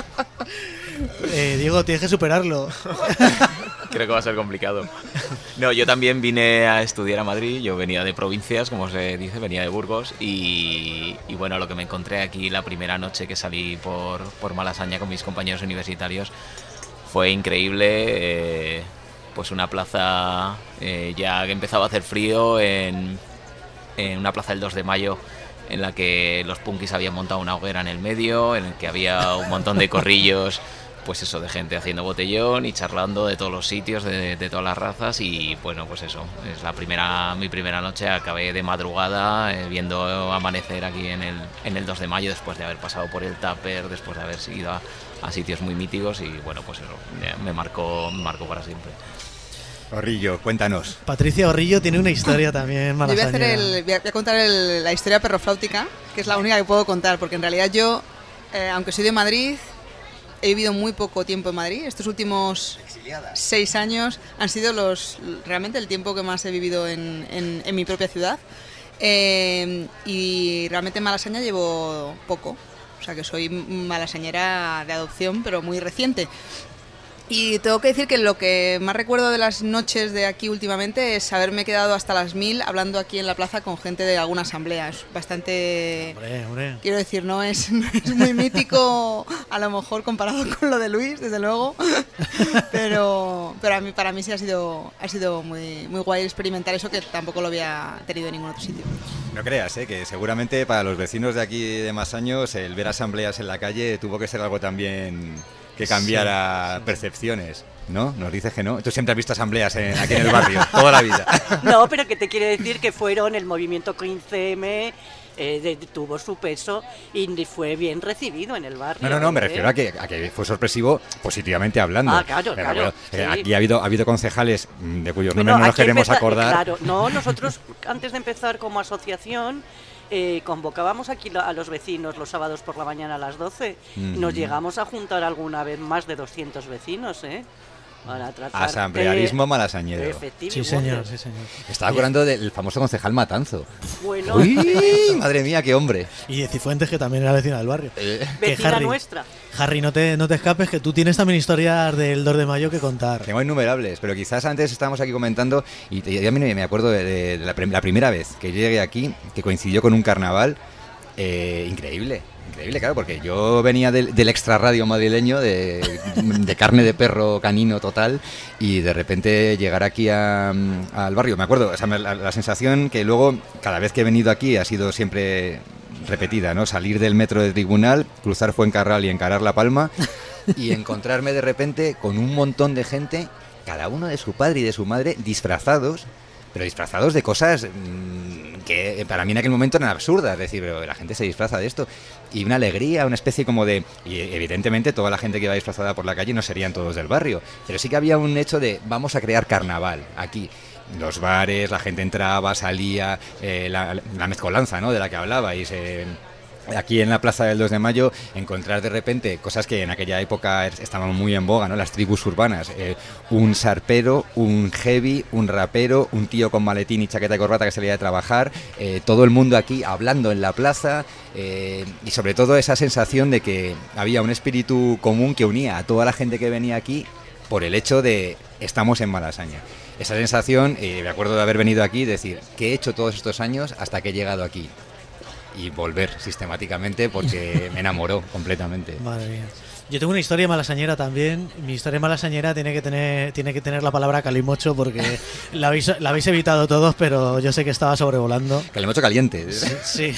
Eh, Diego, tienes que superarlo. Creo que va a ser complicado. No, yo también vine a estudiar a Madrid, yo venía de provincias, como se dice, venía de Burgos, y, y bueno, lo que me encontré aquí la primera noche que salí por, por Malasaña con mis compañeros universitarios fue increíble. Eh, pues una plaza eh, ya que empezaba a hacer frío, en, en una plaza del dos de mayo, en la que los punkis habían montado una hoguera en el medio, en el que había un montón de corrillos, pues eso, de gente haciendo botellón y charlando de todos los sitios, de, de todas las razas, y bueno, pues eso, es la primera, mi primera noche, acabé de madrugada eh, viendo amanecer aquí en el, en el dos de mayo, después de haber pasado por el Tupper, después de haber ido a, a sitios muy míticos, y bueno, pues eso, me marcó, me marcó para siempre. Orrillo, cuéntanos. Patricia Orrillo tiene una historia también malasañera. Yo voy a, hacer el, voy a, voy a contar el, la historia perrofláutica, que es la única que puedo contar, porque en realidad yo, eh, aunque soy de Madrid, he vivido muy poco tiempo en Madrid. Estos últimos Exiliada. seis años han sido los realmente el tiempo que más he vivido en, en, en mi propia ciudad. Eh, y realmente en Malasaña llevo poco. O sea que soy malasañera de adopción, pero muy reciente. Y tengo que decir que lo que más recuerdo de las noches de aquí últimamente es haberme quedado hasta las mil hablando aquí en la plaza con gente de alguna asamblea. Es bastante... Hombre, hombre. Quiero decir, no es, no es muy mítico, a lo mejor comparado con lo de Luis, desde luego. Pero, pero a mí, para mí sí ha sido, ha sido muy, muy guay experimentar eso, que tampoco lo había tenido en ningún otro sitio. No creas, ¿eh? Que seguramente para los vecinos de aquí de más años el ver asambleas en la calle tuvo que ser algo también... que cambiara sí, sí. percepciones, ¿no? Nos dices que no. Tú siempre has visto asambleas en, aquí en el barrio, toda la vida. No, pero que te quiere decir que fueron el movimiento quince eme, eh, de, tuvo su peso y fue bien recibido en el barrio. No, no, no, me ¿eh? refiero a que, a que fue sorpresivo positivamente hablando. Ah, claro, pero, claro. Bueno, sí. Aquí ha habido, ha habido concejales de cuyos bueno, nombres no nos queremos empezar, acordar. Claro, no, nosotros antes de empezar como asociación... Eh, convocábamos aquí a los vecinos los sábados por la mañana a las doce. Mm. Nos llegamos a juntar alguna vez más de doscientos vecinos, ¿eh? Para tratar asamblearismo de... malasañero. Sí, señor, sí, señor. Estaba acordando del famoso concejal Matanzo. Bueno. Uy, madre mía, qué hombre. Y de Cifuentes, que también era vecina del barrio. Eh. Vecina Harry, nuestra. Harry, no te, no te escapes, que tú tienes también historias del dos de mayo que contar. Tengo innumerables, pero quizás antes estábamos aquí comentando, y ya me acuerdo de, de, de la, la primera vez que yo llegué aquí, que coincidió con un carnaval eh, increíble. Increíble, claro, porque yo venía del, del extrarradio madrileño, de, de carne de perro canino total, y de repente llegar aquí a, al barrio, me acuerdo, o sea, la, la sensación que luego, cada vez que he venido aquí, ha sido siempre repetida, ¿no? Salir del metro de Tribunal, cruzar Fuencarral y encarar La Palma, y encontrarme de repente con un montón de gente, cada uno de su padre y de su madre, disfrazados, pero disfrazados de cosas mmm, que para mí en aquel momento eran absurdas, es decir, pero la gente se disfraza de esto, y una alegría, una especie como de, y evidentemente toda la gente que iba disfrazada por la calle no serían todos del barrio, pero sí que había un hecho de vamos a crear carnaval aquí. Los bares, la gente entraba, salía, eh, la, la mezcolanza, ¿no?, de la que hablabais, eh, aquí en la plaza del dos de mayo, encontrar de repente cosas que en aquella época estaban muy en boga, ¿no? Las tribus urbanas, eh, un sarpero, un heavy, un rapero, un tío con maletín y chaqueta y corbata que salía de trabajar, eh, todo el mundo aquí hablando en la plaza, eh, y sobre todo esa sensación de que había un espíritu común que unía a toda la gente que venía aquí por el hecho de estamos en Malasaña. Esa sensación, eh, me acuerdo de haber venido aquí y decir, ¿qué he hecho todos estos años hasta que he llegado aquí? Y volver sistemáticamente porque me enamoró completamente. Madre mía. Yo tengo una historia malasañera también. Mi historia malasañera tiene que tener tiene que tener la palabra calimocho porque la habéis, la habéis evitado todos, pero yo sé que estaba sobrevolando. Calimocho caliente. Sí. sí.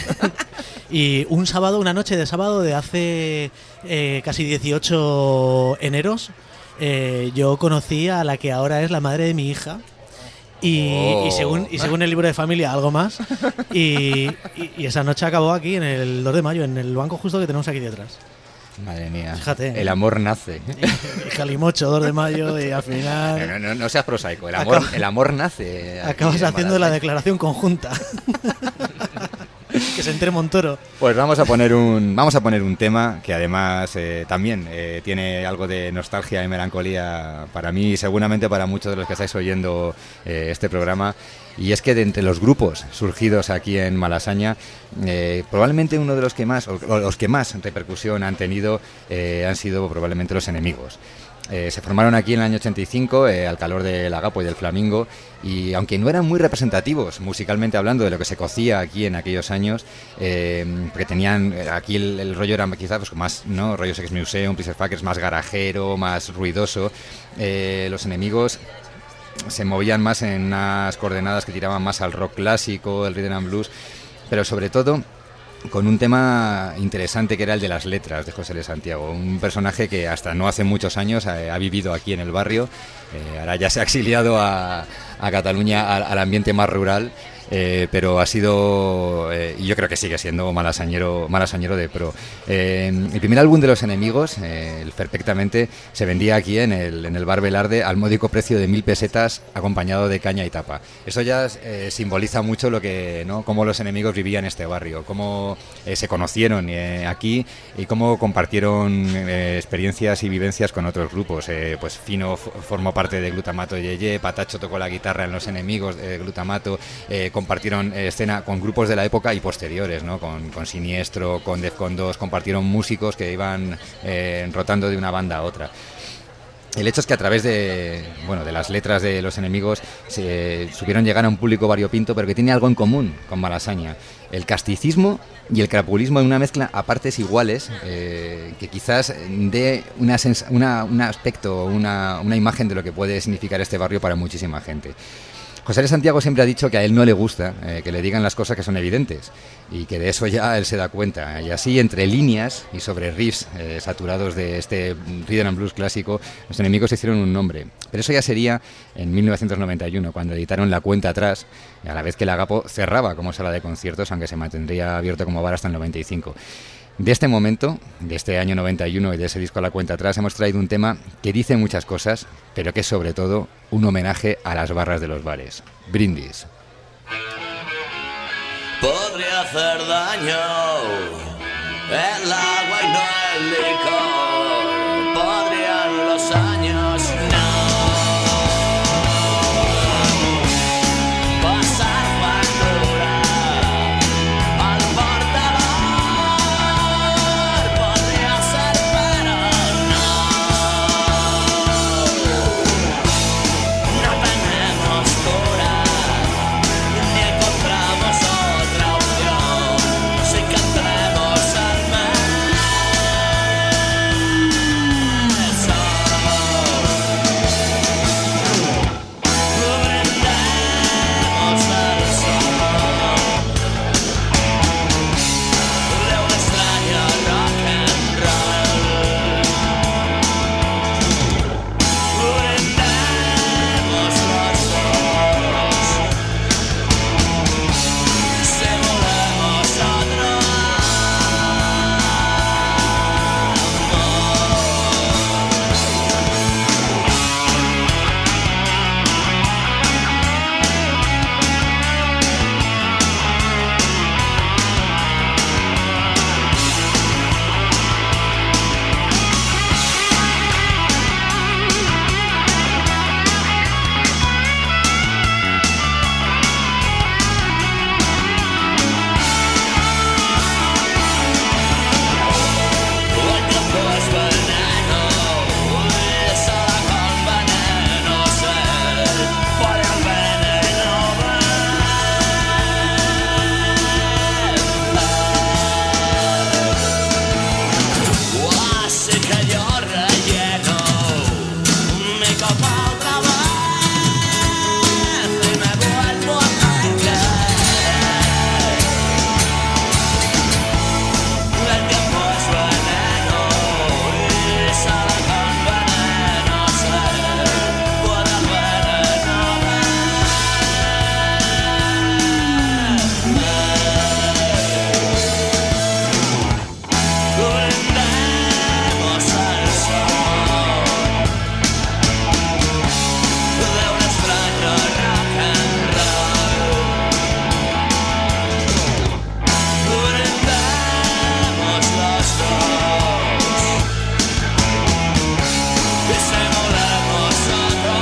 Y un sábado, una noche de sábado de hace eh, casi dieciocho eneros, eh, yo conocí a la que ahora es la madre de mi hija. Y, oh. y, según, y según el libro de familia, algo más. Y, y, y esa noche acabó aquí, en el dos de mayo, en el banco justo que tenemos aquí detrás. Madre mía. Fíjate. El amor nace. El calimocho, dos de mayo, y al final... No, no, no seas prosaico. El amor, Acab... el amor nace. Acabas haciendo la declaración conjunta. Que se entere Montoro. Pues vamos a poner un vamos a poner un tema que además eh, también eh, tiene algo de nostalgia y melancolía para mí y seguramente para muchos de los que estáis oyendo eh, este programa. Y es que de entre los grupos surgidos aquí en Malasaña, eh, probablemente uno de los que más, o los que más repercusión han tenido eh, han sido probablemente Los Enemigos. Eh, se formaron aquí en el año ochenta y cinco, eh, al calor del Agapo y del Flamingo, y aunque no eran muy representativos musicalmente hablando de lo que se cocía aquí en aquellos años, eh, porque tenían, aquí el, el rollo era quizás pues, más, ¿no? Rollo Sex Museum, Pleasure Fuckers, más garajero, más ruidoso. Eh, los Enemigos se movían más en unas coordenadas que tiraban más al rock clásico, el rhythm and blues, pero sobre todo con un tema interesante que era el de las letras de José de Santiago, un personaje que hasta no hace muchos años ha, ha vivido aquí en el barrio, eh, ahora ya se ha exiliado a, a Cataluña, al, al ambiente más rural, eh, pero ha sido, eh, y yo creo que sigue siendo malasañero, malasañero de pro. Eh, el primer álbum de Los Enemigos, eh, el Perfectamente, se vendía aquí en el, en el Bar Velarde al módico precio de mil pesetas, acompañado de caña y tapa. Eso ya eh, simboliza mucho lo que, ¿no?, cómo Los Enemigos vivían en este barrio, cómo eh, se conocieron eh, aquí y cómo compartieron eh, experiencias y vivencias con otros grupos. Eh, pues Fino formó parte de Glutamato Yeye, Patacho tocó la guitarra en Los Enemigos de Glutamato, eh, compartieron eh, escena con grupos de la época y posteriores, ¿no?, con, con Siniestro, con Defcon dos, compartieron músicos que iban eh, rotando de una banda a otra. El hecho es que a través de, bueno, de las letras de Los Enemigos se supieron llegar a un público variopinto, pero que tiene algo en común con Malasaña: el casticismo y el crapulismo en una mezcla a partes iguales, eh, que quizás dé una sens- una, un aspecto, una, una imagen de lo que puede significar este barrio para muchísima gente. José L. Santiago siempre ha dicho que a él no le gusta eh, que le digan las cosas que son evidentes, y que de eso ya él se da cuenta. Y así, entre líneas y sobre riffs eh, saturados de este rhythm and blues clásico, Los Enemigos hicieron un nombre. Pero eso ya sería en mil novecientos noventa y uno, cuando editaron La Cuenta Atrás, a la vez que la Agapo cerraba como sala de conciertos, aunque se mantendría abierto como bar hasta el noventa y cinco. De este momento, de este año noventa y uno y de ese disco A la Cuenta Atrás, hemos traído un tema que dice muchas cosas, pero que es sobre todo un homenaje a las barras de los bares. Brindis. Podría hacer daño el agua y no el licor. Podrían los años no pasar factura al portador. Podría ser, pero no. No tenemos cura ni encontramos otra opción sin que entremos al mes. Brindemos al sol de un extraño rock and roll. Brindemos los dos, simulemos otro el tiempo es veneno, y sola con veneno se puede el veneno vencer. Así que yo relleno mi copa otra vez y me vuelvo a perder. El tiempo es veneno y sola con veneno se puede el veneno vencer. Brindemos al sol de un extraño rock and roll. Brindemos los dos y simulemos otro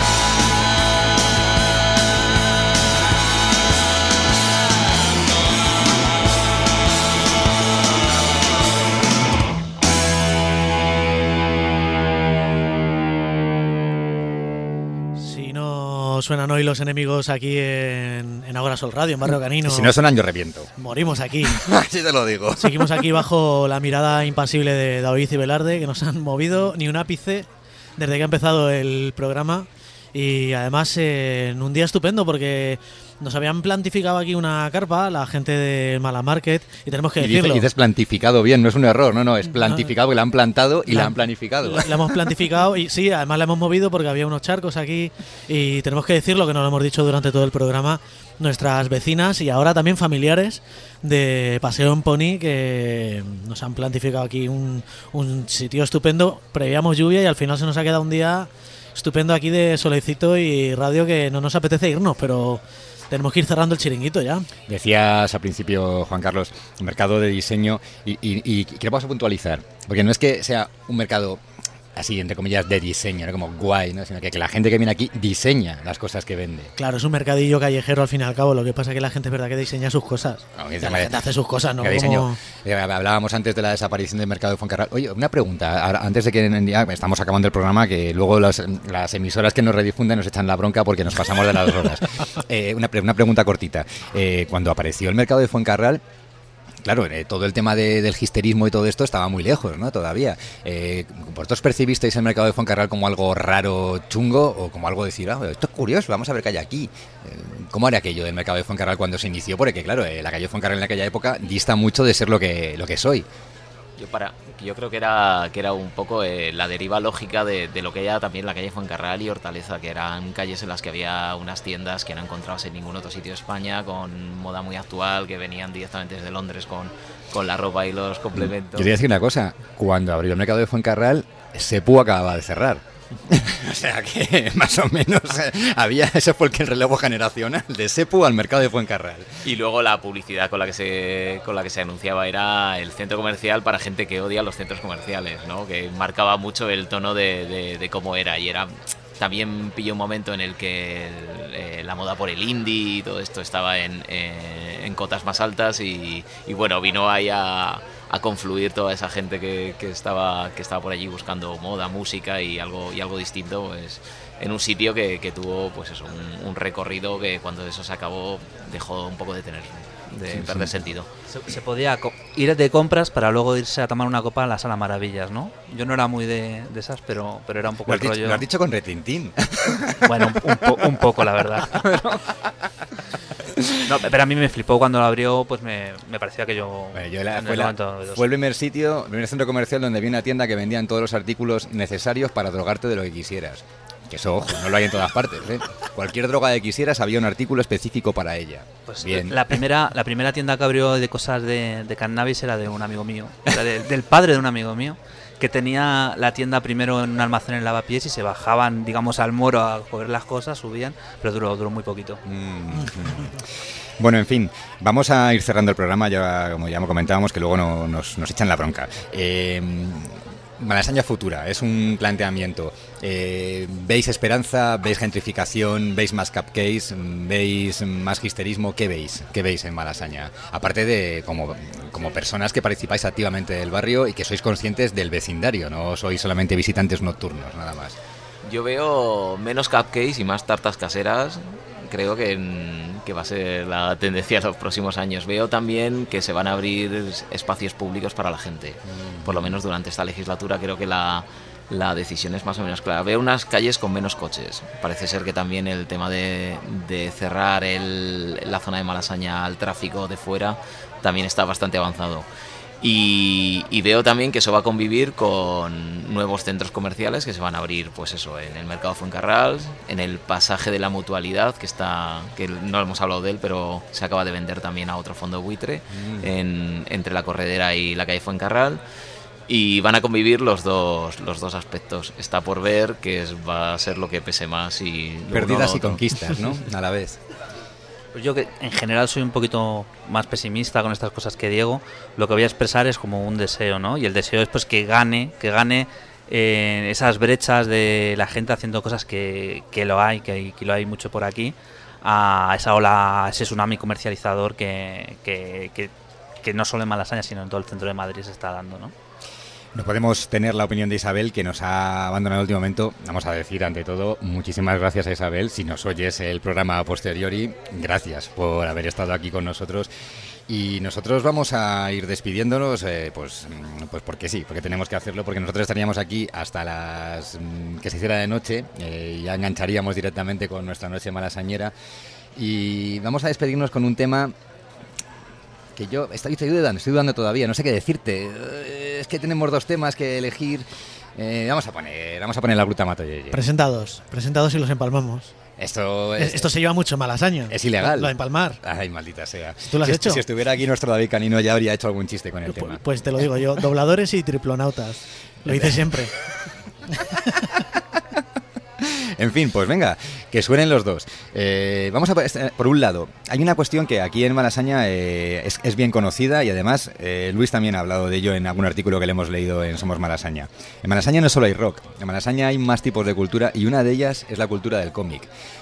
Si no suenan hoy Los Enemigos aquí en, en Agora Sol Radio, en Barrio Canino, Y si no suenan, yo reviento. morimos aquí. Así te lo digo. Seguimos aquí bajo la mirada impasible de David y Velarde, que nos han movido ni un ápice desde que ha empezado el programa. Y además eh, en un día estupendo porque nos habían plantificado aquí una carpa, la gente de Malamarket, y tenemos que y decirlo. Dices, dices plantificado bien, no es un error, no, no, es plantificado, que la han plantado y la, la han planificado. La, la hemos plantificado y sí, además la hemos movido porque había unos charcos aquí y tenemos que decirlo, que no lo hemos dicho durante todo el programa, nuestras vecinas y ahora también familiares de Paseo en Pony que nos han plantificado aquí un, un sitio estupendo. Prevíamos lluvia y al final se nos ha quedado un día estupendo aquí de solecito y radio que no nos apetece irnos, pero tenemos que ir cerrando el chiringuito ya. Decías al principio, Juan Carlos, un mercado de diseño y, y, y ¿qué vamos a puntualizar? Porque no es que sea un mercado así, entre comillas, de diseño, no como guay, ¿no? Sino que, que la gente que viene aquí diseña las cosas que vende. Claro, es un mercadillo callejero al fin y al cabo, lo que pasa es que la gente es verdad que diseña sus cosas. No, que la gente hace sus cosas, ¿no? Como... Eh, hablábamos antes de la desaparición del mercado de Fuencarral. Oye, una pregunta, ahora, antes de que ya estamos acabando el programa, que luego las, las emisoras que nos redifunden nos echan la bronca porque nos pasamos de las dos horas. Eh, una, una pregunta cortita. Eh, cuando apareció el mercado de Fuencarral, claro, eh, todo el tema de, del gisterismo y todo esto estaba muy lejos, ¿no? Todavía. Eh, ¿Vosotros percibisteis el mercado de Fuencarral como algo raro, chungo, o como algo de decir, ah, esto es curioso, vamos a ver qué hay aquí? Eh, ¿Cómo era aquello del mercado de Fuencarral cuando se inició? Porque, claro, eh, la calle de Fuencarral en aquella época dista mucho de ser lo que, lo que soy. Yo para yo creo que era que era un poco eh, la deriva lógica de, de lo que era también la calle Fuencarral y Hortaleza, que eran calles en las que había unas tiendas que no encontrabas en ningún otro sitio de España, con moda muy actual, que venían directamente desde Londres con, con la ropa y los complementos. Yo te voy a decir una cosa, cuando abrió el mercado de Fuencarral, Sepu acababa de cerrar. O sea que más o menos había, ese fue el que el relevo generacional de Sepu al mercado de Fuencarral. Y luego la publicidad con la que se con la que se anunciaba era el centro comercial para gente que odia los centros comerciales, ¿no? Que marcaba mucho el tono de, de, de cómo era, y era también pilló un momento en el que el, eh, la moda por el indie y todo esto estaba en, eh, en cotas más altas y, y bueno, vino ahí a a confluir toda esa gente que, que estaba que estaba por allí buscando moda, música y algo y algo distinto, pues en un sitio que, que tuvo pues eso, un, un recorrido que cuando eso se acabó dejó un poco de tener de sí, perder sí. sentido. Se, se podía ir de compras para luego irse a tomar una copa a la Sala Maravillas, ¿no? Yo no era muy de, de esas, pero pero era un poco lo el dicho, rollo. Lo has dicho con retintín. Bueno, un, un, po, un poco, la verdad. No, pero a mí me flipó cuando lo abrió, pues me, me parecía que yo... Bueno, yo la, fue, la, fue el primer sitio, el primer centro comercial donde vi una tienda que vendían todos los artículos necesarios para drogarte de lo que quisieras. Que eso, ojo, no lo hay en todas partes, ¿eh? Cualquier droga que quisieras había un artículo específico para ella. Pues bien. La primera, la primera tienda que abrió de cosas de, de cannabis era de un amigo mío, era de, del padre de un amigo mío, que tenía la tienda primero en un almacén en Lavapiés y se bajaban, digamos, al Moro a coger las cosas, subían, pero duró, duró muy poquito. Mm-hmm. Bueno, en fin, vamos a ir cerrando el programa, ya como ya comentábamos, que luego no, nos, nos echan la bronca. Eh, Malasaña futura, es un planteamiento. Eh, ¿Veis esperanza? ¿Veis gentrificación? ¿Veis más cupcakes? ¿Veis más histerismo? ¿Qué veis? ¿Qué veis en Malasaña? Aparte de como, como personas que participáis activamente del barrio y que sois conscientes del vecindario, no sois solamente visitantes nocturnos, nada más. Yo veo menos cupcakes y más tartas caseras. Creo que, que va a ser la tendencia en los próximos años. Veo también que se van a abrir espacios públicos para la gente. Por lo menos durante esta legislatura creo que la, la decisión es más o menos clara. Veo unas calles con menos coches. Parece ser que también el tema de, de cerrar el, la zona de Malasaña al tráfico de fuera también está bastante avanzado. Y, y veo también que eso va a convivir con nuevos centros comerciales que se van a abrir, pues eso, en el mercado Fuencarral, en el pasaje de la Mutualidad, que está, que no hemos hablado de él, pero se acaba de vender también a otro fondo buitre, mm. en, entre la Corredera y la calle Fuencarral, y van a convivir los dos los dos aspectos. Está por ver que es, va a ser lo que pese más y perdidas y conquistas, ¿no? A la vez. Pues yo que en general soy un poquito más pesimista con estas cosas que Diego. Lo que voy a expresar es como un deseo, ¿no? Y el deseo es pues que gane, que gane eh, esas brechas de la gente haciendo cosas que, que lo hay, que, hay, que lo hay mucho por aquí, a esa ola, a ese tsunami comercializador que, que, que, que no solo en Malasaña, sino en todo el centro de Madrid se está dando, ¿no? No podemos tener la opinión de Isabel, que nos ha abandonado en el último momento. Vamos a decir, ante todo, muchísimas gracias a Isabel. Si nos oyes el programa a posteriori, gracias por haber estado aquí con nosotros. Y nosotros vamos a ir despidiéndonos, eh, pues, pues porque sí, porque tenemos que hacerlo, porque nosotros estaríamos aquí hasta las que se hiciera de noche, eh, y ya engancharíamos directamente con nuestra noche malasañera. Y vamos a despedirnos con un tema que yo estoy, estoy dudando, estoy dudando todavía, no sé qué decirte. Eh, es que tenemos dos temas que elegir. Eh, vamos a poner, vamos a poner la Glutamato Yeye. Presentados, presentados y los empalmamos. Esto, es, Esto se lleva mucho Malasaña. Es ilegal. Lo de empalmar. Ay, maldita sea. ¿Tú lo has si, hecho? Si estuviera aquí nuestro David Canino ya habría hecho algún chiste con el pues, tema. Pues te lo digo yo, dobladores y triplonautas. Lo hice siempre. En fin, pues venga, que suenen los dos. Eh, vamos a por un lado, hay una cuestión que aquí en Malasaña eh, es, es bien conocida y además eh, Luis también ha hablado de ello en algún artículo que le hemos leído en Somos Malasaña. En Malasaña no solo hay rock, en Malasaña hay más tipos de cultura y una de ellas es la cultura del cómic.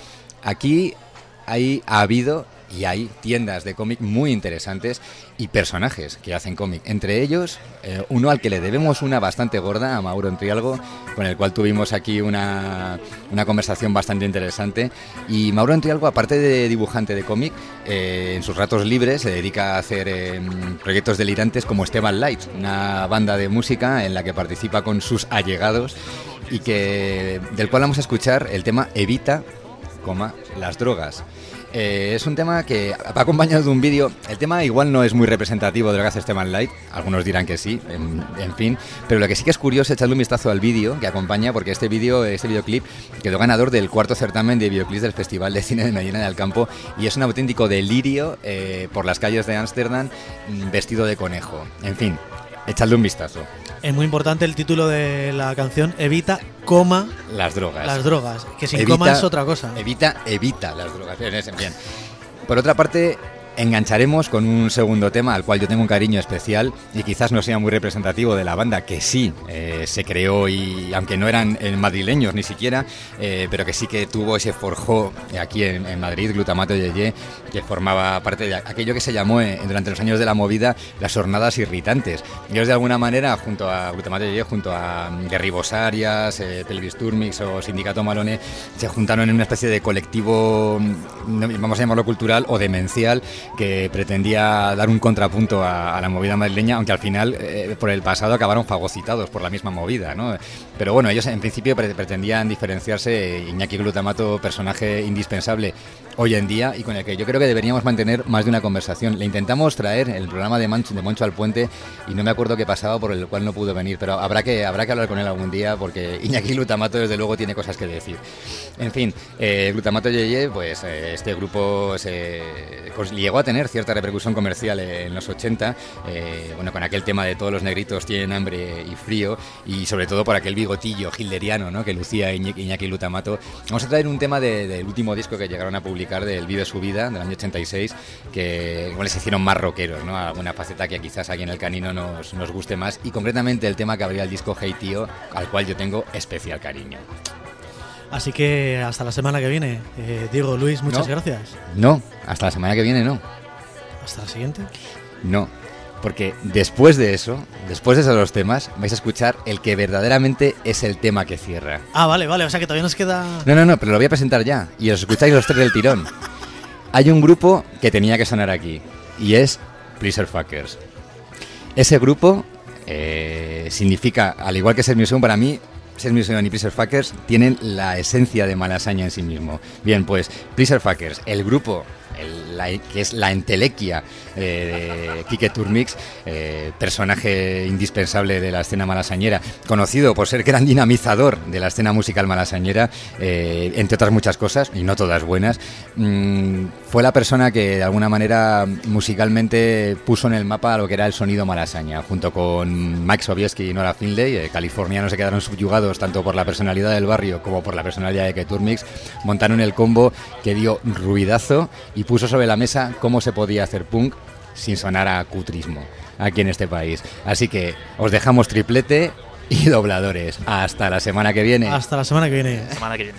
Aquí hay, ha habido y hay tiendas de cómic muy interesantes y personajes que hacen cómic. Entre ellos, eh, uno al que le debemos una bastante gorda, a Mauro Entrialgo, con el cual tuvimos aquí una, una conversación bastante interesante. Y Mauro Entrialgo, aparte de dibujante de cómic, eh, en sus ratos libres se dedica a hacer eh, proyectos delirantes como Esteban Light, una banda de música en la que participa con sus allegados y que del cual vamos a escuchar el tema Evita, coma, las drogas. Eh, es un tema que va acompañado de un vídeo. El tema igual no es muy representativo de lo que hace Esteban Light, algunos dirán que sí, en, en fin, pero lo que sí que es curioso es echarle un vistazo al vídeo que acompaña, porque este vídeo, este videoclip quedó ganador del cuarto certamen de videoclips del Festival de Cine de Medina del Campo y es un auténtico delirio eh, por las calles de Ámsterdam vestido de conejo. En fin, echadle un vistazo. Es muy importante el título de la canción, Evita, coma, las drogas. Las drogas, que sin evita, coma es otra cosa. Evita, evita las drogas. Bien. Por otra parte, engancharemos con un segundo tema al cual yo tengo un cariño especial y quizás no sea muy representativo de la banda, que sí eh, se creó, y aunque no eran eh, madrileños ni siquiera, eh, pero que sí que tuvo y se forjó aquí en, en Madrid, Glutamato Yeye, que formaba parte de aquello que se llamó eh, durante los años de la movida las jornadas irritantes. Ellos de alguna manera, junto a Glutamato Yeye, junto a Derribos Arias, eh, Pelvis Turmix o Sindicato Malone, se juntaron en una especie de colectivo, vamos a llamarlo cultural o demencial, que pretendía dar un contrapunto a, a la movida madrileña, aunque al final eh, por el pasado acabaron fagocitados por la misma movida, ¿no? Pero bueno, ellos en principio pre- pretendían diferenciarse. Iñaki Glutamato, personaje indispensable hoy en día y con el que yo creo que deberíamos mantener más de una conversación. Le intentamos traer el programa de Moncho, de Moncho al Puente y no me acuerdo qué pasaba, por el cual no pudo venir, pero habrá que, habrá que hablar con él algún día, porque Iñaki Glutamato desde luego tiene cosas que decir. En fin, eh, Glutamato Yeye, pues eh, este grupo se pues, llegó a tener cierta repercusión comercial en los ochenta, eh, bueno, con aquel tema de todos los negritos tienen hambre y frío, y sobre todo por aquel bigotillo hilderiano, ¿no?, que lucía Iñaki, Iñaki Glutamato. Vamos a traer un tema de, del último disco que llegaron a publicar, del Vive su vida, del año ochenta y seis, que igual les hicieron más rockeros, ¿no?, alguna faceta que quizás aquí en el Canino nos, nos guste más, y concretamente el tema que abría el disco Hey Tío, al cual yo tengo especial cariño. Así que hasta la semana que viene. Eh, Diego, Luis, muchas no, gracias. No, hasta la semana que viene no. ¿Hasta la siguiente? No, porque después de eso, después de esos dos temas, vais a escuchar el que verdaderamente es el tema que cierra. Ah, vale, vale, o sea que todavía nos queda... No, no, no, pero lo voy a presentar ya, y os escucháis los tres del tirón. Hay un grupo que tenía que sonar aquí, y es Pleaser Fuckers. Ese grupo eh, significa, al igual que Sex Museum, para mí, Sex Museum y Pleaser Fuckers tienen la esencia de Malasaña en sí mismo. Bien, pues Pleaser Fuckers, el grupo el, la, que es la entelequia eh, de Quique Turmix, eh, personaje indispensable de la escena malasañera, conocido por ser gran dinamizador de la escena musical malasañera, eh, entre otras muchas cosas, y no todas buenas. Mm, fue la persona que de alguna manera musicalmente puso en el mapa lo que era el sonido malasaña, junto con Mike Sobieski y Nora Finlay. eh, californianos se quedaron subyugados tanto por la personalidad del barrio como por la personalidad de Quique Turmix, montaron el combo que dio ruidazo y puso sobre la mesa cómo se podía hacer punk sin sonar a cutrismo aquí en este país. Así que os dejamos triplete y dobladores. Hasta la semana que viene. Hasta la semana que viene. Semana que viene.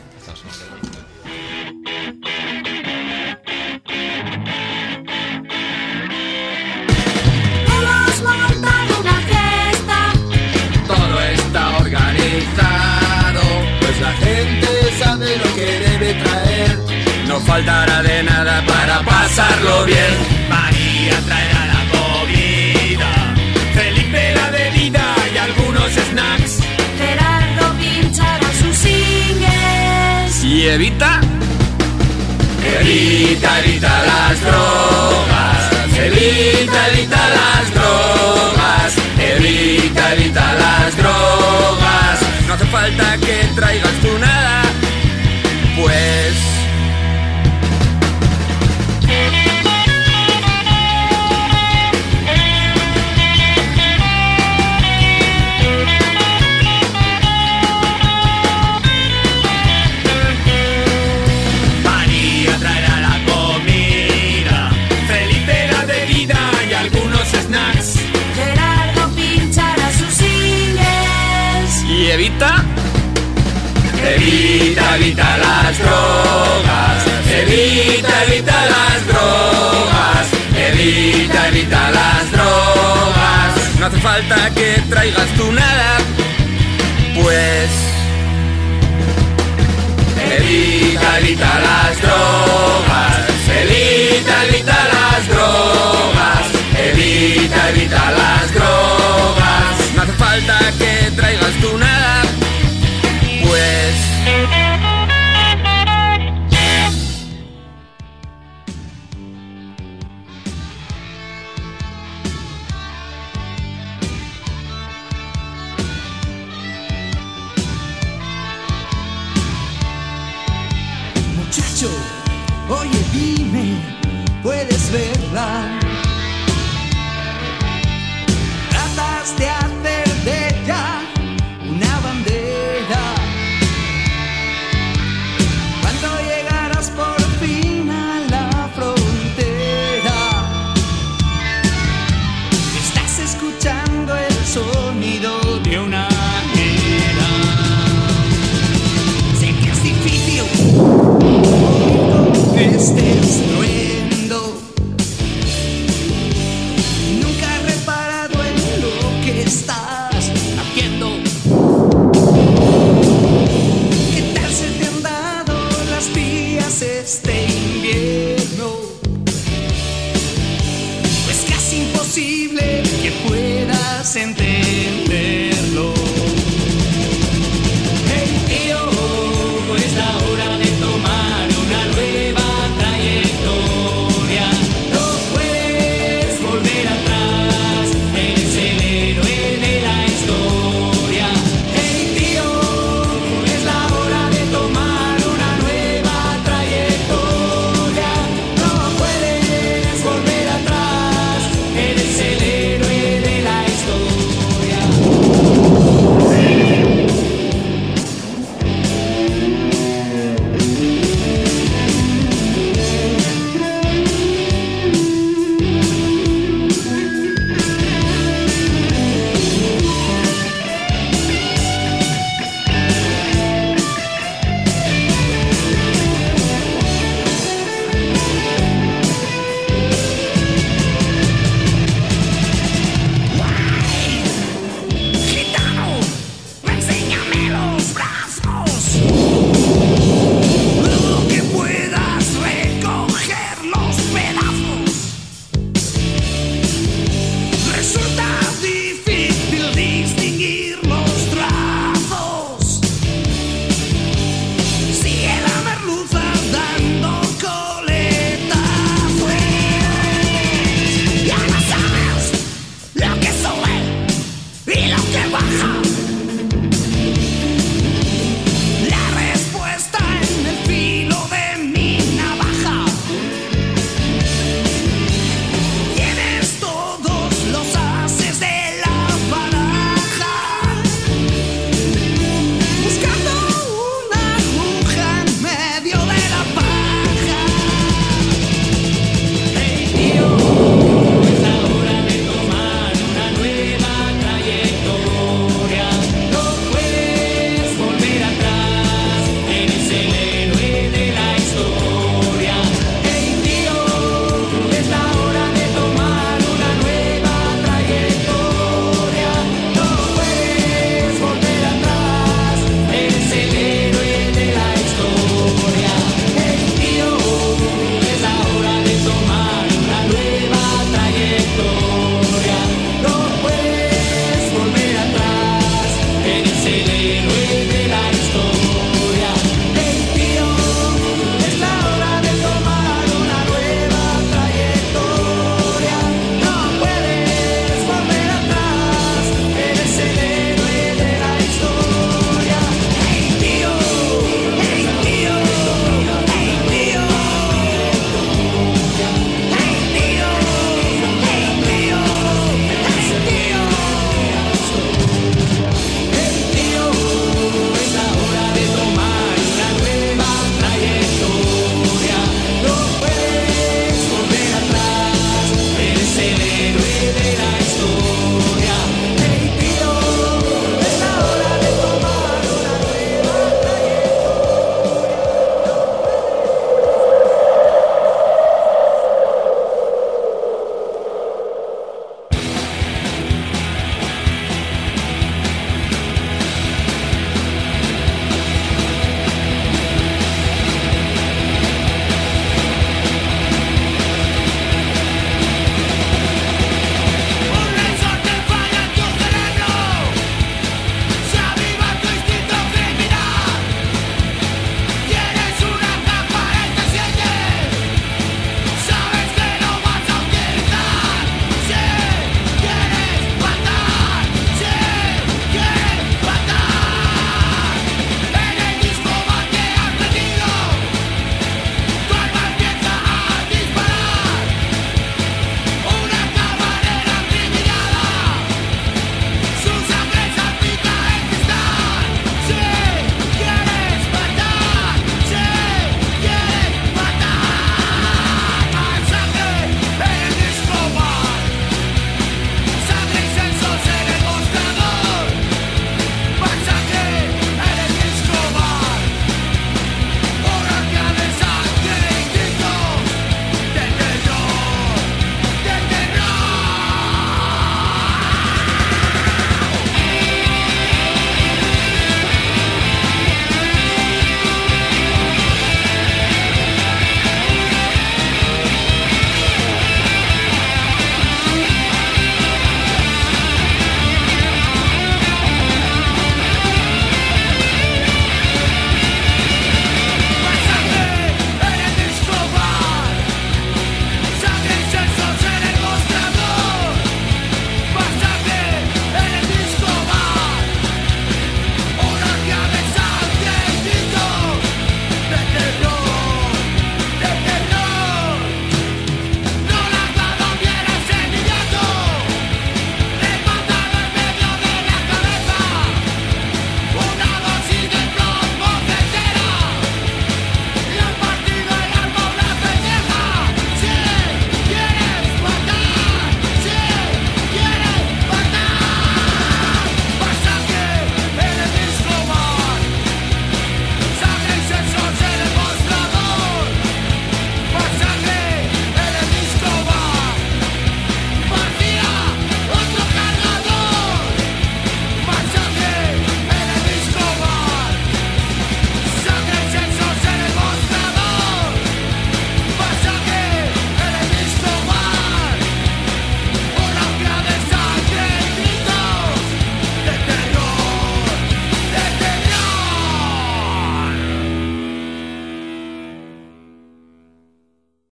Hemos montado una fiesta. Todo está organizado, pues la gente sabe lo que debe traer. No faltará de nada para pasarlo bien. María traerá Y evita, evita, evita las drogas. Evita, evita las drogas. Evita, evita las drogas. No hace falta que traigas tú nada, pues. María traerá la comida, Felipe la bebida y algunos snacks. Gerardo pinchará sus singles. Y evita, evita, evita las drogas. Evita, evita las drogas. Evita, evita las drogas. No hace falta que traigas tú nada, pues. Evita, evita las drogas. Evita, evita las drogas. Evita, evita las drogas. No hace falta que traigas tú nada, pues. Muchacho, oye dime, ¿puedes verla? Tratas de